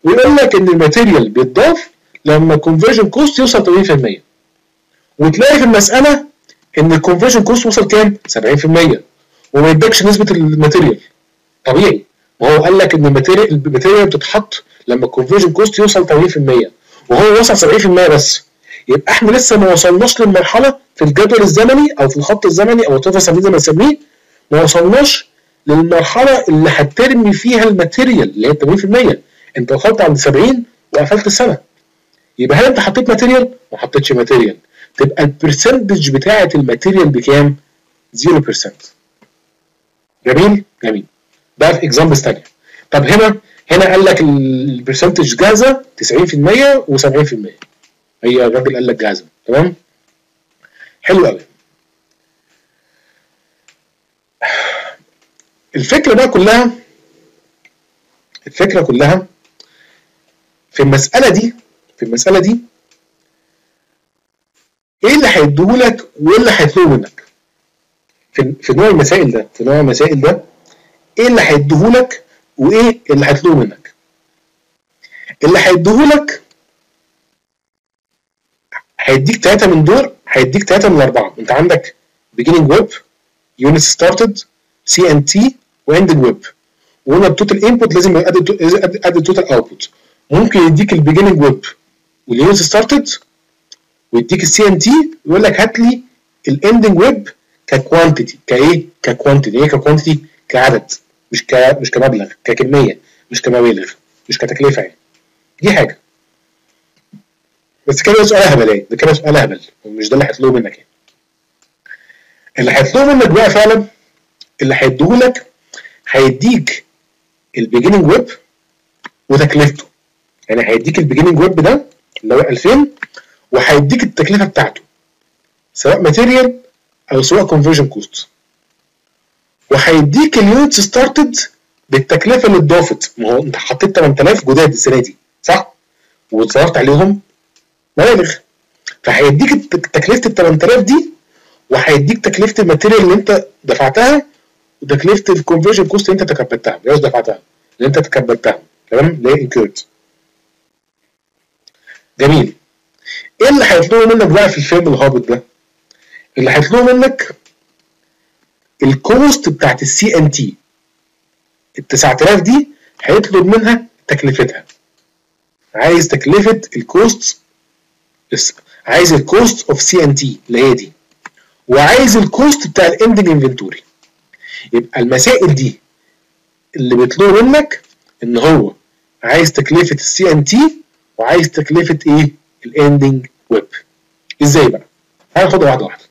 ويقول لك ان الماتيريال بيتضاف لما الكونفرجن كوست يوصل ثمانين في المية، وتلاقي في المساله ان الكونفرجن كوست وصل كام؟ سبعين في المية، وما يدكش نسبه الماتيريال. طبيعي، ما هو قال لك ان الماتيريال الماتيريال بتتحط لما الكونفرجن كوست يوصل ثمانين في المية، وهو وصل سبعين في المية بس. يبقى احنا لسه ما وصلناش للمرحله في الجدول الزمني او في الخط الزمني او تقدر تسميه زي ما تسميه، ما وصلناش للمرحله اللي هترمي فيها الماتيريال اللي هي ثمانين في المية. انت وصلت عند سبعين وقفلت السنه. يبقى هل انت حطيت ماتيريال؟ ما حطيتش ماتيريال. تبقى البرسنتج بتاعه الماتيريال بكام؟ صفر بالمية. جميل؟ جميل. ده في اكزامبلز ثانيه. طب هنا هنا قال لك البرسنتج جاهزه تسعين في المية و70 في المية. هي الراجل قال لك جاهزه، تمام؟ حلو قوي. الفكره بقى كلها الفكره كلها في المساله دي في المساله دي ايه اللي هيديهولك وايه اللي هيطلبه منك في في نوع المسائل ده في نوع المسائل ده ايه اللي هيديهولك وايه اللي هيطلبه منك. اللي هيديهولك هيديك ثلاثه من دول، هيديك ثلاثه من اربعه. انت عندك beginning web، unit started، سي ان تي، واندنج ويب. وهنا التوتال انبوت لازم يبقى قد التوتال اوتبوت. ممكن يديك البيجننج ويب واليونت ستارتد ويديك السي ان تي ويقول لك هات لي الاندنج ويب ككوانتيتي. كايه؟ ككوانتيتي. ايه ككوانتيتي؟ كعدد، مش ك مش كمبلغ، ككميه، مش كمبالغ، مش كتكلفه يعني. دي حاجه. بس كده سؤال هبل يعني، ده كده سؤال هبل ومش ده اللي هيطلبه منك يعني. اللي هيطلبه منك بقى فعلا، اللي هيديهولك هيديك البيجننج ويب وتكلفته. يعني هيديك البيجننج ويب ده اللي هو ألفين، وهيديك التكلفه بتاعته سواء ماتيريال او سواء كونفرجن كوست. وهيديك اليونتس ستارتد بالتكلفه اللي اتضافت. ما هو انت حطيت ثمانية آلاف جداد السنه دي صح؟ وصرفت عليهم مبالغ، فهيديك تكلفه ال ثمانية آلاف دي، وهيديك تكلفه الماتيريال اللي انت دفعتها، وتكلفه الكونفرجن كوست اللي انت تكبدتها، مش دفعتها، اللي انت تكبدتها، تمام؟ اللي هي انكيرد. جميل. ايه اللي هيطلبوا منك بقى في الفيلم الهابط ده؟ اللي هيطلبوا منك الكوست بتاعت السي ان تي. ال تسعة آلاف دي هيطلب منها تكلفتها. عايز تكلفه الكوست، عايز الكوست اوف سي ان تي اللي هي دي، وعايز الكوست بتاع الاندنج انفنتوري. يبقى المسائل دي اللي بيطلبوا منك ان هو عايز تكلفه السي ان تي وعايز تكلفه ايه؟ الاندنج ويب. ازاي بقى؟ هناخدها واحده واحده.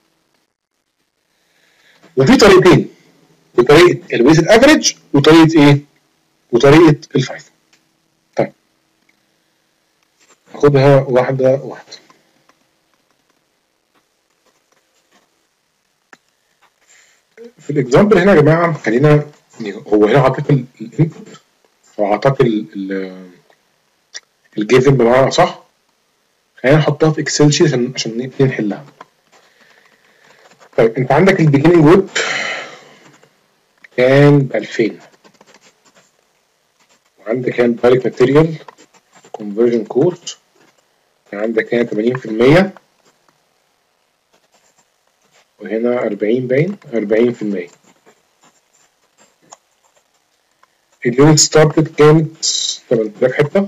وفي طريقتين، بطريقه الويتد افريج وطريقه ايه؟ وطريقه الفايثون. طيب هاخدها واحده واحده. في الاكزامبل هنا يا جماعه خلينا، هو هنا عطاك الانبوت وعطاك الجيفن بمعنى صح. خلينا نحطها في اكسل شيت عشان عشان نبتدي نحلها. طيب انت عندك البيجننج ويب كان ب ألفين، وعندك هنا الدايركت ماتيريال كونفرجن كوست كان عندك هنا ثمانين في المية، وهنا أربعين باين أربعين في المية. اليونت ستارتد كانت ثمانية آلاف حته،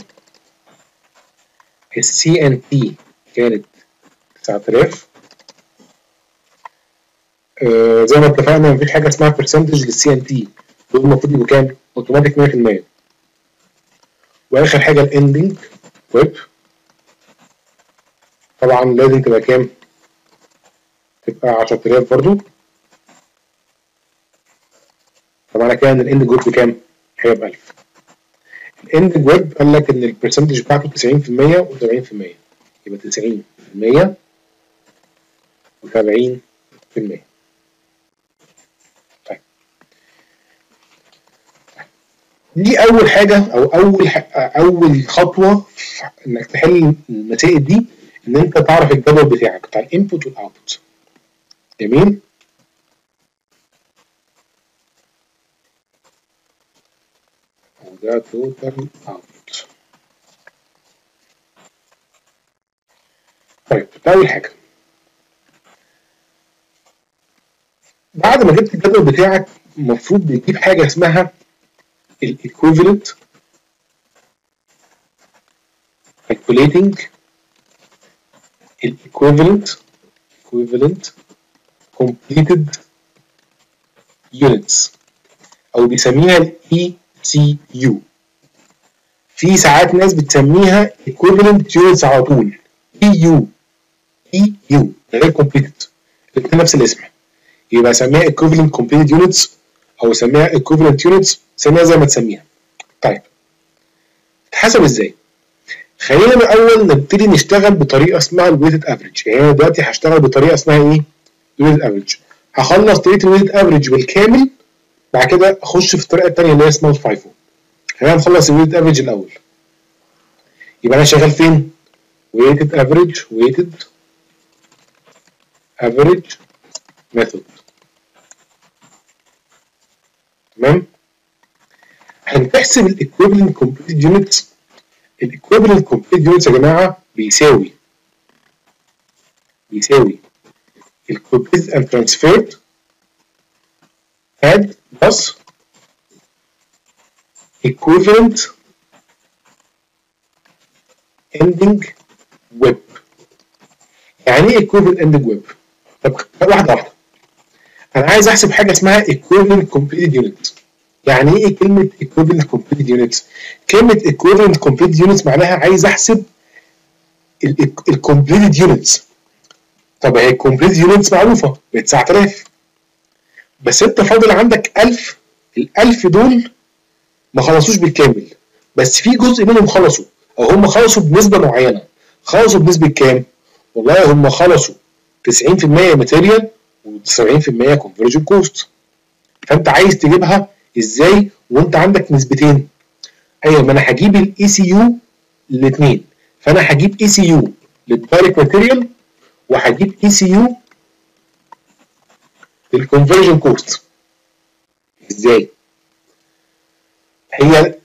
السي ان تي كانت تسعة آلاف. آه زي ما اتفقنا مفيش حاجه اسمها برسنتج للسي ان تي، دول المفروض يبقوا كام؟ اوتوماتيك مية في المية. واخر حاجه الاندنج ويب طبعا لازم تبقى كام؟ تبقى عشرة آلاف برضو. فمعنى كده ان الاندنج ويب بكام؟ هيبقى ألف. الاندنج ويب قال لك ان البرسنتج بتاعته تسعين في المية و70 في المية، يبقى تسعين في المية و70 في المية. طيب دي اول حاجه او اول اول خطوه انك تحل المسائل دي، ان انت تعرف الجدول بتاعك بتاع الانبوت والاوتبوت. جميل. وده توتال اوتبوت. ده اول حاجه. بعد ما جبت الجدول بتاعك المفروض بتجيب حاجه اسمها الايكويفالنت calculating الايكويفالنت equivalent completed units او بيسميها الاي سي يو. في ساعات ناس بتسميها equivalent units على طول اي يو اي يو غير completed، الاثنين نفس الاسم، يبقى سميها equivalent completed units او سميها equivalent units، سميها زي ما تسميها. طيب تتحسب ازاي؟ خلينا الاول نبتدي نشتغل بطريقه اسمها الويتد افريج. يعني انا دلوقتي هشتغل بطريقه اسمها ايه؟ الويتد افريج. هخلص طريقه الويتد افريج بالكامل، بعد كده اخش في الطريقه الثانيه اللي هي اسمها الفايفو. خلينا نخلص الويتد افريج الاول. يبقى انا شغال فين؟ ويتد افريج ويتد افريج ميثود. تمام؟ هنحسب الايكويفالنت كومبليت يونتس. الايكويفالنت كومبليت يونتس يا جماعه بيساوي بيساوي الكومبليت اند ترانسفيرد اد بلس equivalent ending web. يعني ايه equivalent ending web؟ طب واحده واحده. انا عايز احسب حاجه اسمها equivalent completed unit. يعني ايه كلمه equivalent completed unit؟ كلمه equivalent completed unit معناها عايز احسب ال completed units. طب هي completed units معروفه ب تسعة آلاف، بس انت فاضل عندك ألف. ال ألف دول ما خلصوش بالكامل، بس في جزء منهم خلصوا، او هم خلصوا بنسبه معينه. خلصوا بنسبه كام؟ والله هم خلصوا تسعين في المية ماتيريال و90% كونفرجن كوست. فانت عايز تجيبها ازاي وانت عندك نسبتين؟ ايوه، ما انا هجيب الاي سي يو الاثنين، فانا هجيب اي سي يو للدايركت ماتيريال وهجيب اي سي يو للكونفرجن كوست. ازاي؟ هي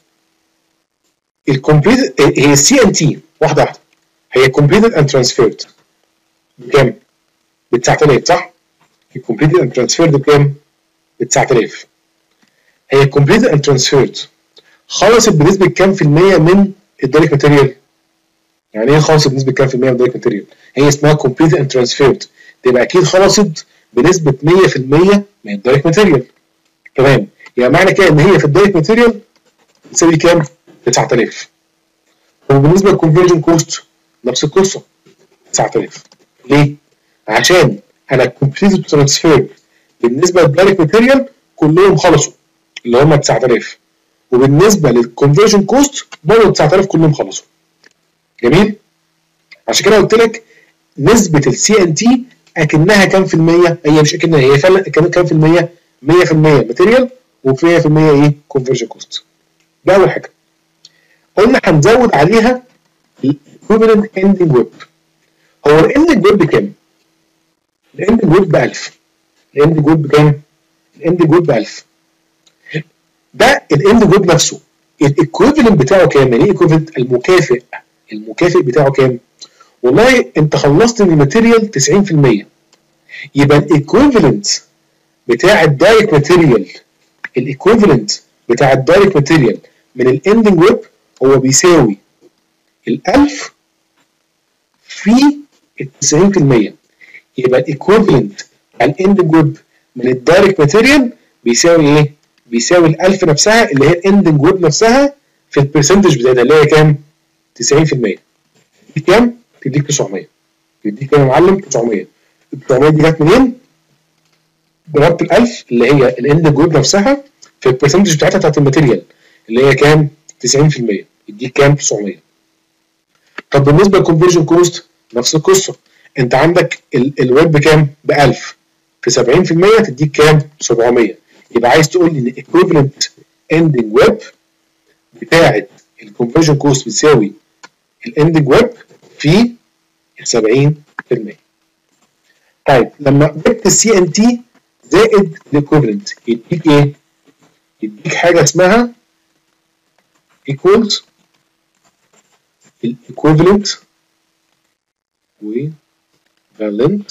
الكومبليت هي السي ان تي واحده واحده. هي completed and transferred بكام؟ ب تسعة آلاف صح؟ هي completed and transferred بكام؟ ب تسعة آلاف. هي completed and transferred خلصت بنسبه كام في المية من الدايركت ماتيريال؟ يعني ايه خلصت بنسبه كام في المية من الدايركت ماتيريال؟ هي اسمها completed and transferred، تبقى اكيد خلصت بنسبه مية في المية من الدايركت ماتيريال. تمام؟ يعني معنى كده ان هي في الدايركت ماتيريال بتساوي كام؟ تسعة آلاف. وبالنسبه للكونفرجن كوست نفس القصه تسعة آلاف. ليه؟ عشان انا كومبليت ترانسفير بالنسبه للدايركت ماتيريال كلهم خلصوا اللي هم تسعة آلاف، وبالنسبه للكونفرجن كوست برضه تسعة آلاف كلهم خلصوا. جميل؟ عشان كده قلت لك نسبه السي ان تي اكنها كام في الميه؟ هي مش اكنها، هي فعلا كام في الميه؟ مية في المية ماتيريال و100% ايه؟ كونفرجن كوست. ده اول حاجه. قلنا هنزود عليها الايكويفالنت اندنج ويب. هو الاندنج ويب بكام؟ الاندنج ويب ب ألف. الاندنج ويب بكام؟ الاندنج ويب ب ألف. ده الاندنج ويب نفسه. الايكويفالنت بتاعه كام؟ يعني ايه ايكويفالنت؟ المكافئ. المكافئ بتاعه كام؟ والله انت خلصت من الماتيريال تسعين في المية، يبقى الايكويفالنت بتاع الدايركت ماتيريال الايكويفالنت بتاع الدايركت ماتيريال من الاندنج ويب هو بيساوي ال ألف في ال تسعين في المية. يبقى الايكويفالنت بتاع الاندنج ويب من الدايركت ماتيريال بيساوي ايه؟ بيساوي ال ألف نفسها اللي هي الاندنج ويب نفسها في البرسنتج بتاعتها اللي هي كام؟ تسعين في المية. دي كام؟ تديك تسعمية. تديك كام يا معلم؟ تسعمية. ال تسعمية دي جت منين؟ ضربت ال ألف اللي هي الاندنج ويب نفسها في البرسنتج بتاعتها بتاعت الماتيريال اللي هي كام؟ تسعين في المية. يديك كام؟ تسعمية. طب بالنسبه للكونفرجن كوست نفس القصه. انت عندك الويب بكام؟ ب ألف، في سبعين في المية تديك كام؟ سبعمية. يبقى عايز تقول لي ان الايكويفالنت اندنج ويب بتاعت الكونفرجن كوست بتساوي الاندنج ويب في سبعين في المية. طيب لما جبت السي ان تي زائد الايكويفالنت يديك ايه؟ يديك حاجه اسمها equals الايكويفالنت و equivalent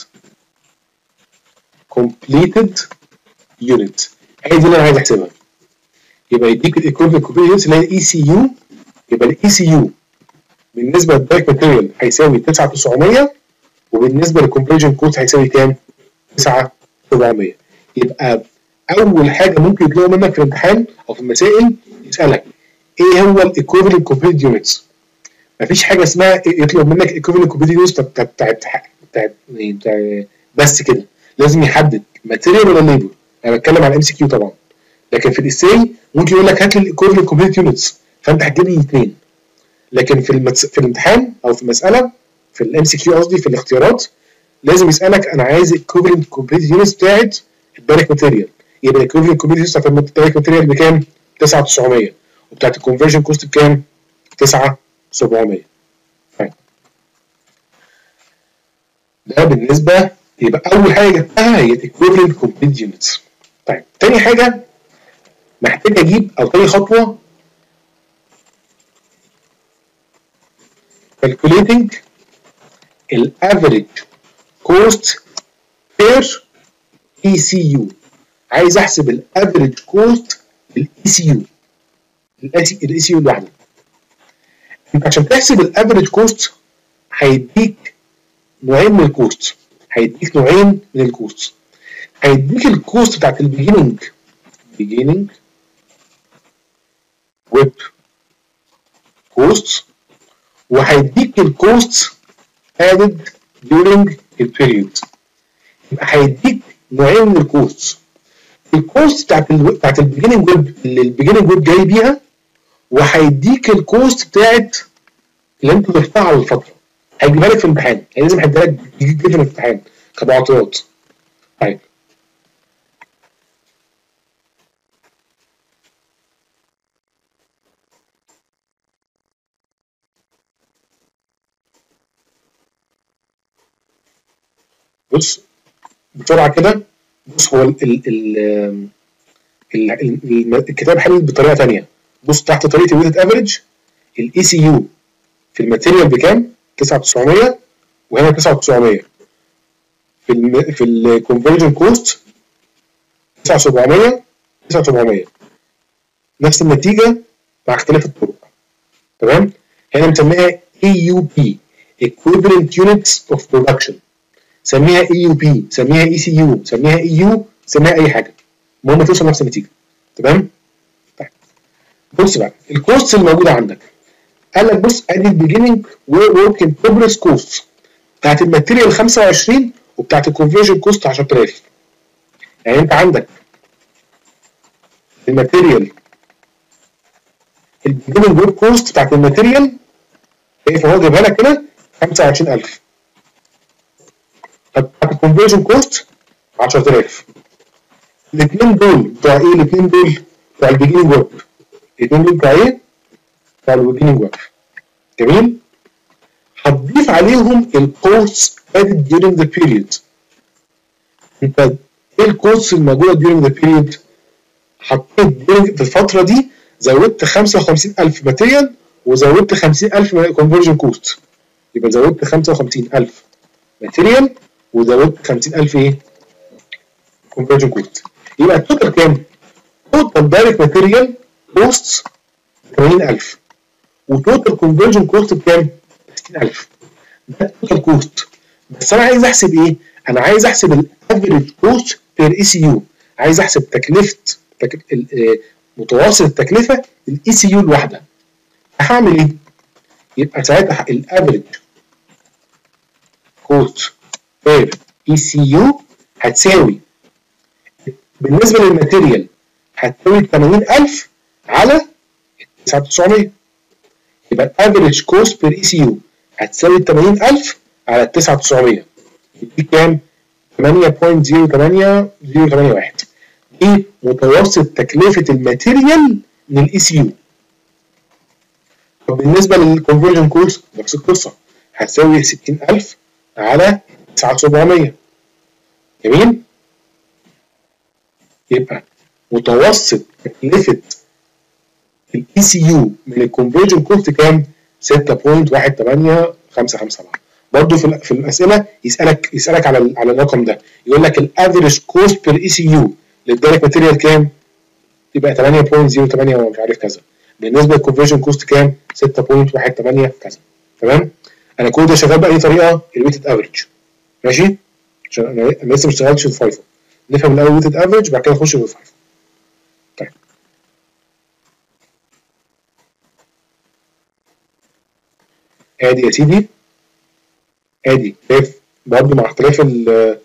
completed unit. هي دي اللي انا عايز احسبها. يبقى يديك الايكوفالنت completed units اللي هي الاي سي يو. يبقى الاي سي يو بالنسبه للدايركت ماتيريال هيساوي تسعة آلاف وتسعمية، وبالنسبه للكونفرجن كوست هيساوي كام؟ تسعة آلاف وسبعمية. يبقى اول حاجه ممكن يطلبوا منك في الامتحان او في المسائل يسالك ايه هو الايكوفالنت كومبليت يونتس. مفيش حاجه اسمها يطلب منك ايكوفالنت كومبليت يونتس بتاعت بتاعت بتاعت بس كده، لازم يحدد ماتيريال ولا ليبر. انا بتكلم عن ام سي كيو طبعا، لكن في الايساي ممكن يقول لك هات لي الايكوفالنت كومبليت يونتس، فانت هتجيب لي الاثنين. لكن في المتس... في الامتحان او في المساله في الام سي كيو قصدي في الاختيارات لازم يسالك انا عايز الايكوفالنت كومبليت يونتس بتاعت الدايركت ماتيريال. يبقى الايكوفالنت كومبليت يونتس بتاعت الدايركت ماتيريال بكام؟ تسعة آلاف وتسعمية، وبتاعت الكونفرجن كوست بكام؟ تسعة آلاف وسبعمية. طيب ده بالنسبه، يبقى اول حاجه جبتها هي الايكوفالنت كومبليت يونتس. طيب تاني حاجه محتاج اجيب، او تاني خطوه calculating الافريج كوست بير اي سي يو. عايز احسب الافريج كوست للاي سي يو، الاي سي يو الواحده. انت عشان تحسب الافريج كوست هيديك نوعين من الكوست، هيديك نوعين من الكوست. هيديك الكوست بتاعت البيجيننج beginning ويب كوست، وهيديك الكوست added during البيريود. يبقى هيديك نوعين من الكوست، الكوست بتاعت ال بتاعت البيجيننج ويب اللي البيجيننج ويب جاي بيها، وهيديك الكوست بتاعت اللي انت ضفتها على الفتره. هيجيبها لك في الامتحان، يعني لازم هيديها لك في الامتحان كمعطيات. طيب بص بسرعه كده، بص هو ال ال ال الكتاب حلل بطريقه ثانيه. بص تحت طريقه الويتد افريج الاي سي يو في الماتيريال بكام؟ تسعة آلاف وتسعمية، وهنا تسعة آلاف وتسعمية. في ال في الكونفرجن كوست تسعة آلاف وسبعمية تسعة آلاف وسبعمية، نفس النتيجه مع اختلاف الطرق. تمام؟ هنا مسميها اي يو بي equivalent units of production، سميها اي يو بي، سميها اي سي يو، سميها اي يو، سميها اي حاجه، المهم توصل نفس النتيجه. تمام؟ طيب بص بقى الكوست الموجوده عندك، قال لك بص ادي البيجيننج وورك ان بروجرس كوست بتاعت الماتيريال خمسة وعشرين وبتاعت الكونفرجن كوست عشرة آلاف. يعني انت عندك الماتيريال البيجيننج وورك كوست بتاعت الماتيريال ايه، فهو جايبها لك هنا خمسة وعشرين ألف. طب بتاعت الكونفرجن كوست عشرة آلاف. الاثنين دول بتوع ايه؟ الاثنين دول بتوع البيجيننج وورك. الاثنين دول بتوع ايه؟ بتوع البيجيننج وورك. جميل؟ هتضيف عليهم الكوست added during the period. انت ايه الكوست الموجوده during the period؟ حطيت في الفتره دي زودت خمسة وخمسين ألف ماتيريال وزودت خمسين ألف كونفرجن كوست، يبقى زودت خمسة وخمسين ألف ماتيريال وزودت خمسين ألف ايه؟ كونفرجن كوست. يبقى التوتال كام؟ توتال دايركت ماتيريال كوست ثمانين ألف، وتوتال كونفرجن كوست بكام؟ ستين ألف. ده التوتال كوست. بس انا عايز احسب ايه؟ انا عايز احسب الافريج كوست بير اي سي يو، عايز احسب تكلفه تك... متوسط التكلفه الاي سي يو الواحده. هعمل ايه؟ يبقى ساعتها الافريج كوست بير اي سي يو هتساوي بالنسبه للماتيريال هتساوي ثمانين ألف على تسعة آلاف وتسعمية. يبقى الافريج كوست بير اي سي يو هتساوي ثمانين ألف على تسعة آلاف وتسعمية، دي كام؟ ثمانية فاصلة صفر ثمانية صفر ثمانية واحد. دي متوسط تكلفه الماتيريال من الاي سي يو. طب بالنسبه للكونفرجن كوست نفس القصه، هتساوي ستين ألف على تسعة آلاف وسبعمية. جميل؟ يبقى متوسط تكلفه الاي سي يو من الكونفرجن كوست كام؟ ستة فاصلة واحد ثمانية خمسة خمسة سبعة. برضه في, في الاسئله يسالك يسالك على على الرقم ده، يقول لك الافريج كوست بير اي سي يو للدايركت ماتيريال كام؟ يبقى ثمانية فاصلة صفر ثمانية ومش عارف كذا. بالنسبه للكونفرجن كوست كام؟ ستة فاصلة واحد ثمانية كذا. تمام؟ انا كل ده شغال باي طريقه؟ الويتد افريج. ماشي؟ عشان انا لسه ما اشتغلتش في الفايفو. نفهم الاول الويتد افريج بعد كده نخش في الفايفو. طيب. ادي يا سيدي ادي شايف برضه مع اختلاف ال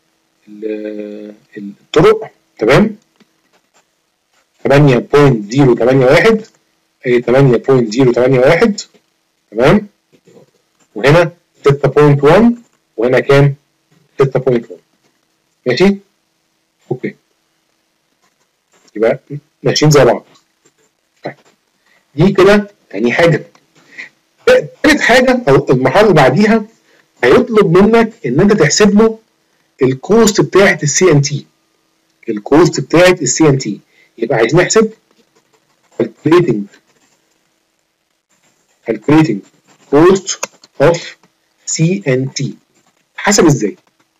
الطرق. تمام؟ ثمانية فاصلة صفر ثمانية واحد هي ثمانية فاصلة صفر ثمانية واحد. تمام؟ وهنا ستة فاصلة واحد وهنا كام؟ ستة فاصلة واحد. ماشي؟ اوكي. يبقى ماشيين زي بعض. طيب. دي كده تاني حاجة. تالت حاجة او المرحلة اللي بعديها هيطلب منك ان انت تحسب له الكوست بتاعة السي ان تي. الكوست بتاعة السي ان تي. يبقى عايزين نحسب calculating calculating cost of سي ان تي. حسب ازاي؟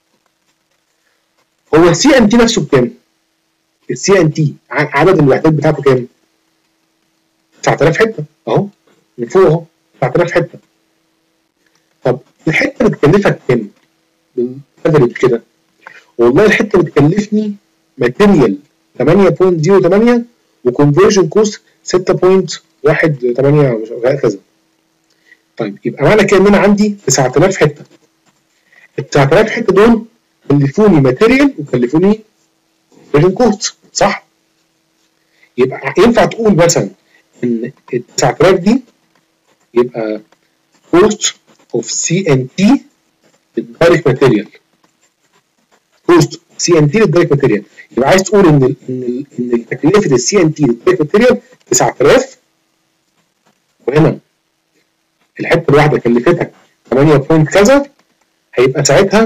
هو السي ان تي نفسه بكام؟ السي ان تي عدد الوحدات بتاعته كام؟ تسعة آلاف حته اهو من فوق اهو تسعة آلاف حته. طب الحته بتكلفك كام؟ بالافرج كده والله الحته بتكلفني ماتيريال ثمانية فاصلة صفر ثمانية وكونفرجن كوست ستة فاصلة واحد ثمانية كذا. طيب يبقى معنى كده ان انا عندي تسعة آلاف حته. ال تسعة آلاف حته دول كلفوني ماتيريال وكلفوني كونفرجن كوست صح؟ يبقى ينفع تقول مثلا ان ال تسعة آلاف دي يبقى كوست اوف سي ان تي للدايركت ماتيريال. كوست سي ان تي للدايركت ماتيريال. يبقى عايز تقول ان ال ان ال ان تكلفه السي ان تي للدايركت ماتيريال تسعة آلاف وهنا الحته الواحده كلفتك ثمانية بوينت كذا. هيبقى ساعتها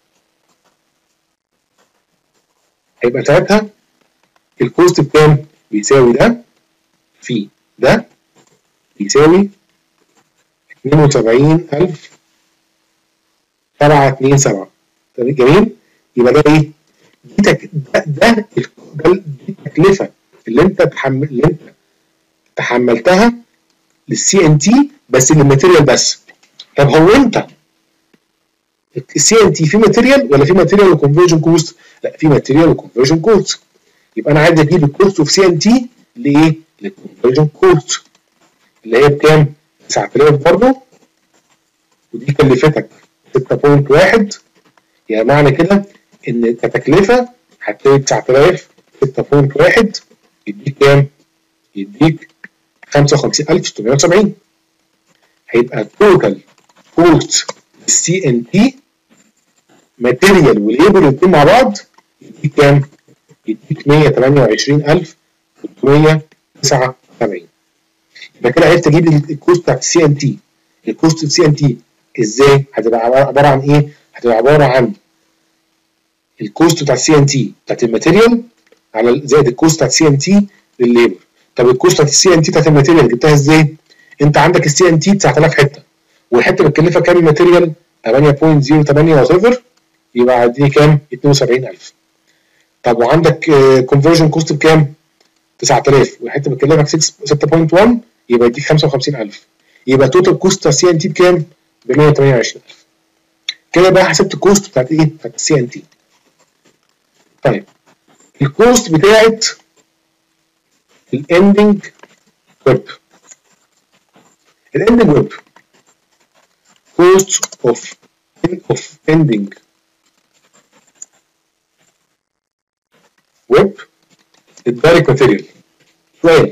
هيبقى ساعتها الكوست بكام؟ بيساوي ده في ده بيساوي اثنين وسبعين ألف سبعمية واتنين وسبعين. تمام جميل؟ يبقى ده ايه؟ دي تك... ده ده ده دي التكلفه اللي انت تحمل اللي انت تحملتها للسي ان تي بس للماتيريال بس. طب هو انت السي ان تي في ماتيريال ولا في ماتيريال وكونفرجن كوست؟ لا في ماتيريال وكونفرجن كوست. يبقى انا عايز اجيب الكوست اوف سي ان تي لايه؟ للكونفرجن كوست اللي هي بكام؟ تسعة آلاف برضه ودي كلفتك ستة فاصلة واحد. يعني معنى كده ان كتكلفه هتلاقي تسعة آلاف ستة فاصلة واحد يديك كام؟ يديك خمسة وخمسين ألف وستمية وسبعين. هيبقى توتال كوست السي ان تي ماتيريال وليبر الاثنين مع بعض يديك كام؟ يديك مية وتمانية وعشرين ألف وستمية وتسعة وسبعين. يبقى كده عرفت اجيب الكوست بتاعت السي ان تي. الكوست السي ان تي ازاي؟ هتبقى عباره عن ايه؟ هتبقى عباره عن الكوست بتاع السي ان تي بتاعت الماتيريال على زائد الكوست بتاعت السي ان تي للليبر. طب الكوست بتاعت السي ان تي بتاعت الماتيريال جبتها ازاي؟ انت عندك السي ان تي تسعة آلاف حته والحته بتكلفها كام الماتيريال؟ ثمانية فاصلة صفر ثمانية وات ايفر يبقى دي كام؟ اتنين وسبعين ألف. طب وعندك كونفرجن كوست بكام؟ تسعة آلاف والحته بتكلفك ستة فاصلة واحد يبقى يديك خمسة وخمسين ألف. يبقى توتال كوست بتاع السي ان تي بكام؟ ب مية وتمانية وعشرين ألف. كده بقى حسبت الكوست بتاعت ايه؟ بتاعت السي ان تي. طيب الكوست بتاعت الاندنج ويب. الاندنج ويب cost of of ending web الدايركت ماتيريال. سؤال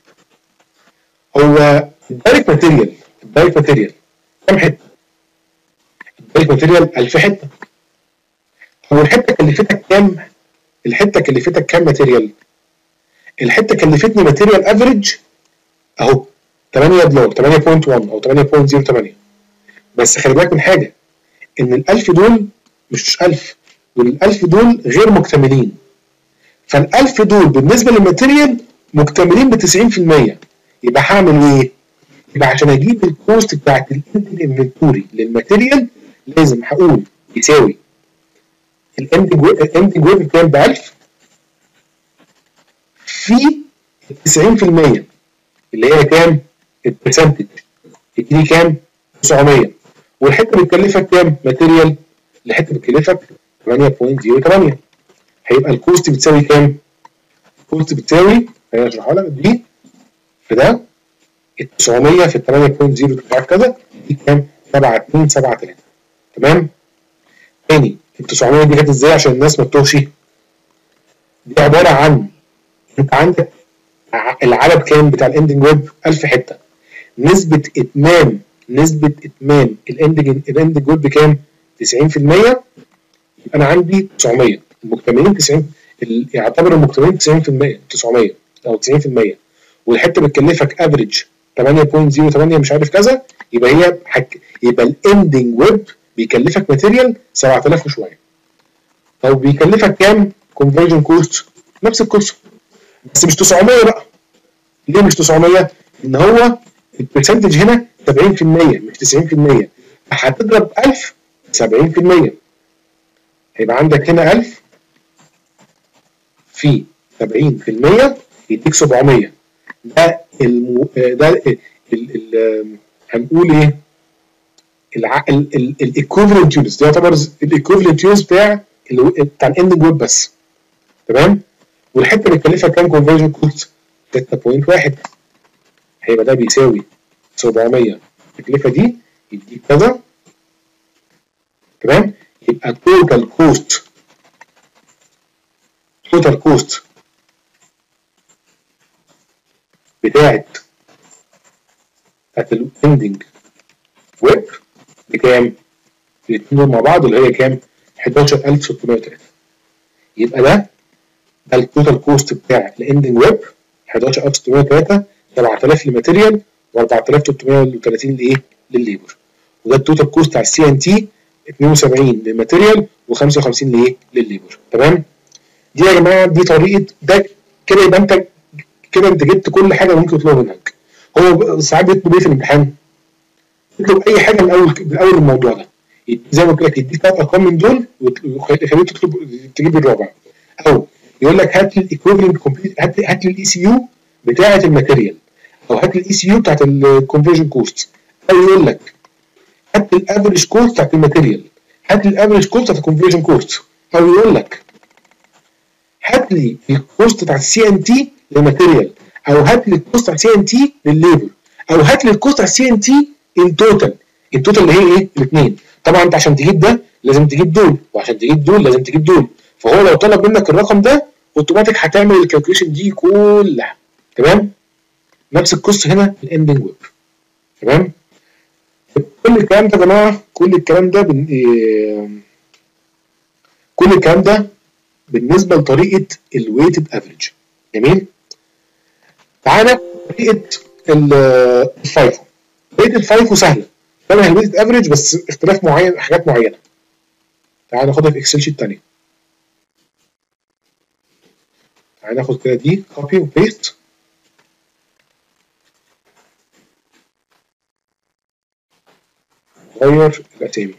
هو الدايركت ماتيريال الدايركت ماتيريال كام حته؟ الدايركت ماتيريال ألف حته. هو الحته كلفتك كام؟ الحته كلفتك كام ماتيريال؟ الحته كلفتني ماتيريال افريج اهو ثمانية دولار ثمانية فاصلة واحد او ثمانية فاصلة صفر ثمانية. بس خلي بالك من حاجه ان ال1000 دول مش ألف دول ال1000 دول غير مكتملين. فال1000 دول بالنسبه للماتيريال مكتملين ب تسعين في المية. يبقى هعمل ايه؟ يبقى عشان اجيب الكوست بتاعت الاندنج انفنتوري للماتيريال لازم هقول يساوي الاندنج الاندنج ويب كام ب ألف في تسعين في المية اللي هي كام؟ البرسنتج دي كام؟ تسعمية، والحته بتكلفك كام؟ ماتيريال الحته بتكلفك ثمانية فاصلة صفر ثمانية، هيبقى الكوست بتساوي كام؟ الكوست بتساوي خليني اشرحها لك دي في ده ال تسعمية في ال ثمانية فاصلة صفر مش عارف كذا دي كام؟ سبعة اتنين سبعة تلاتة. تمام؟ تاني ال تسعمية دي جت ازاي عشان الناس ما تتوهش؟ دي عباره عن انت عندك العدد كام بتاع الاندنج ويب؟ ألف حته، نسبه اتمام نسبه اتمام الاندنج الاندنج ويب بكام؟ تسعين في المية، يبقى انا عندي تسعمية المكتملين تسعين، يعتبر المكتملين تسعين في المية تسعمية او تسعين في المية، والحته بتكلفك افريج ثمانية فاصلة صفر ثمانية مش عارف كذا، يبقى هي حك... يبقى الاندنج ويب بيكلفك ماتيريال سبعة آلاف وشويه. طب بيكلفك كام؟ كونفرجن كوست نفس الكوست بس مش تسعمية بقى. ليه مش تسعمية؟ ان هو البرسنتج هنا سبعين في المية مش تسعين في المية، هتضرب ألف سبعين في المية، هيبقى عندك هنا ألف في سبعين في المية يديك سبعمية. ده المو... ده ال... ال... هنقول ايه؟ الايكوفالنت يونتس ده يعتبر الايكوفالنت يونتس بتاع ال... بتاع الاندنج ويب بس. تمام؟ والحته اللي بتكلفها كام كونفرجن كوست؟ ستة فاصلة واحد، هيبقى ده بيساوي سبعمية التكلفه دي يديك كذا. تمام؟ يبقى توتال كوست توتال كوست بتاعت بتاعت الاندنج ويب بكام؟ الاثنين دول مع بعض اللي هي كام؟ حداشر ألف وستمية وتلاتة. يبقى ده ده التوتال كوست بتاع الاندنج ويب حداشر ألف وستمية وتلاتة، سبعة آلاف للماتيريال وأربعة آلاف وتلتمية وتلاتين لايه؟ للليبر. وده التوتال كوست بتاع السي ان تي اتنين وسبعين للماتيريال وخمسة وخمسين لايه؟ للليبر. تمام؟ دي يا جماعه دي طريقه ده كده، يبقى انت كده انت جبت كل حاجه ممكن تطلبها منك. هو ساعات بيطلب ايه في الامتحان؟ يطلب اي حاجه من اول من اول الموضوع ده، زي ما قلت لك يديك ثلاث ارقام من دول ويخليك تطلب تجيب الرابع، او يقول لك هات لي الايكوفالنت كومبليت، هات لي هات لي الاي سي يو بتاعه الماتيريال، او هات لي الاي سي يو بتاعه الكونفرجن كوست، او يقول لك هات لي الافريج كوست بتاعه الماتيريال، هات لي الافريج كوست بتاعه الكونفرجن كوست، او يقول لك هات لي الكوست بتاع السي ان تي للماتيريال، او هات لي الكوست بتاع السي ان تي للليبر، او هات لي الكوست بتاع السي ان تي ان توتال. ان توتال اللي هي ايه؟ الاثنين. طبعا انت عشان تجيب ده لازم تجيب دول، وعشان تجيب دول لازم تجيب دول، فهو لو طلب منك الرقم ده اوتوماتيك هتعمل الكالكوليشن دي كلها. تمام؟ نفس القصه هنا في الاندنج ويب. تمام؟ كل الكلام ده يا جماعه كل الكلام ده بن... إيه... كل الكلام ده بالنسبه لطريقه الويتد افريج. جميل؟ تعالى طريقه الفايفو. طريقه الفايفو سهله، شبه الويتد افريج بس اختلاف معين، حاجات معينه. تعالى ناخدها في اكسل شيت ثانيه. تعالى ناخد كده دي كوبي وبيست، غير الاسامي.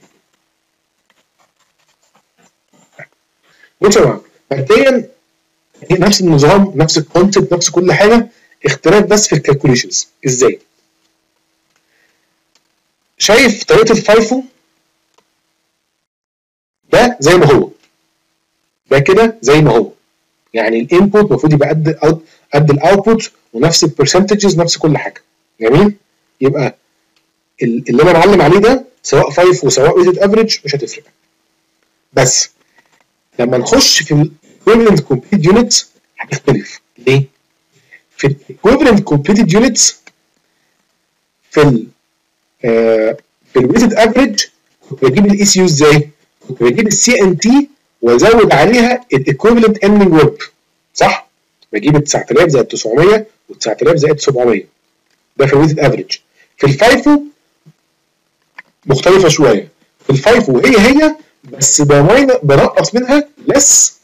بصوا يا جماعه مبدئيا نفس النظام نفس الكونسيبت نفس كل حاجه، اختلاف بس في الكالكوليشنز. ازاي؟ شايف طريقه الفايفو ده زي ما هو، ده كده زي ما هو، يعني الانبوت المفروض يبقى قد قد الاوتبوت ونفس البرسنتجز نفس كل حاجه. جميل؟ يبقى اللي انا معلم عليه ده سواء فايفو وسواء ويتد افريج مش هتفرق. بس لما نخش في الايكويفالنت كومبليت يونتس هتختلف. ليه؟ في الايكويفالنت كومبليت يونتس في ال آه في الويتد افريج كنت بجيب الاي سي يو ازاي؟ كنت بجيب السي ان تي وازود عليها الايكويفالنت اندنج ويب. صح؟ بجيب تسعة آلاف زائد تسعمية و9000 زائد سبعمية. ده في الويتد افريج. في الفايفو مختلفه شويه. في الفايفو هي هي بس بنقص منها لس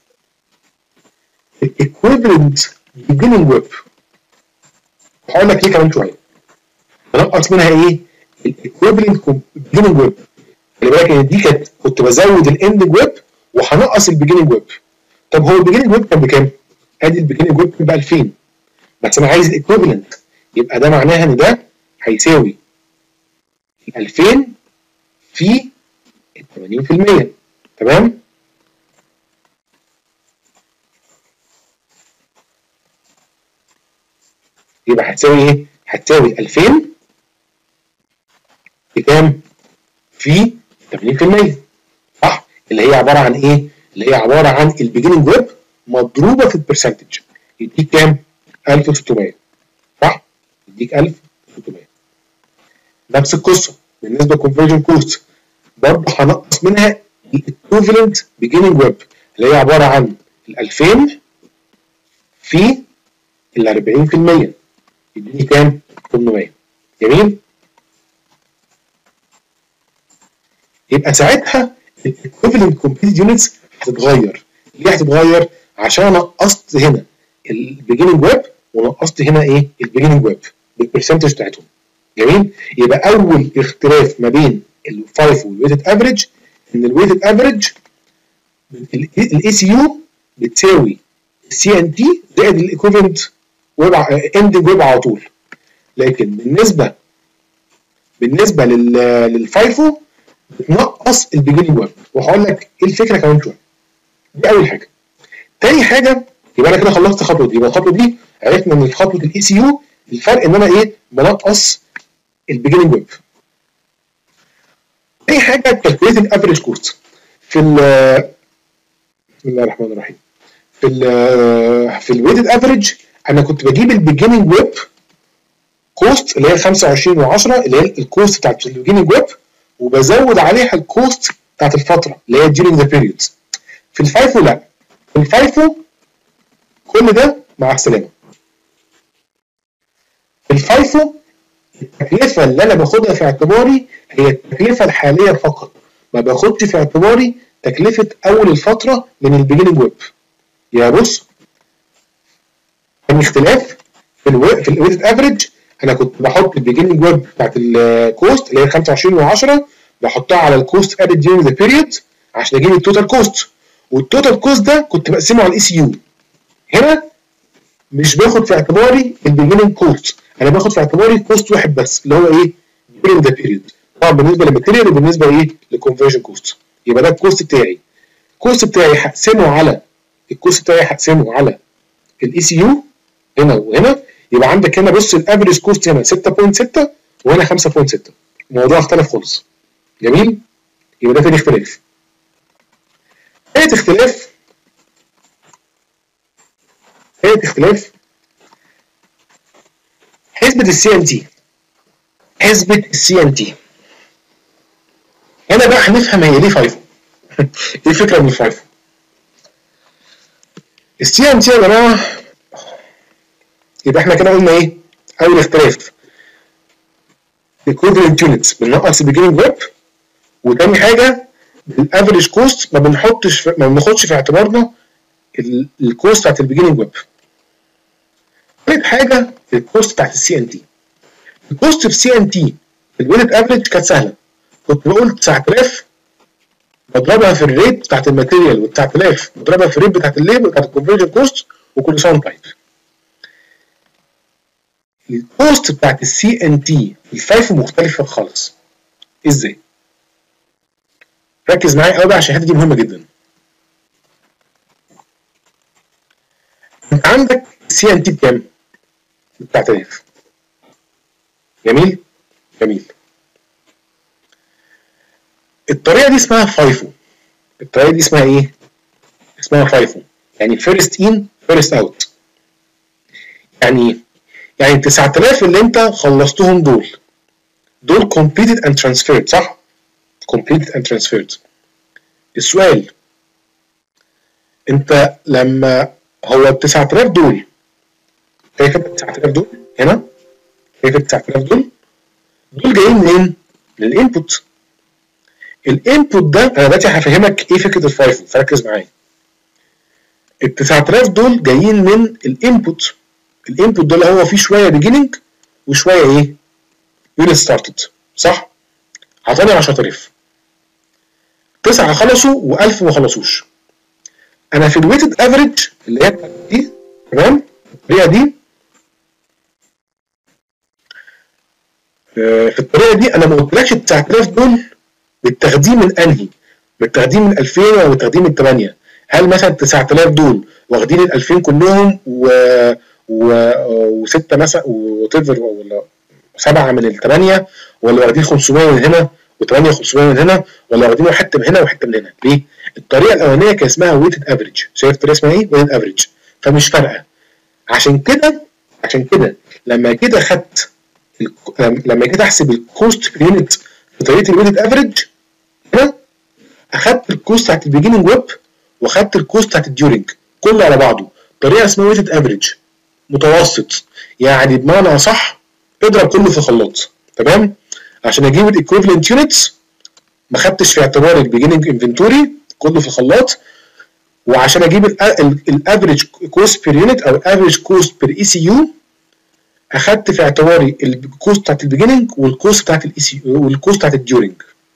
الايكويفالنت بيجيننج ويب. هقول لك ليه كمان شويه. بنقص منها ايه؟ الايكويفالنت بيجيننج ويب. خلي بالك ان دي كانت كنت بزود الاندنج ويب وهنقص البيجيننج ويب. طب هو البيجيننج ويب كان بكام؟ ادي البيجيننج ويب ب ألفين، بس انا عايز الايكويفالنت، يبقى ده معناها ان ده هيساوي ألفين في ثمانين في المية. تمام؟ يبقى هتساوي ايه؟ هتساوي ألفين في كام؟ في ثمانين في المية، صح؟ اللي هي عباره عن ايه؟ اللي هي عباره عن البيجيننج ويب مضروبه في البرسنتج، يديك كام؟ ألف وستمية، صح؟ يديك ألف وستمية. نفس القصه بالنسبه للكونفرجن كوست، برضه هنقص منها الايكوفالنت بيجيننج ويب اللي هي عباره عن ال ألفين في ال أربعين في المية، يديني كام؟ ثمانمية. جميل؟ يبقى ساعتها الايكوفالنت كومبليت يونتس هتتغير. ليه هتتغير؟ عشان انا نقصت هنا البيجيننج ويب ونقصت هنا ايه؟ البيجيننج ويب بالبرسنتج بتاعتهم. جميل؟ يبقى اول اختلاف ما بين الفايفو والويتد افريج ان الويتد افريج الاي سي يو بتساوي السي ان تي زائد الايكوفالنت ويب اندنج ويب على طول. لكن بالنسبه بالنسبه لل للفايفو بتنقص البيجيننج ويب، وهقول لك ايه الفكره كمان شويه. دي اول حاجه. تاني حاجه، يبقى انا كده خلصت الخطوه دي. يبقى الخطوه دي عرفنا ان خطوه الاي سي يو الفرق ان انا ايه؟ بنقص البيجيننج ويب. تاني حاجه كالكوليتنج افريج كوست. في ال بسم الله الرحمن الرحيم. في ال في الويتد افريج انا كنت بجيب البيجيننج ويب كوست اللي هي خمسة وعشرين وعشرة اللي هي الكوست بتاعت البيجيننج ويب، وبزود عليها الكوست بتاعت الفتره اللي هي during the periods. في الفايفو لا، في الفايفو كل ده مع السلامه. في الفايفو التكلفه اللي انا باخدها في اعتباري هي التكلفه الحاليه فقط، ما باخدش في اعتباري تكلفه اول الفتره من البيجيننج ويب. يا بص، كان اختلاف في الو... في الويتد افريج انا كنت بحط البيجيننج ويب بتاعت الكوست اللي هي خمسة وعشرين وعشرة بحطها على الكوست ادد during the period عشان اجيب التوتال كوست، والتوتال كوست ده كنت بقسمه على الاي سي يو. هنا مش باخد في اعتباري البيجيننج كوست، انا باخد في اعتباري كوست واحد بس اللي هو ايه؟ during the period. طبعا بالنسبه للماتيريال وبالنسبه ايه؟ للكونفرجن كوست. يبقى ده الكوست بتاعي. الكوست بتاعي هقسمه على الكوست بتاعي هقسمه على الاي سي يو هنا وهنا. يبقى عندك هنا بص الافريج كوست هنا ستة فاصلة ستة وهنا خمسة فاصلة ستة. الموضوع اختلف خالص. جميل؟ يبقى ده تاني اختلاف. تالت اختلاف تالت اختلاف حسبة السي ان تي. حسبة السي ان تي هنا بقى هنفهم هي ليه فايفو. ايه الفكرة من الفايفو؟ السي ان تي يا جماعة، يبقى احنا كده قلنا ايه؟ اول اختلاف equivalent units بننقص البيجيننج ويب، وتاني حاجة الافريج كوست ما بنحطش ما بناخدش في اعتبارنا الكوست بتاعت البيجيننج ويب. تالت حاجة الكوست بتاعت السي ان تي. الكوست في سي ان تي الويتد افريج كانت سهلة، كنت بقول تسعة آلاف بضربها في الريت بتاعت الماتيريال و تسعة آلاف بضربها في الريت بتاعت الليبر بتاعت الكونفرجن كوست وكل سنة وانت طيب. الكوست بتاعت السي ان تي الفايفو مختلفة خالص. ازاي؟ ركز معايا قوي بقى عشان الحته دي مهمة جدا. انت عندك السي ان تي بكام؟ ب تسعة آلاف. جميل؟ جميل. الطريقة دي اسمها فايفو. الطريقة دي اسمها ايه؟ اسمها فايفو. يعني فيرست ان فيرست اوت. يعني ايه؟ يعني ال تسعة آلاف اللي انت خلصتهم دول دول completed and transferred، صح؟ completed and transferred. السؤال، انت لما هو ال تسعة آلاف دول، شايف ال تسعة آلاف دول هنا؟ شايف ال تسعة آلاف دول؟ دول جايين منين؟ من الانبوت. الانبوت ده انا دلوقتي هفهمك ايه فكره الفايفو، فركز معايا. ال تسعة آلاف دول جايين من الانبوت. الانبوت ده اللي هو فيه شويه بيجيننج وشويه ايه؟ يونت ستارتد صح؟ عطاني عشرة آلاف، تسعة خلصوا و1000 ما خلصوش. انا في الويتد افريج اللي هي دي تمام الطريقه دي، في الطريقه دي انا ما قلتلكش ال تسعة آلاف دول بالتقديم من انهي؟ بالتقديم من ألفين ولا بالتقديم من ثمانية؟ هل مثلا ال تسعة آلاف دول واخدين ال ألفين كلهم و و وستة مثلا وتفر ولا سبعه من الثمانيه، ولا واخدين خمسمية من هنا و8 خمسمية من هنا، ولا واخدين حته من هنا وحته من هنا؟ ليه؟ الطريقه الاولانيه كان اسمها ويتد افريج، شايف الطريقه اسمها ايه؟ ويتد افريج، فمش فارقه. عشان كده عشان كده لما كده خدت لما جيت احسب الكوست بير يونت في طريقه الويتد افريج هنا، اخدت الكوست بتاعت البيجيننج ويب واخدت الكوست بتاعت الديورنج كله على بعضه، طريقه اسمها ويتد افريج متوسط، يعني بمعنى صح اضرب كله في خلاط تمام. عشان اجيب الايكويفالنت يونتس ما خدتش في اعتبار البيجيننج انفنتوري كله في الخلاط، وعشان اجيب الافريج كوست بير يونت او الافريج كوست بير اي سي يو اخدت في اعتباري الكوست بتاعت البيجيننج والكوست بتاعت الاي سي والكوست بتاعت الديورنج.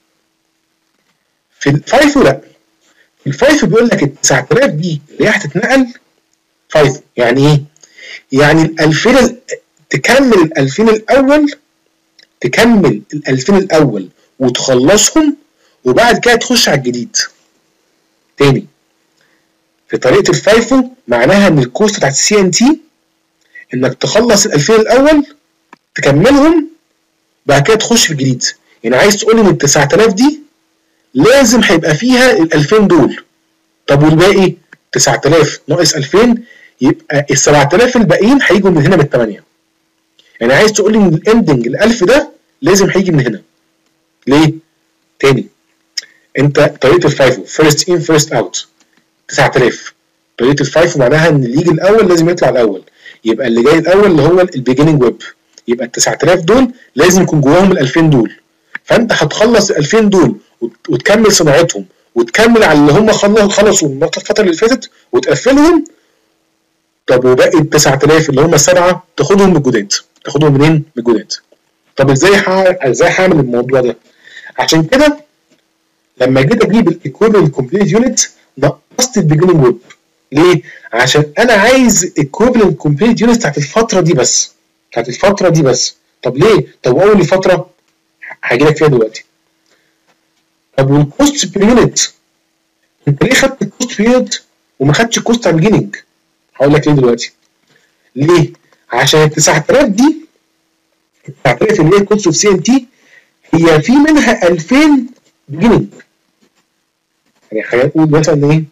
في الفايفو لا، في الفايفو بيقول لك ال تسعة آلاف دي اللي هي هتتنقل فايفو، يعني ايه؟ يعني ال ألفين تكمل ال ألفين الاول تكمل ال ألفين الاول وتخلصهم وبعد كده تخش على الجديد. تاني في طريقه الفايفو معناها ان الكوست بتاعت السي ان تي انك تخلص ال ألفين الاول تكملهم بعد كده تخش في الجديد. يعني عايز تقول لي ان ال تسعة آلاف دي لازم هيبقى فيها ال ألفين دول، طب والباقي تسعة آلاف ناقص ألفين يبقى ال سبعة آلاف الباقيين هيجوا من هنا من الثمانيه. يعني عايز تقول لي ان الاندنج ال ألف ده لازم هيجي من هنا. ليه؟ تاني انت طريقه الفايفو فيرست ان فيرست اوت تسعة آلاف، طريقه الفايفو معناها ان اللي يجي الاول لازم يطلع الاول، يبقى اللي جاي الاول اللي هو البيجيننج ويب، يبقى ال تسعة آلاف دول لازم يكون جواهم ال ألفين دول، فانت هتخلص ال ألفين دول وتكمل صناعتهم وتكمل على اللي هم خلصوا الفتره اللي فاتت وتقفلهم. طب وباقي ال تسعة آلاف اللي هم السبعه تاخدهم من الجداد، تاخدهم منين؟ من الجداد. طب ازاي ازاي هعمل الموضوع ده؟ عشان كده لما جيت اجيب الايكويفالنت كومبليت يونت نقصت البيجيننج ويب. ليه؟ عشان انا عايز ايكويفالنت كومبليت يونت بتاعت الفتره دي بس، بتاعت الفتره دي بس. طب ليه؟ طب اول فتره هاجي لك فيها دلوقتي. طب والكوست بير يونت انت ليه خدت الكوست بير يونت وما خدتش الكوست على البيجيننج؟ هقول لك ليه دلوقتي. ليه؟ عشان ال تسعة آلاف دي ال تسعة آلاف اللي هي الكوست اوف سي ان تي هي في منها ألفين بيجيننج. يعني خلينا نقول مثلا ايه؟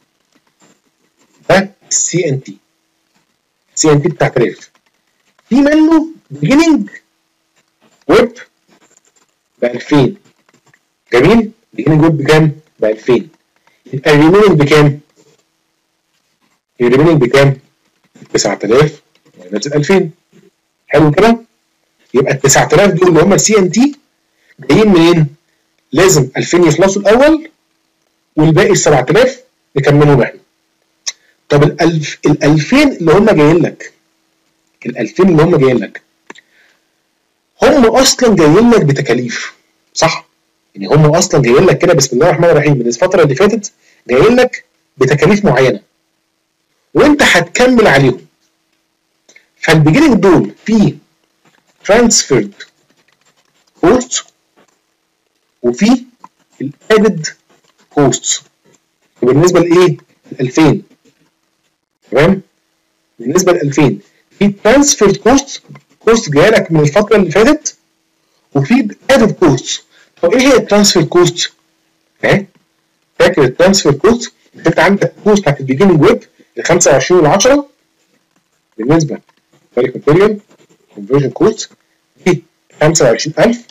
ده السي ان تي السي ان تي بتاع آلاف في منه بيجيننج ويب ب ألفين. جميل؟ بيجيننج ويب بكام؟ ب ألفين. يبقى الريميننج بكام؟ الريميننج بكام؟ تسعة آلاف ماينس ألفين. حلو كده؟ يبقى ال تسعة آلاف دول اللي هم السي ان تي جايين منين؟ لازم ألفين يخلصوا الاول والباقي ال سبعة آلاف نكملهم احنا. طب ال ألفين اللي هم جايين لك ال ألفين اللي هم جايين لك هم اصلا جايين لك بتكاليف صح؟ يعني هم اصلا جايين لك كده بسم الله الرحمن الرحيم من الفتره اللي فاتت جايين لك بتكاليف معينه وانت هتكمل عليهم. فالبيجيننج دول في ترانسفيرد كوست وفي الادد كوست. وبالنسبه لايه؟ ألفين تمام؟ بالنسبه ل ألفين في ترانسفيرد كوست كوست جايه لك من الفتره اللي فاتت وفي ادد كوست. طب ايه هي الترانسفير كوست؟ ها؟ فاكر الترانسفير كوست؟ انت عندك كوست بتاعت البيجيننج ويب ل خمسة وعشرين وال عشرة بالنسبه للدايركت ماتيريال كونفرجن كوست دي خمسة وعشرين ألف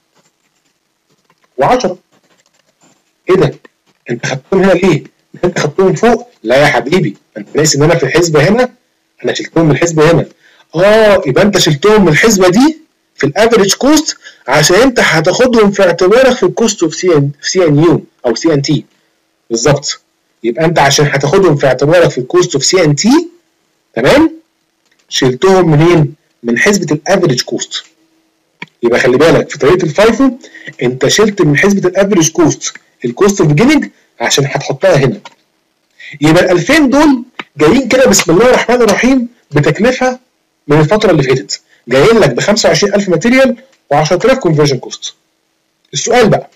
و10. ايه ده؟ انت خدتهم هنا ليه؟ انت خدتهم فوق؟ لا يا حبيبي انت ناسي ان انا في الحسبه هنا انا شلتهم من الحسبه هنا. اه يبقى انت شلتهم من الحسبه دي في الافريج كوست عشان انت هتاخدهم في اعتبارك في الكوست اوف سي ان سي ان يو او سي ان تي بالظبط. يبقى انت عشان هتاخدهم في اعتبارك في الكوست اوف سي ان تي تمام؟ شلتهم منين؟ من حسبه الافريج كوست. يبقى خلي بالك في طريقه الفايفو انت شلت من حسبه الافريج كوست الكوست اوف بيجيننج عشان هتحطها هنا. يبقى ال ألفين دول جايين كده بسم الله الرحمن الرحيم بتكلفه من الفتره اللي فاتت، جايين لك ب خمسة وعشرين ألف ماتيريال و10000 كونفرجن كوست. السؤال بقى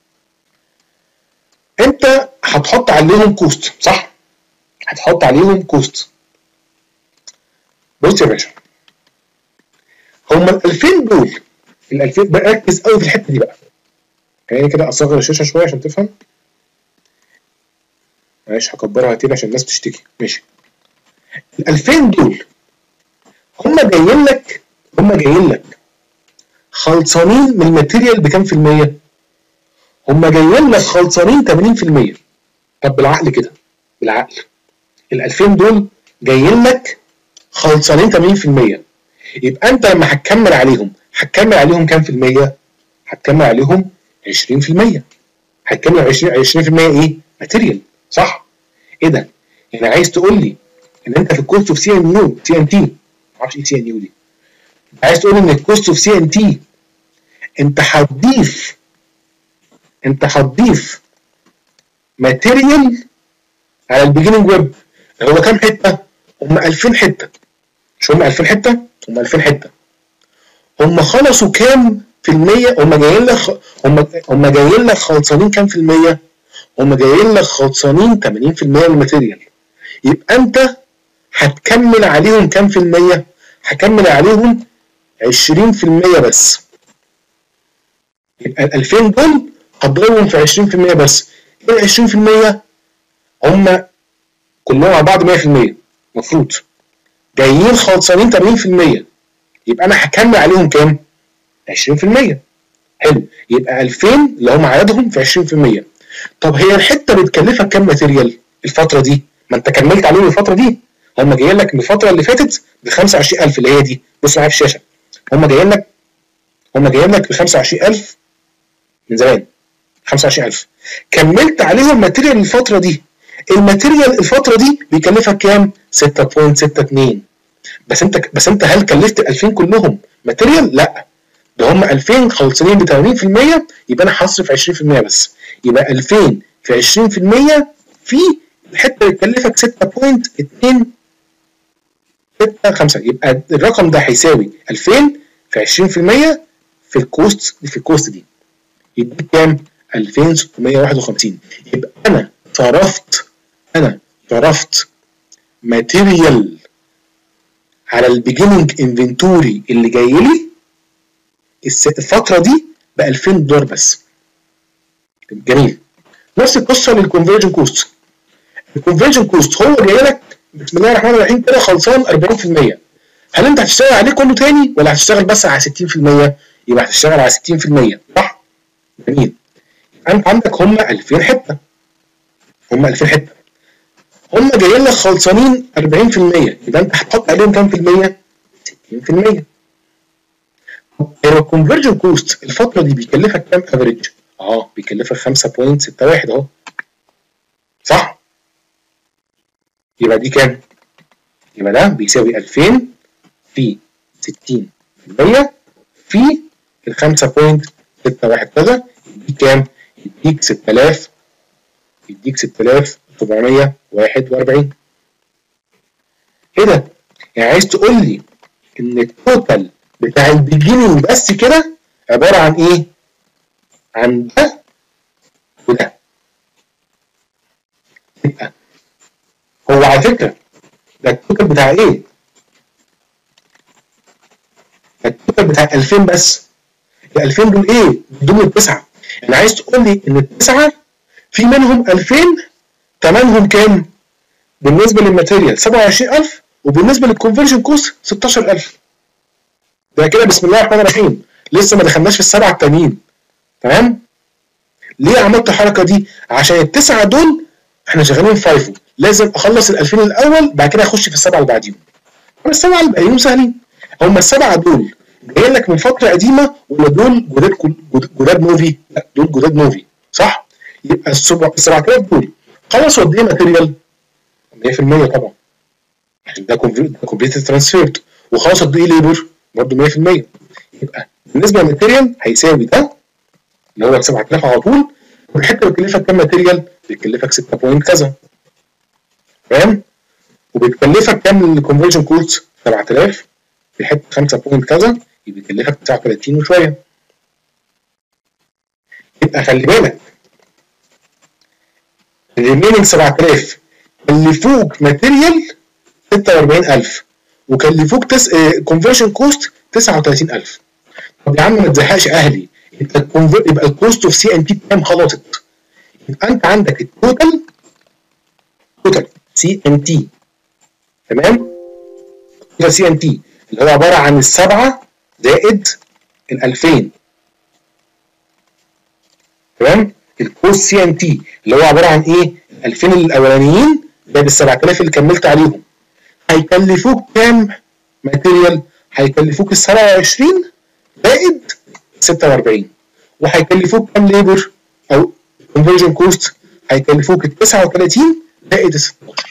انت هتحط عليهم كوست صح؟ هتحط عليهم كوست. بص يا باشا هما ال ألفين دول ال ألفين بقى ركز قوي في الحته دي بقى. يعني كده اصغر الشاشه شويه عشان تفهم. معلش هكبرها تاني عشان الناس بتشتكي. ماشي. ال ألفين دول هما جايين لك هما جايين لك خلصانين من الماتيريال بكام في المية؟ هما جايين لك خلصانين ثمانين في المية. طب بالعقل كده بالعقل ال ألفين دول جايين لك خلصانين ثمانين في المية، يبقى انت لما هتكمل عليهم هتكمل عليهم كام في المية؟ هتكمل عليهم عشرين في المية. هتكمل عشرين في المية ايه؟ ماتيريال صح؟ ايه ده؟ يعني عايز تقول لي ان انت في الكوست اوف سي ان يو سي ان تي ما اعرفش ايه سي ان يو دي. عايز تقول ان الكوست اوف سي ان تي انت هتضيف انت هتضيف ماتيريال على البيجننج ويب. هو كام حته؟ هم ألفين حته. مش هم ألفين حته؟ هم ألفين حته. هم خلصوا كام في المية؟ هم جايين لك هم هم جايين لك خلصانين كام في المية؟ هم جايين لك خلصانين ثمانين في المية من الماتيريال. يبقى انت هتكمل عليهم كام في المية؟ هكمل عليهم عشرين في المية بس. يبقى ال ألفين دول هضربهم في عشرين في المية بس. ايه ال عشرين في المية؟ هم كلهم على بعض مية في المية المفروض. جايين خلصانين ثمانين في المية. يبقى انا هكمل عليهم كام؟ عشرين في المية. حلو. يبقى ألفين اللي هم عددهم في عشرين في المية. طب هي الحته بتكلفك كام ماتيريال الفتره دي؟ ما انت كملت عليهم الفتره دي. هم جايين لك من الفتره اللي فاتت ب خمسة وعشرين ألف اللي هي دي. بص معايا في الشاشه. هم جايين لك هم جايين لك ب خمسة وعشرين ألف من زمان. خمسة وعشرين ألف. كملت عليهم ماتيريال الفتره دي. الماتيريال الفتره دي بيكلفك كام؟ ستة فاصلة ستة اتنين. بس انت بس انت هل كلفت ال ألفين كلهم ماتيريال؟ لا. ده هم ألفين خلصانين ب ثمانين في المية. يبقى انا هصرف عشرين في المية بس. يبقى ألفين في عشرين في المية في الحته اللي تكلفك ستة فاصلة اتنين ستة خمسة. يبقى الرقم ده هيساوي ألفين في عشرين في المية في الكوست في الكوست دي. يديك كام؟ ألفين وستمية وواحد وخمسين. يبقى انا صرفت انا صرفت ماتيريال على البيجيننج انفنتوري اللي جاي لي الفتره دي ب ألفين دولار بس. جميل. نفس القصه للكونفرجن كوست. الكونفرجن كوست هو جاي لك بسم الله الرحمن الرحيم كده خلصان أربعين في المية. هل انت هتشتغل عليه كله تاني ولا هتشتغل بس على ستين في المية؟ يبقى هتشتغل على ستين في المية صح؟ جميل. انت عندك هم ألفين حته. هم ألفين حته. هم جايين لك خلصانين أربعين في المية. يبقى انت هتحط عليهم كام في المية؟ ستين في المية. هو الكونفرجن كوست الفتره دي بيكلفك كام افريج؟ اه بيكلفك خمسة فاصلة ستة واحد اهو. صح؟ يبقى دي كام؟ يبقى ده بيساوي ألفين في ستين في المية في ال خمسة فاصلة ستة واحد كذا يديك كام؟ يديك ستة آلاف يديك ستة آلاف وسبعمية وواحد وأربعين. ايه ده؟ يعني عايز تقول لي ان التوتال بتاع البيجيننج بس كده عباره عن ايه؟ عن ده وده. يبقى هو على فكره ده التوتال بتاع ايه؟ التوتال بتاع ألفين بس. ال ألفين دول ايه؟ دول التسعه. يعني عايز تقول لي ان التسعه في منهم ألفين ثمنهم كام؟ بالنسبه للماتيريال سبعة وعشرين ألف وبالنسبه للكونفرجن كوست ستاشر ألف. ده كده بسم الله الرحمن الرحيم لسه ما دخلناش في السبعه التانيين. تمام؟ ليه عملت الحركه دي؟ عشان التسعه دول احنا شغالين فايفو، لازم اخلص ال ألفين الاول بعد كده اخش في السبعه اللي بعديهم. السبعه اللي باقيين سهلين. هم السبعه دول جايين لك من فتره قديمه ولا دول جداد جداد موفي؟ لا دول جداد موفي صح؟ يبقى ال سبعة آلاف دول خلصوا قد ايه ماتيريال؟ مية في المية طبعا عشان ده كومبليت ترانسفيرد. وخلصوا قد ايه ليبر؟ برضه مية في المية. يبقى بالنسبه للماتيريال هيساوي ده اللي هو سبعة آلاف على طول، والحته اللي بتكلفك كام ماتيريال؟ بتكلفك ستة بوينت كذا. فاهم؟ وبتكلفك كام الكونفرجن كوست؟ سبعة آلاف في حته خمسة بوينت كذا يبقى بيكلفك تسعة وتلاتين وشويه. يبقى خلي بالك الريميننج سبعة آلاف كلفوك ماتيريال ستة وأربعين ألف وكلفوك تس... كونفرجن كوست تسعة وتلاتين ألف. طب يا عم ما تزهقش اهلي، انت الكونفر... يبقى الكوست اوف سي ان تي بكام؟ خلصت. يبقى انت عندك التوتال توتال سي ان تي، تمام؟ توتال سي ان تي اللي هو عباره عن السبعه زائد ال ألفين، تمام؟ الكوست سي ان تي اللي هو عباره عن ايه؟ ألفين الاولانيين زائد ال سبعة آلاف اللي كملت عليهم. هيكلفوك كام ماتيريال؟ هيكلفوك ال سبعة وعشرين زائد ستة وأربعين. وهيكلفوك كام ليبر او كونفرجن كوست؟ هيكلفوك ال تسعة وتلاتين زائد ال ستاشر.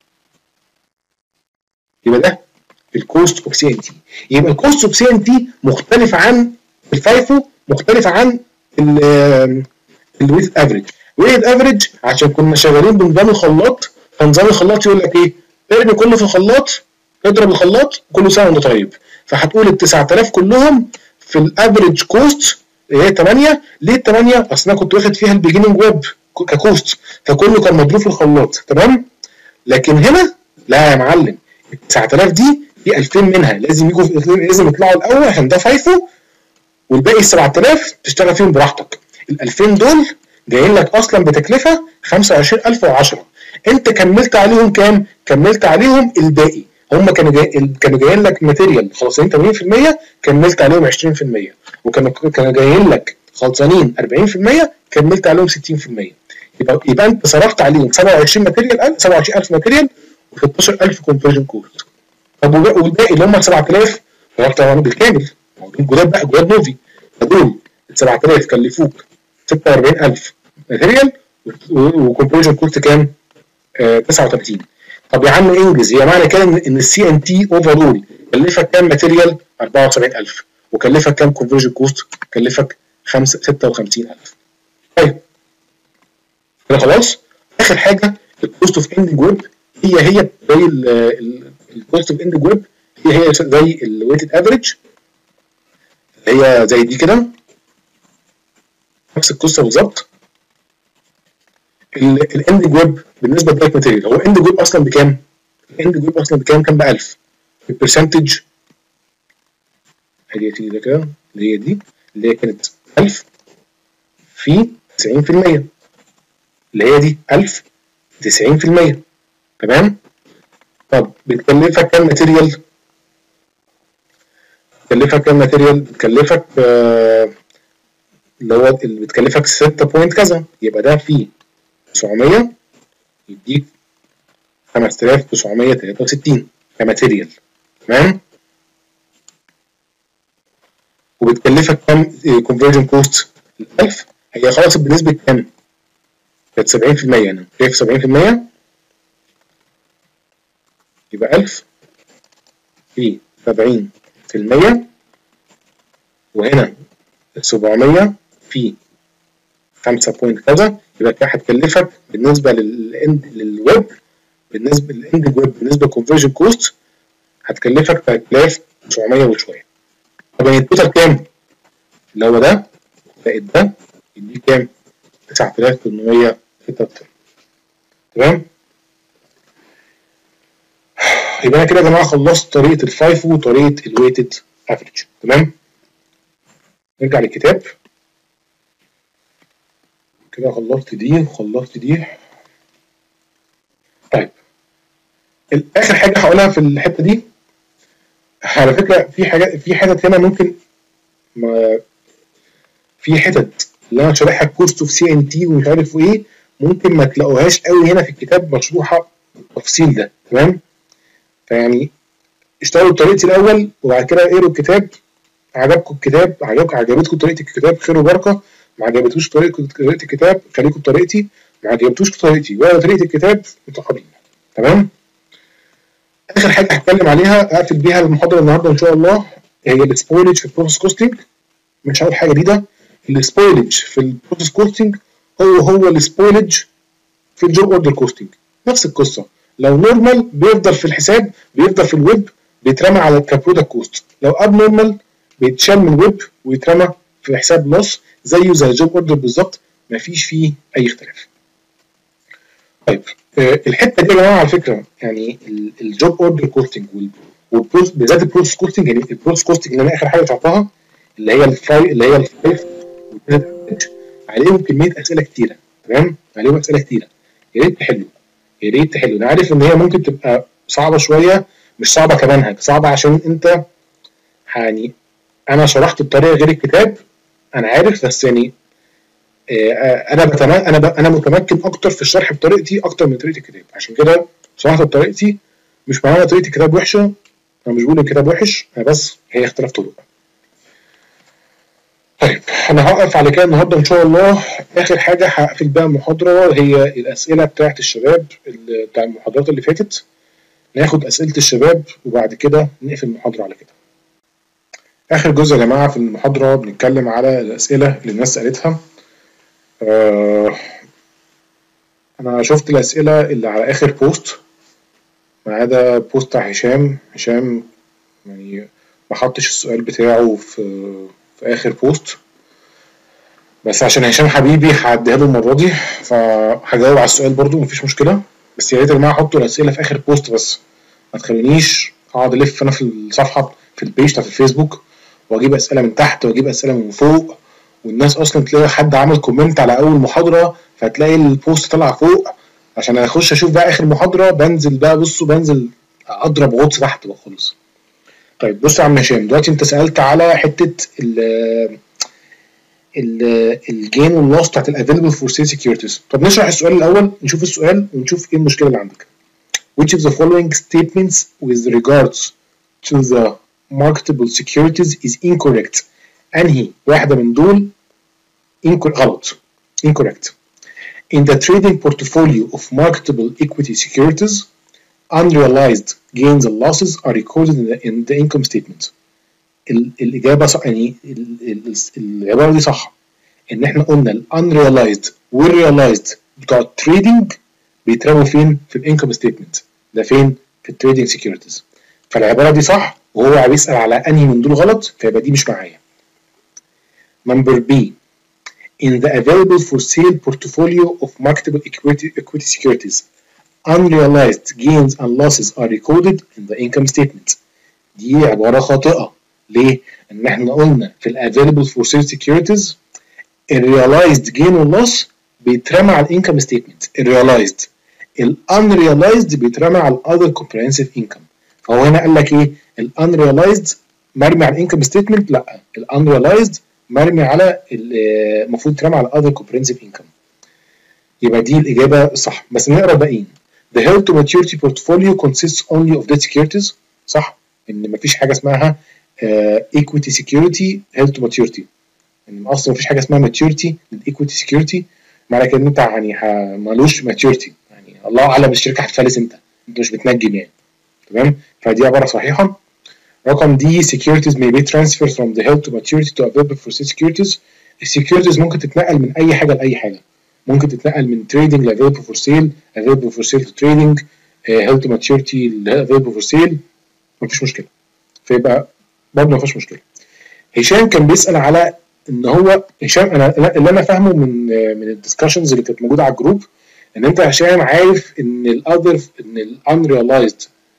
يبقى ده الكوست اوف سي ان تي. يبقى الكوست اوف سي ان تي مختلف عن الفايفو، مختلف عن الويت افريج. الويت افريج عشان كنا شغالين بنظام الخلاط، فنظام الخلاط يقول لك ايه؟ ارمي كله في الخلاط، اضرب الخلاط كله سنه وانت طيب. فهتقول ال تسعة آلاف كلهم في الافريج كوست اللي هي تمانية. ليه تمانية؟ اصل انا كنت واخد فيها البيجيننج ويب ككوست، فكله كان مضروب في الخلاط، تمام؟ لكن هنا لا يا معلم، ال تسعة آلاف دي في ألفين منها لازم يجوا لازم يطلعوا الاول عشان ده فايفو، والباقي ال سبعة آلاف تشتغل فيهم براحتك. ال ألفين دول جايين لك اصلا بتكلفه خمسة وعشرين ألف وعشرة، انت كملت عليهم كام؟ كملت عليهم الباقي. هم كانوا جاي... كانوا جايين لك ماتيريال خلصانين ثمانين في المية، كملت عليهم عشرين في المية، وكانوا كانوا جايين لك خلصانين أربعين في المية، كملت عليهم ستين في المية. يبقى يبقى انت صرفت عليهم سبعة وعشرين ماتيريال، سبعة وعشرين ألف ماتيريال و16 ألف كونفرجن كوست. طب والباقي اللي هم سبعة آلاف صرفت عليهم بالكامل، دول جداد بقى، جداد موفي. فدول ال سبعة آلاف كلفوك ستة وأربعين ألف ماتيريال وكونفرجن كوست كام؟ آه تسعة وتلاتين. طب يا عم انجز، هي معنى كده ان السي ان تي اوفرول كلفك كام ماتيريال؟ أربعة وسبعين ألف، وكلفك كام كونفرجن كوست؟ كلفك ستة وخمسين ألف. طيب كده خلاص. اخر حاجه الكوست اوف اندنج ويب، هي هي زي الكوست اوف اندنج ويب، هي هي زي الويتد افريج، هي زي دي كده نفس القصه بالظبط. الاندنج ويب بالنسبه للدايركت ماتيريال، هو الاندنج ويب اصلا بكام؟ الاندنج ويب اصلا بكام؟ كام؟ ب ألف. البرسنتج هي دي كده اللي هي دي اللي هي كانت ألف في تسعين في المية، اللي هي دي ألف تسعين في المية، تمام؟ طب بتكلفك كام ماتيريال؟ بتكلفك كام ماتيريال؟ بتكلفك آه اللي هو اللي بتكلفك ستة بوينت كذا، يبقى ده في تسعمية يديك خمسة آلاف وتسعمية وتلاتة وستين كماتيريال، تمام؟ وبتكلفك كام كونفرجن كوست؟ ألف. هي خلاص بنسبة كام؟ كانت سبعين في المية، انا شايف سبعين في المية، يبقى ألف في سبعين في المية، وهنا سبعمية في خمسة بوينت كذا، يبقى كده هتكلفك بالنسبة للاند للويب، بالنسبة للاندنج ويب، بالنسبة للكونفرجن كوست هتكلفك تلاتة آلاف وتسعمية وشوية. طب يعني التوتال كام؟ اللي هو ده زائد ده يديك كام؟ تسعة آلاف وتمنمية وستة وتسعين، تمام؟ يبقى انا كده يا جماعه خلصت طريقه الفايفو وطريقه الويتد افريج، تمام؟ نرجع للكتاب كده، خلصت دي وخلصت دي. طيب اخر حاجه هقولها في الحته دي، على فكره في حاجات في حتت هنا ممكن ما في حتت اللي انا شارحها كورس اوف سي ان تي ومش عارف ايه، ممكن ما تلاقوهاش قوي هنا في الكتاب مشروحه بالتفصيل ده، تمام؟ فيعني اشتغلوا بطريقتي الاول وبعد كده اقروا الكتاب. عجبكم الكتاب، عجبكم عجبتكم طريقه الكتاب، خير وبركه. ما عجبتوش طريقه طريقه الكتاب خليكم بطريقتي، ما عجبتوش طريقتي ولا طريقه الكتاب انتوا حرين، تمام؟ اخر حاجه هتكلم عليها اقفل بيها المحاضره النهارده ان شاء الله، هي السبويلج في البروسيس كوستنج، مش هقول حاجه جديده. السبويلج في البروسيس كوستنج هو هو السبويلج في الجوب اوردر كوستنج، نفس القصه. لو نورمال بيفضل في الحساب، بيفضل في الويب بيترمى على كبرودكت كوست، لو اب نورمال بيتشال من الويب ويترمى في حساب لوس، زيه زي الجوب اوردر بالظبط، مفيش فيه اي اختلاف. طيب آه الحته دي يا جماعه على فكره يعني الجوب اوردر كوستنج بالذات البروسيس كوستنج، يعني البروسيس كوستنج اللي انا اخر حاجه شرحتها اللي هي الفايف اللي هي الفايف عليهم كميه اسئله كتيره، تمام؟ عليهم اسئله كتيره، يا ريت تحلوا يا ريت تحلوا. انا عارف ان هي ممكن تبقى صعبه شويه، مش صعبه كمنهج، صعبه عشان انت يعني انا شرحت بطريقه غير الكتاب، انا عارف، بس يعني انا بتمكن انا ب... انا متمكن اكتر في الشرح بطريقتي اكتر من طريقه الكتاب، عشان كده شرحت بطريقتي. مش معناها طريقه الكتاب وحشه، انا مش بقول الكتاب وحش، انا بس هي اختلاف طرق. طيب انا هوقف على كده النهارده ان شاء الله. اخر حاجه هقفل بقى المحاضره هي الاسئله بتاعت الشباب بتاع المحاضرات اللي فاتت. ناخد اسئله الشباب وبعد كده نقفل المحاضره على كده. اخر جزء يا جماعه في المحاضره بنتكلم على الاسئله اللي الناس سالتها. آه انا شفت الاسئله اللي على اخر بوست ما عدا بوست بتاع هشام. هشام يعني ما حطش السؤال بتاعه في في اخر بوست، بس عشان هشام حبيبي هعديها له المره دي فهجاوب على السؤال برضو مفيش مشكله. بس يا ريت يا جماعه حطوا الاسئله في اخر بوست، بس ما تخلونيش اقعد الف انا في الصفحه في البيج بتاعت الفيسبوك واجيب اسئله من تحت واجيب اسئله من فوق، والناس اصلا تلاقي حد عمل كومنت على اول محاضره فتلاقي البوست طلع فوق، عشان اخش اشوف بقى اخر محاضره بنزل بقى بصوا بنزل اضرب غطس تحت بقى خالص. طيب بص يا عم هشام، دلوقتي انت سالت على حته ال الجين واللوس بتاعت الافيلبل فور سيل سكيورتيز. طب نشرح السؤال الاول، نشوف السؤال ونشوف ايه المشكله اللي عندك. Which of the following statements with regards to the marketable securities is incorrect؟ انهي واحده من دول غلط incorrect. In the trading portfolio of marketable equity securities, unrealized gains and losses are recorded in the, in the income statement. الإجابة صح، يعني العبارة دي صح، إن إحنا قلنا ال unrealized وال realized بتوع التريدنج بيترموا فين؟ في الانكم ستيتمنت. ده فين؟ في التريدنج سكيورتيز. فالعبارة دي صح وهو بيسأل على أنهي من دول غلط، فيبقى دي مش معايا. Number B. In the available for sale portfolio of marketable equity, equity securities, unrealized gains and losses are recorded in the income statement. دي عبارة خاطئة. ليه؟ ان احنا قلنا في ال available for sale securities ال realized gain و loss بيترمى على الانكم ستيتمنت ال realized، ال unrealized بيترمى على ال other comprehensive income. فهو هنا قال لك ايه؟ ال unrealized مرمي على الانكم ستيتمنت، لا ال unrealized مرمي على المفروض يترمى على other comprehensive income. يبقى دي الاجابه الصح. بس نقرا الباقيين. The held to maturity portfolio consists only of debt securities. صح ان مفيش حاجه اسمها Uh, equity security held to maturity، يعني اصلا مفيش حاجه اسمها maturity للايكويتي سكيورتي، معنى كده ان انت يعني مالوش maturity، يعني الله اعلم الشركه هتفلس امتى، انت مش بتنجم يعني، تمام؟ فدي عباره صحيحه. رقم دي securities may be transferred from the held to maturity to available for sale securities. السكيورتيز ممكن تتنقل من اي حاجه لاي حاجه، ممكن تتنقل من trading ل available for sale، available for sale to trading، uh, held to maturity ل available for sale، مفيش مشكله. فيبقى برضه ما فيش مشكله. هشام كان بيسال على ان هو هشام انا اللي انا فاهمه من من الدسكشنز اللي كانت موجوده على الجروب ان انت هشام عارف ان الاذر ان الانريلايزد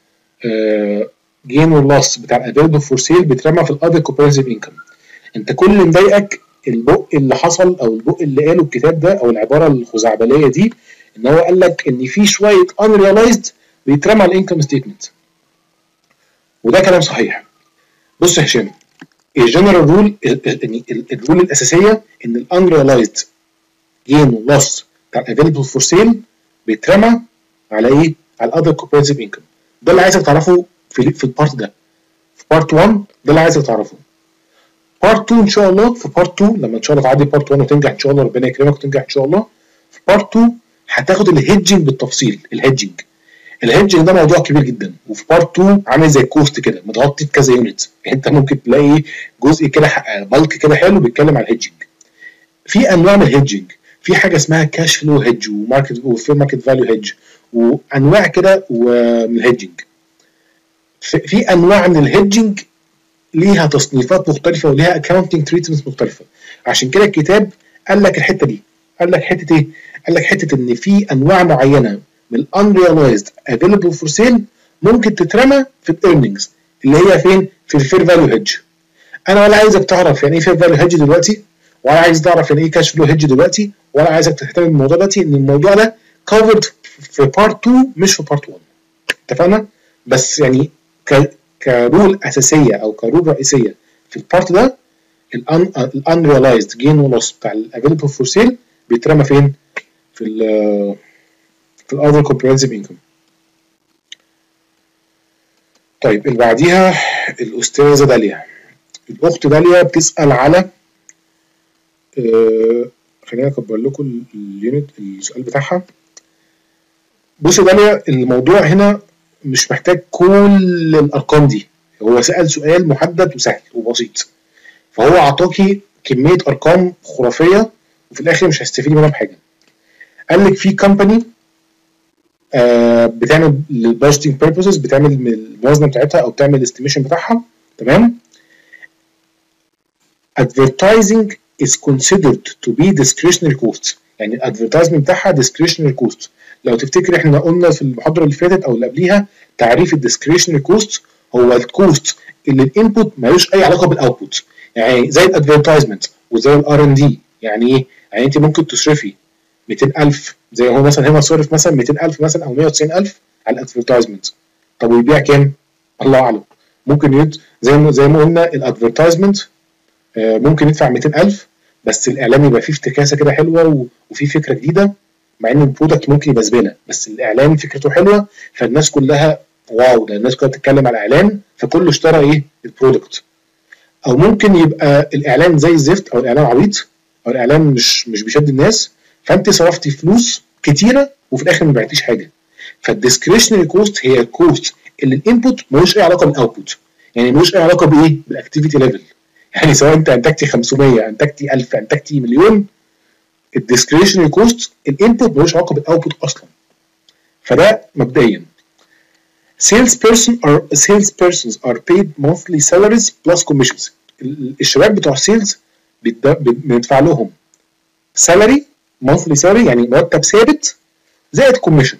جين واللوس بتاع الافيلبل فور سيل بيترمى في الاذر كومبريهنسيف انكم. انت كل اللي مضايقك البق اللي حصل او البق اللي قاله الكتاب ده او العباره الخزعبليه دي، ان هو قال لك ان في شويه unrealized بيترمى على الانكم ستيتمنت، وده كلام صحيح. بص يا هشام، الجنرال رول الرول الاساسيه ان الانريلايزد جين واللوس بتاع الافيلبل فور سيل بيترمى على ايه؟ على الاذر كومبريهنسيف انكم. ده اللي عايزك تعرفه في في البارت ده. في بارت واحد ده اللي عايزك تعرفه. بارت اتنين ان شاء الله، في بارت اتنين لما ان شاء الله تعدي بارت واحد وتنجح ان شاء الله، ربنا يكرمك وتنجح ان شاء الله، في بارت اتنين هتاخد الهيدجنج بالتفصيل. الهيدجنج الهيدجنج ده موضوع كبير جدا، وفي بارت اتنين عامل زي الكوست كده متغطي بكذا يونت، يعني انت ممكن تلاقي جزء كده بلك كده حلو بيتكلم عن الهيدجنج. في انواع من الهيدجنج، في حاجه اسمها كاش فلو هيدج وماركت وفي ماركت فاليو هيدج وانواع كده من الهيدجنج. في انواع من الهيدجنج ليها تصنيفات مختلفه وليها اكاونتنج تريتمنتس مختلفه. عشان كده الكتاب قال لك الحته دي، قال لك حته ايه؟ قال لك حته ان في انواع معينه من الانريلايزد افيلبل فور سيل ممكن تترمى في الايرننجز اللي هي فين؟ في الفير فاليو هيدج. انا ولا عايزك تعرف يعني ايه فير فاليو هيدج دلوقتي، ولا عايز تعرف يعني ايه كاش فلو هيدج دلوقتي، ولا عايزك تهتم بالموضوع دلوقتي، ان الموضوع ده كفرد في بارت اتنين مش في بارت واحد. اتفقنا؟ بس يعني ك كرول اساسيه او كرول رئيسيه في البارت ده الانريلايزد جين ولوس بتاع الافيلبل فور سيل بيترمى فين؟ في ال في الاذر كومبريهنسيف انكم. طيب اللي بعديها الاستاذه داليا. الاخت داليا بتسال على آه خليني اكبر لكم اليونت السؤال بتاعها. بصوا داليا، الموضوع هنا مش محتاج كل الارقام دي، هو سأل سؤال محدد وسهل وبسيط، فهو عطاكي كميه ارقام خرافيه وفي الاخر مش هتستفيدي منها بحاجه. قال لك في كومباني آه بتعمل للبادجيتنج بيربوزز، بتعمل الموازنه بتاعتها او بتعمل الاستيميشن بتاعها، تمام؟ advertising is considered to be discretionary cost، يعني الادفرتايزمنت بتاعها discretionary cost. لو تفتكر احنا قلنا في المحاضره اللي فاتت او اللي قبليها تعريف الديسكريشنري كوست هو الكوست اللي الانبوت مالوش اي علاقه بالاوتبوت، يعني زي الادفرتايزمنت وزي الار ان دي. يعني ايه؟ يعني انت ممكن تصرفي مئتين ألف زي هو مثلا هنا صرف مثلا مئتين ألف مثلا او مئة وتسعين ألف على الادفرتايزمنت، طب ويبيع كام؟ الله اعلم. ممكن يد زي ما زي ما قلنا الادفرتايزمنت آه ممكن يدفع مئتين ألف بس الاعلان يبقى فيه افتكاسه كده حلوه وفي فكره جديده، مع ان البرودكت ممكن يبقى زباله بس الاعلان فكرته حلوه فالناس كلها واو، ده الناس كلها بتتكلم على الاعلان فكله اشترى ايه؟ البرودكت. او ممكن يبقى الاعلان زي الزفت او الاعلان عبيط او الاعلان مش مش بيشد الناس، فانت صرفتي فلوس كتيره وفي الاخر ما بعتيش حاجه. فالديسكريشنري كوست هي الكوست اللي الانبوت ملوش اي علاقه بالاوتبوت، يعني ملوش اي علاقه بايه؟ بالاكتيفيتي ليفل. يعني سواء انت انتجتي خمسمية انتجتي ألف انتجتي مليون، الديسكريشنري كوست الانبوت ملوش علاقه بالاوتبوت اصلا. فده مبدئيا. sales person or sales persons are paid monthly salaries plus commissions. الشباب بتوع السيلز بندفع لهم salary monthly salary يعني مرتب ثابت زائد كوميشن.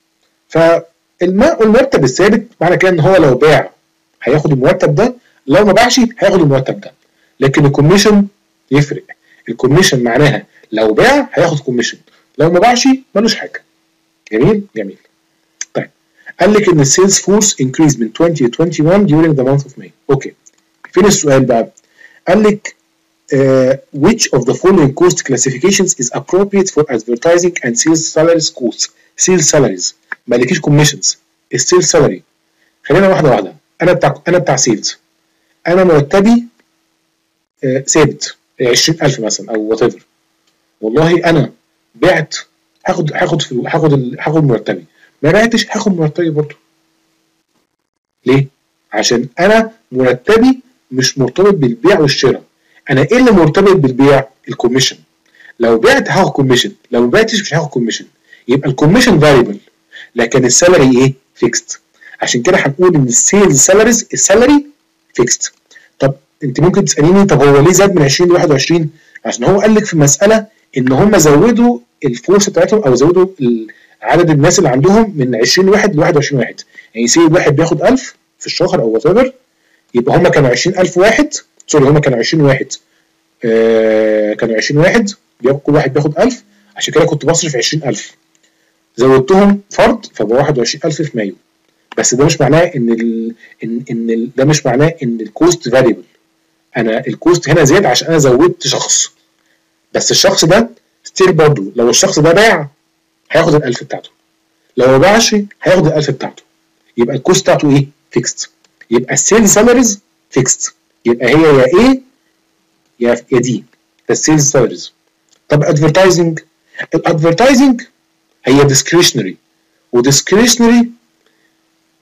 فالمرتب الثابت معنى كده ان هو لو باع هياخد المرتب ده، لو ما باعش هياخد المرتب ده. لكن الكوميشن يفرق. الكوميشن معناها لو باع هياخد كوميشن، لو ما باعش ملوش حاجه. جميل جميل. طيب قال لك ان السيلز فورس انكريز من عشرين ل واحد وعشرين during the month of May. اوكي فين السؤال بقى؟ قال لك uh, which of the following cost classifications is appropriate for advertising and sales salaries costs. sales salaries ما قالكيش كوميشنز، السيلز سالاري. خلينا واحده واحده. انا بتاع انا بتاع سيلز، انا مرتبي uh, ثابت عشرين ألف مثلا او وات ايفر، والله انا بعت هاخد هاخد هاخد هاخد مرتبي، ما بعتش هاخد مرتبي برضه. ليه؟ عشان انا مرتبي مش مرتبط بالبيع والشراء. انا ايه اللي مرتبط بالبيع؟ الكوميشن. لو بعت هاخد كوميشن، لو ما بعتش مش هاخد كوميشن. يبقى الكوميشن فاريبل لكن السالري ايه؟ فيكست. عشان كده هنقول ان السيلز سالاريز السالري فيكست. طب انت ممكن تساليني طب هو ليه زاد من عشرين ل واحد وعشرين؟ عشان هو قال لك في المساله ان هم زودوا الفورس بتاعتهم او زودوا عدد الناس اللي عندهم من عشرين واحد ل واحد وعشرين واحد. يعني سي واحد بياخد ألف في الشهر او وات ايفر، يبقى هم كانوا عشرين ألف واحد، سوري هم كانوا عشرين واحد، آه كانوا عشرين واحد كل واحد بياخد ألف، عشان كده كنت بصرف عشرين ألف، زودتهم فرد فبقى واحد وعشرين ألف في مايو. بس ده مش معناه ان ال ان ان ال ده مش معناه ان الكوست فاريبل. انا الكوست هنا زاد عشان انا زودت شخص، بس الشخص ده ستيل برضه لو الشخص ده باع هياخد الألف بتاعته، لو ما باعش هياخد الألف بتاعته. يبقى الكوست بتاعته ايه؟ فيكست. يبقى السيلز سالاريز فيكست، يبقى هي يا ايه يا يا دي، ده السيلز سالاريز. طب ادفرتايزنج، الادفرتايزنج هي ديسكريشنري، وديسكريشنري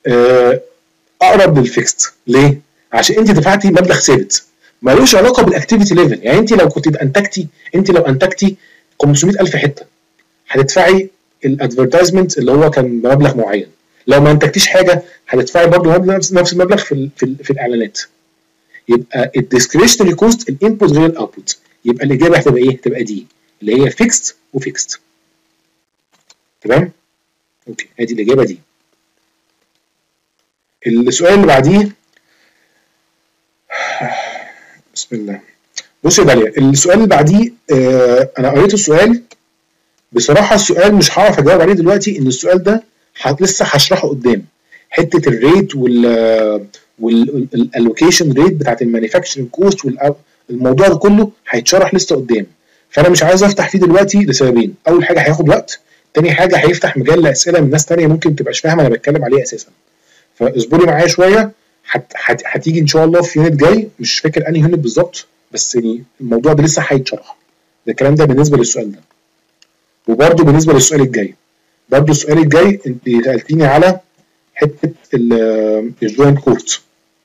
آه اقرب للفيكست. ليه؟ عشان انت دفعتي مبلغ ثابت مالوش علاقه بالاكتيفيتي ليفل. يعني انت لو كنت انتجتي انت لو انتجتي خمسمية ألف حته هتدفعي الادفرتايزمنت اللي هو كان بمبلغ معين. لو ما انتجتيش حاجه هتدفعي برضه نفس نفس المبلغ في ال في, ال في الاعلانات. يبقى الديسكريشنري كوست الانبوت غير الاوتبوت. يبقى الاجابه هتبقى ايه؟ هتبقى دي اللي هي فيكست وفيكست. تمام؟ اوكي ادي الاجابه دي. السؤال اللي بعديه بسم الله. بص يا داليا السؤال اللي بعديه آه انا قريت السؤال بصراحه. السؤال مش هعرف اجاوب عليه دلوقتي ان السؤال ده لسه هشرحه قدام. حته الريت وال والالوكيشن ريت بتاعت المانيفاكتشرنج كوست والموضوع ده كله هيتشرح لسه قدام. فانا مش عايز افتح فيه دلوقتي لسببين. اول حاجه هياخد وقت، تاني حاجه هيفتح مجال لاسئله من ناس تانيه ممكن تبقاش فاهمه انا بتكلم عليه اساسا. فاصبري معايا شويه هتيجي ان شاء الله في يونت جاي، مش فاكر انهي يونت بالظبط بس يعني الموضوع ده لسه هيتشرح. ده الكلام ده بالنسبه للسؤال ده. وبرده بالنسبه للسؤال الجاي، برده السؤال الجاي انت سالتيني على حته الجوينت كوست.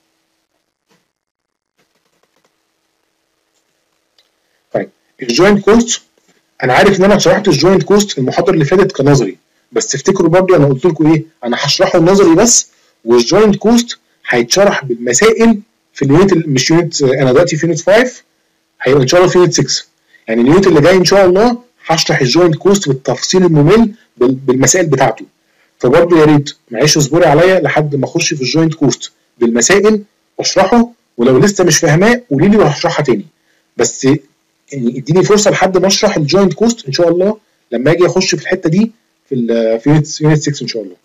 طيب الجوينت كوست انا عارف ان انا شرحت الجوينت كوست المحاضره اللي فاتت كنظري، بس تفتكروا برده انا قلت لكم ايه؟ انا هشرحه نظري بس، والجوينت كوست هيتشرح بالمسائل في اليونت مش يونت. انا دلوقتي في يونت خمسة، هيبقى ان شاء الله في يونت ستة. يعني اليونت اللي جاي ان شاء الله هشرح الجوينت كوست بالتفصيل الممل بالمسائل بتاعته. فبرضه يا ريت معلش اصبري عليا لحد ما اخش في الجوينت كوست بالمسائل واشرحه، ولو لسه مش فاهماه قولي لي وهشرحها تاني. بس يعني اديني فرصه لحد ما اشرح الجوينت كوست ان شاء الله لما اجي اخش في الحته دي في ال في يونت ستة ان شاء الله.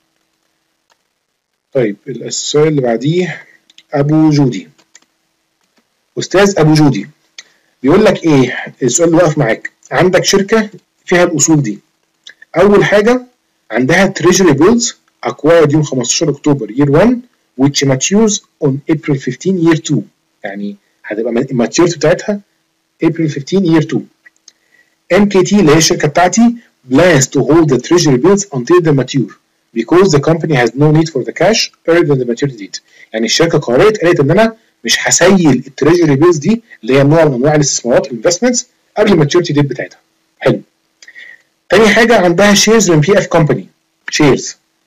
طيب السؤال اللي بعديه ابو جودي. استاذ ابو جودي بيقول لك ايه السؤال اللي واقف معاك؟ عندك شركه فيها الاصول دي. اول حاجه عندها treasury bills acquired يوم خمستاشر اكتوبر year واحد which matures on April fifteenth year two. يعني هتبقى الماتيوريتي بتاعتها April fifteenth year two. إم كي تي اللي هي الشركه بتاعتي plans to hold the treasury bills until they mature because the company has no need for the cash earlier than the maturity date. يعني الشركه قررت قالت ان انا مش هسيل التريجري بيلز دي اللي هي نوع من انواع الاستثمارات الانفستمنتس قبل الماتيوريتي ديت بتاعتها. حلو. تاني حاجه عندها shares من بي اف company shares.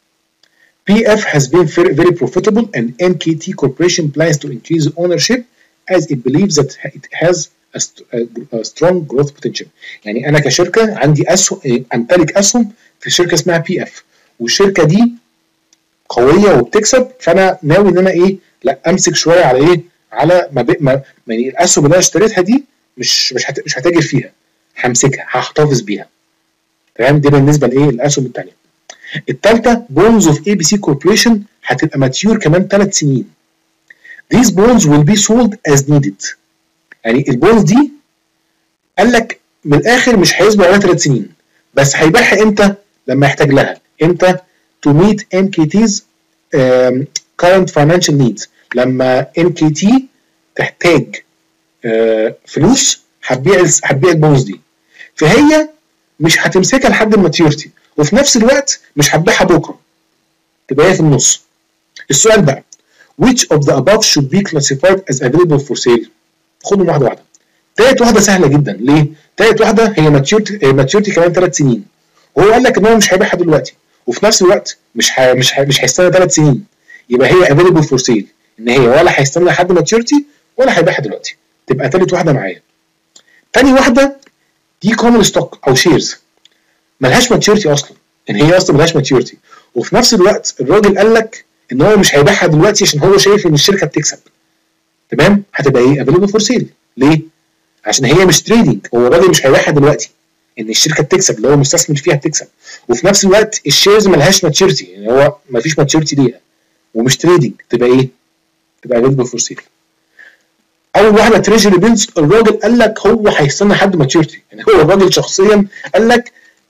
بي اف has been very profitable and إم كي تي Corporation plans to increase ownership as it believes that it has a, a strong growth potential. يعني انا كشركه عندي اسهم، امتلك اسهم في شركه اسمها بي اف، والشركه دي قويه وبتكسب، فانا ناوي ان انا ايه؟ لا امسك شويه على ايه؟ على ما, ما يعني الاسهم اللي انا اشتريتها دي مش مش هت... مش هتاجر فيها، همسكها هحتفظ بيها. تمام؟ دي بالنسبه لايه؟ الاسهم الثانيه. الثالثه بونز اوف اي بي سي كوربوريشن هتبقى ماتيور كمان ثلاث سنين. These bonds will be sold as needed. يعني البونز دي قال لك من الاخر مش هيصبر عليها ثلاث سنين، بس هيبيعها امتى؟ لما يحتاج لها. امتى؟ to meet إم كي تي's um, current financial needs. لما إم كي تي تحتاج uh, فلوس هتبيع هتبيع البونز دي، فهي مش هتمسكها لحد الماتيورتي، وفي نفس الوقت مش هتبيعها بكره، تبقى هي في النص. السؤال بقى which of the above should be classified as available for sale؟ خدهم واحده واحده. تالت واحده سهله جدا. ليه؟ تالت واحده هي ماتيورتي ماتيورتي كمان ثلاث سنين، وهو قال لك ان هو مش هيبيعها دلوقتي، وفي نفس الوقت مش ح... مش ح... مش هيستنى ثلاث سنين، يبقى هي available for sale، ان هي ولا هيستنى لحد ماتيورتي ولا هيبيعها دلوقتي، تبقى ثالث واحده معايا. تاني واحده دي كومن ستوك او شيرز، ملهاش ماتيورتي اصلا، ان هي اصلا ملهاش ماتيورتي، وفي نفس الوقت الراجل قال لك ان هو مش هيبيعها دلوقتي عشان هو شايف ان الشركه بتكسب. تمام؟ هتبقى ايه؟ available for sale. ليه؟ عشان هي مش تريدنج، هو الراجل مش هيبيعها دلوقتي، ان الشركه بتكسب اللي هو مستثمر فيها بتكسب، وفي نفس الوقت الشيرز ملهاش ماتيورتي، يعني هو مفيش ماتيورتي ليها ومش تريدنج، تبقى ايه؟ تبقى available for sale. اول واحده تريجري بيلز، الراجل قال لك هو هيستنى لحد ماتيورتي، يعني هو الراجل شخصيا قال لك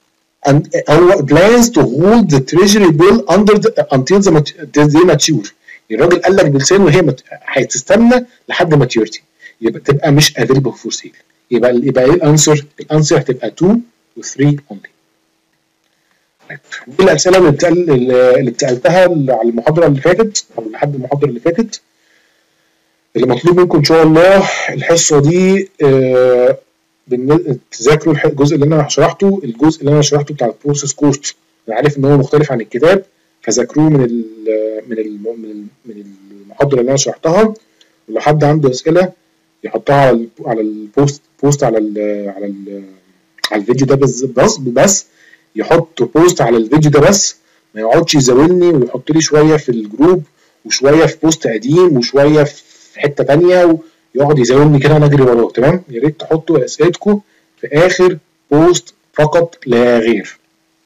هو plans to hold the treasury bill under the, until the they mature. الراجل قال لك بلسانه هي هتستنى لحد ماتيورتي، يبقى تبقى مش available for sale. يبقى يبقى ايه الانسر؟ الانسر هتبقى two و three only. دي الاسئله اللي بتسال اللي اتسالتها على المحاضره اللي فاتت او لحد المحاضره اللي فاتت. اللي مطلوب منكم ان شاء الله الحصه دي آه تذاكروا الجزء اللي انا شرحته، الجزء اللي انا شرحته بتاع البروسيس كوست. انا عارف ان هو مختلف عن الكتاب، فذاكروه من ال من ال من المحاضره اللي انا شرحتها. ولو حد عنده اسئله يحطها على على البوست بوست على ال على ال على الفيديو ده بس بس بس يحط بوست على الفيديو ده بس، ما يقعدش يزاولني ويحط لي شويه في الجروب وشويه في بوست قديم وشويه في حته ثانيه ويقعد يزاولني كده وانا اجري وراه. تمام؟ يا ريت تحطوا اسئلتكم في اخر بوست فقط لا غير.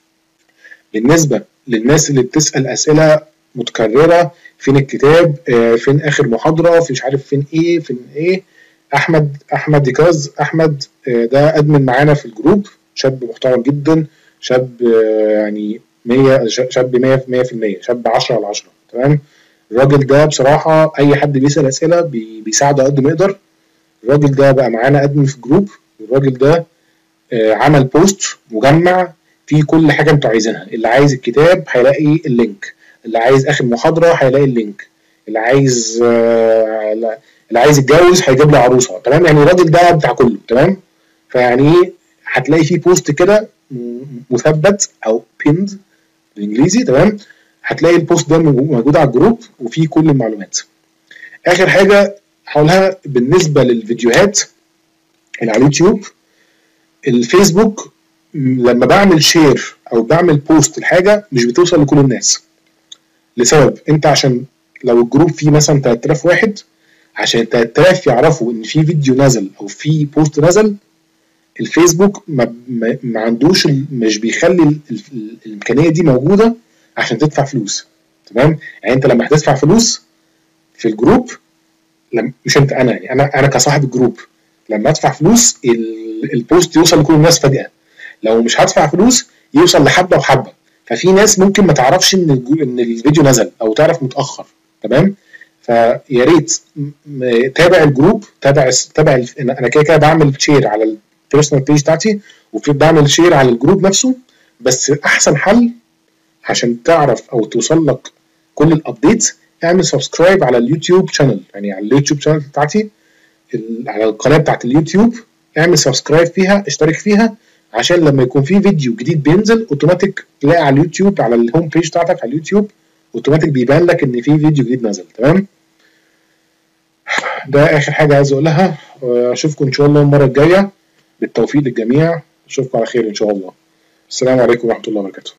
بالنسبه للناس اللي بتسال اسئله متكرره، فين الكتاب؟ آه فين اخر محاضره؟ في مش عارف فين ايه فين ايه. احمد احمد ديكاز احمد آه ده ادمن معانا في الجروب، شاب محترم جدا، شاب آه يعني مية شاب مية في المية، شاب عشرة على عشرة. تمام؟ الراجل ده بصراحه اي حد بيسال اسئله بي بيساعده قد ما يقدر. الراجل ده بقى معانا ادمن في الجروب. الراجل ده آه عمل بوست مجمع فيه كل حاجه انتوا عايزينها. اللي عايز الكتاب هيلاقي اللينك، اللي عايز اخر محاضره هيلاقي اللينك، اللي عايز آه اللي عايز يتجوز هيجيب له عروسه. تمام؟ يعني الراجل ده بتاع كله. تمام؟ فيعني هتلاقي فيه بوست كده مثبت او بيند بالانجليزي. تمام؟ هتلاقي البوست ده موجود على الجروب وفيه كل المعلومات. اخر حاجه هقولها بالنسبه للفيديوهات اللي على اليوتيوب، الفيسبوك لما بعمل شير او بعمل بوست الحاجه مش بتوصل لكل الناس لسبب. انت عشان لو الجروب فيه مثلا تلات آلاف واحد، عشان تلات آلاف يعرفوا ان في فيديو نزل او في بوست نزل، الفيسبوك ما, ما, ما عندوش مش بيخلي ال ال ال الامكانيه دي موجوده عشان تدفع فلوس. تمام؟ يعني انت لما هتدفع فلوس في الجروب، لما مش انت انا يعني انا انا كصاحب الجروب لما ادفع فلوس البوست يوصل لكل الناس فجاه. لو مش هدفع فلوس يوصل لحبه وحبه، ففي ناس ممكن ما تعرفش ان ان الفيديو نزل او تعرف متاخر. تمام؟ فيا ريت تابع الجروب، تابع تابع انا كده كده بعمل شير على البيرسونال بيج بتاعتي وفي بعمل شير على الجروب نفسه. بس احسن حل عشان تعرف او توصل لك كل الابديتس، اعمل سبسكرايب على اليوتيوب شانل، يعني على اليوتيوب شانل بتاعتي على القناه بتاعت اليوتيوب. اعمل سبسكرايب فيها، اشترك فيها، عشان لما يكون في فيديو جديد بينزل اوتوماتيك تلاقي على اليوتيوب على الهوم بيج بتاعتك على اليوتيوب اوتوماتيك بيبان لك ان في فيديو جديد نزل. تمام؟ ده اخر حاجه عايز اقولها. اشوفكم ان شاء الله المره الجايه. بالتوفيق للجميع، اشوفكم على خير ان شاء الله. السلام عليكم ورحمه الله وبركاته.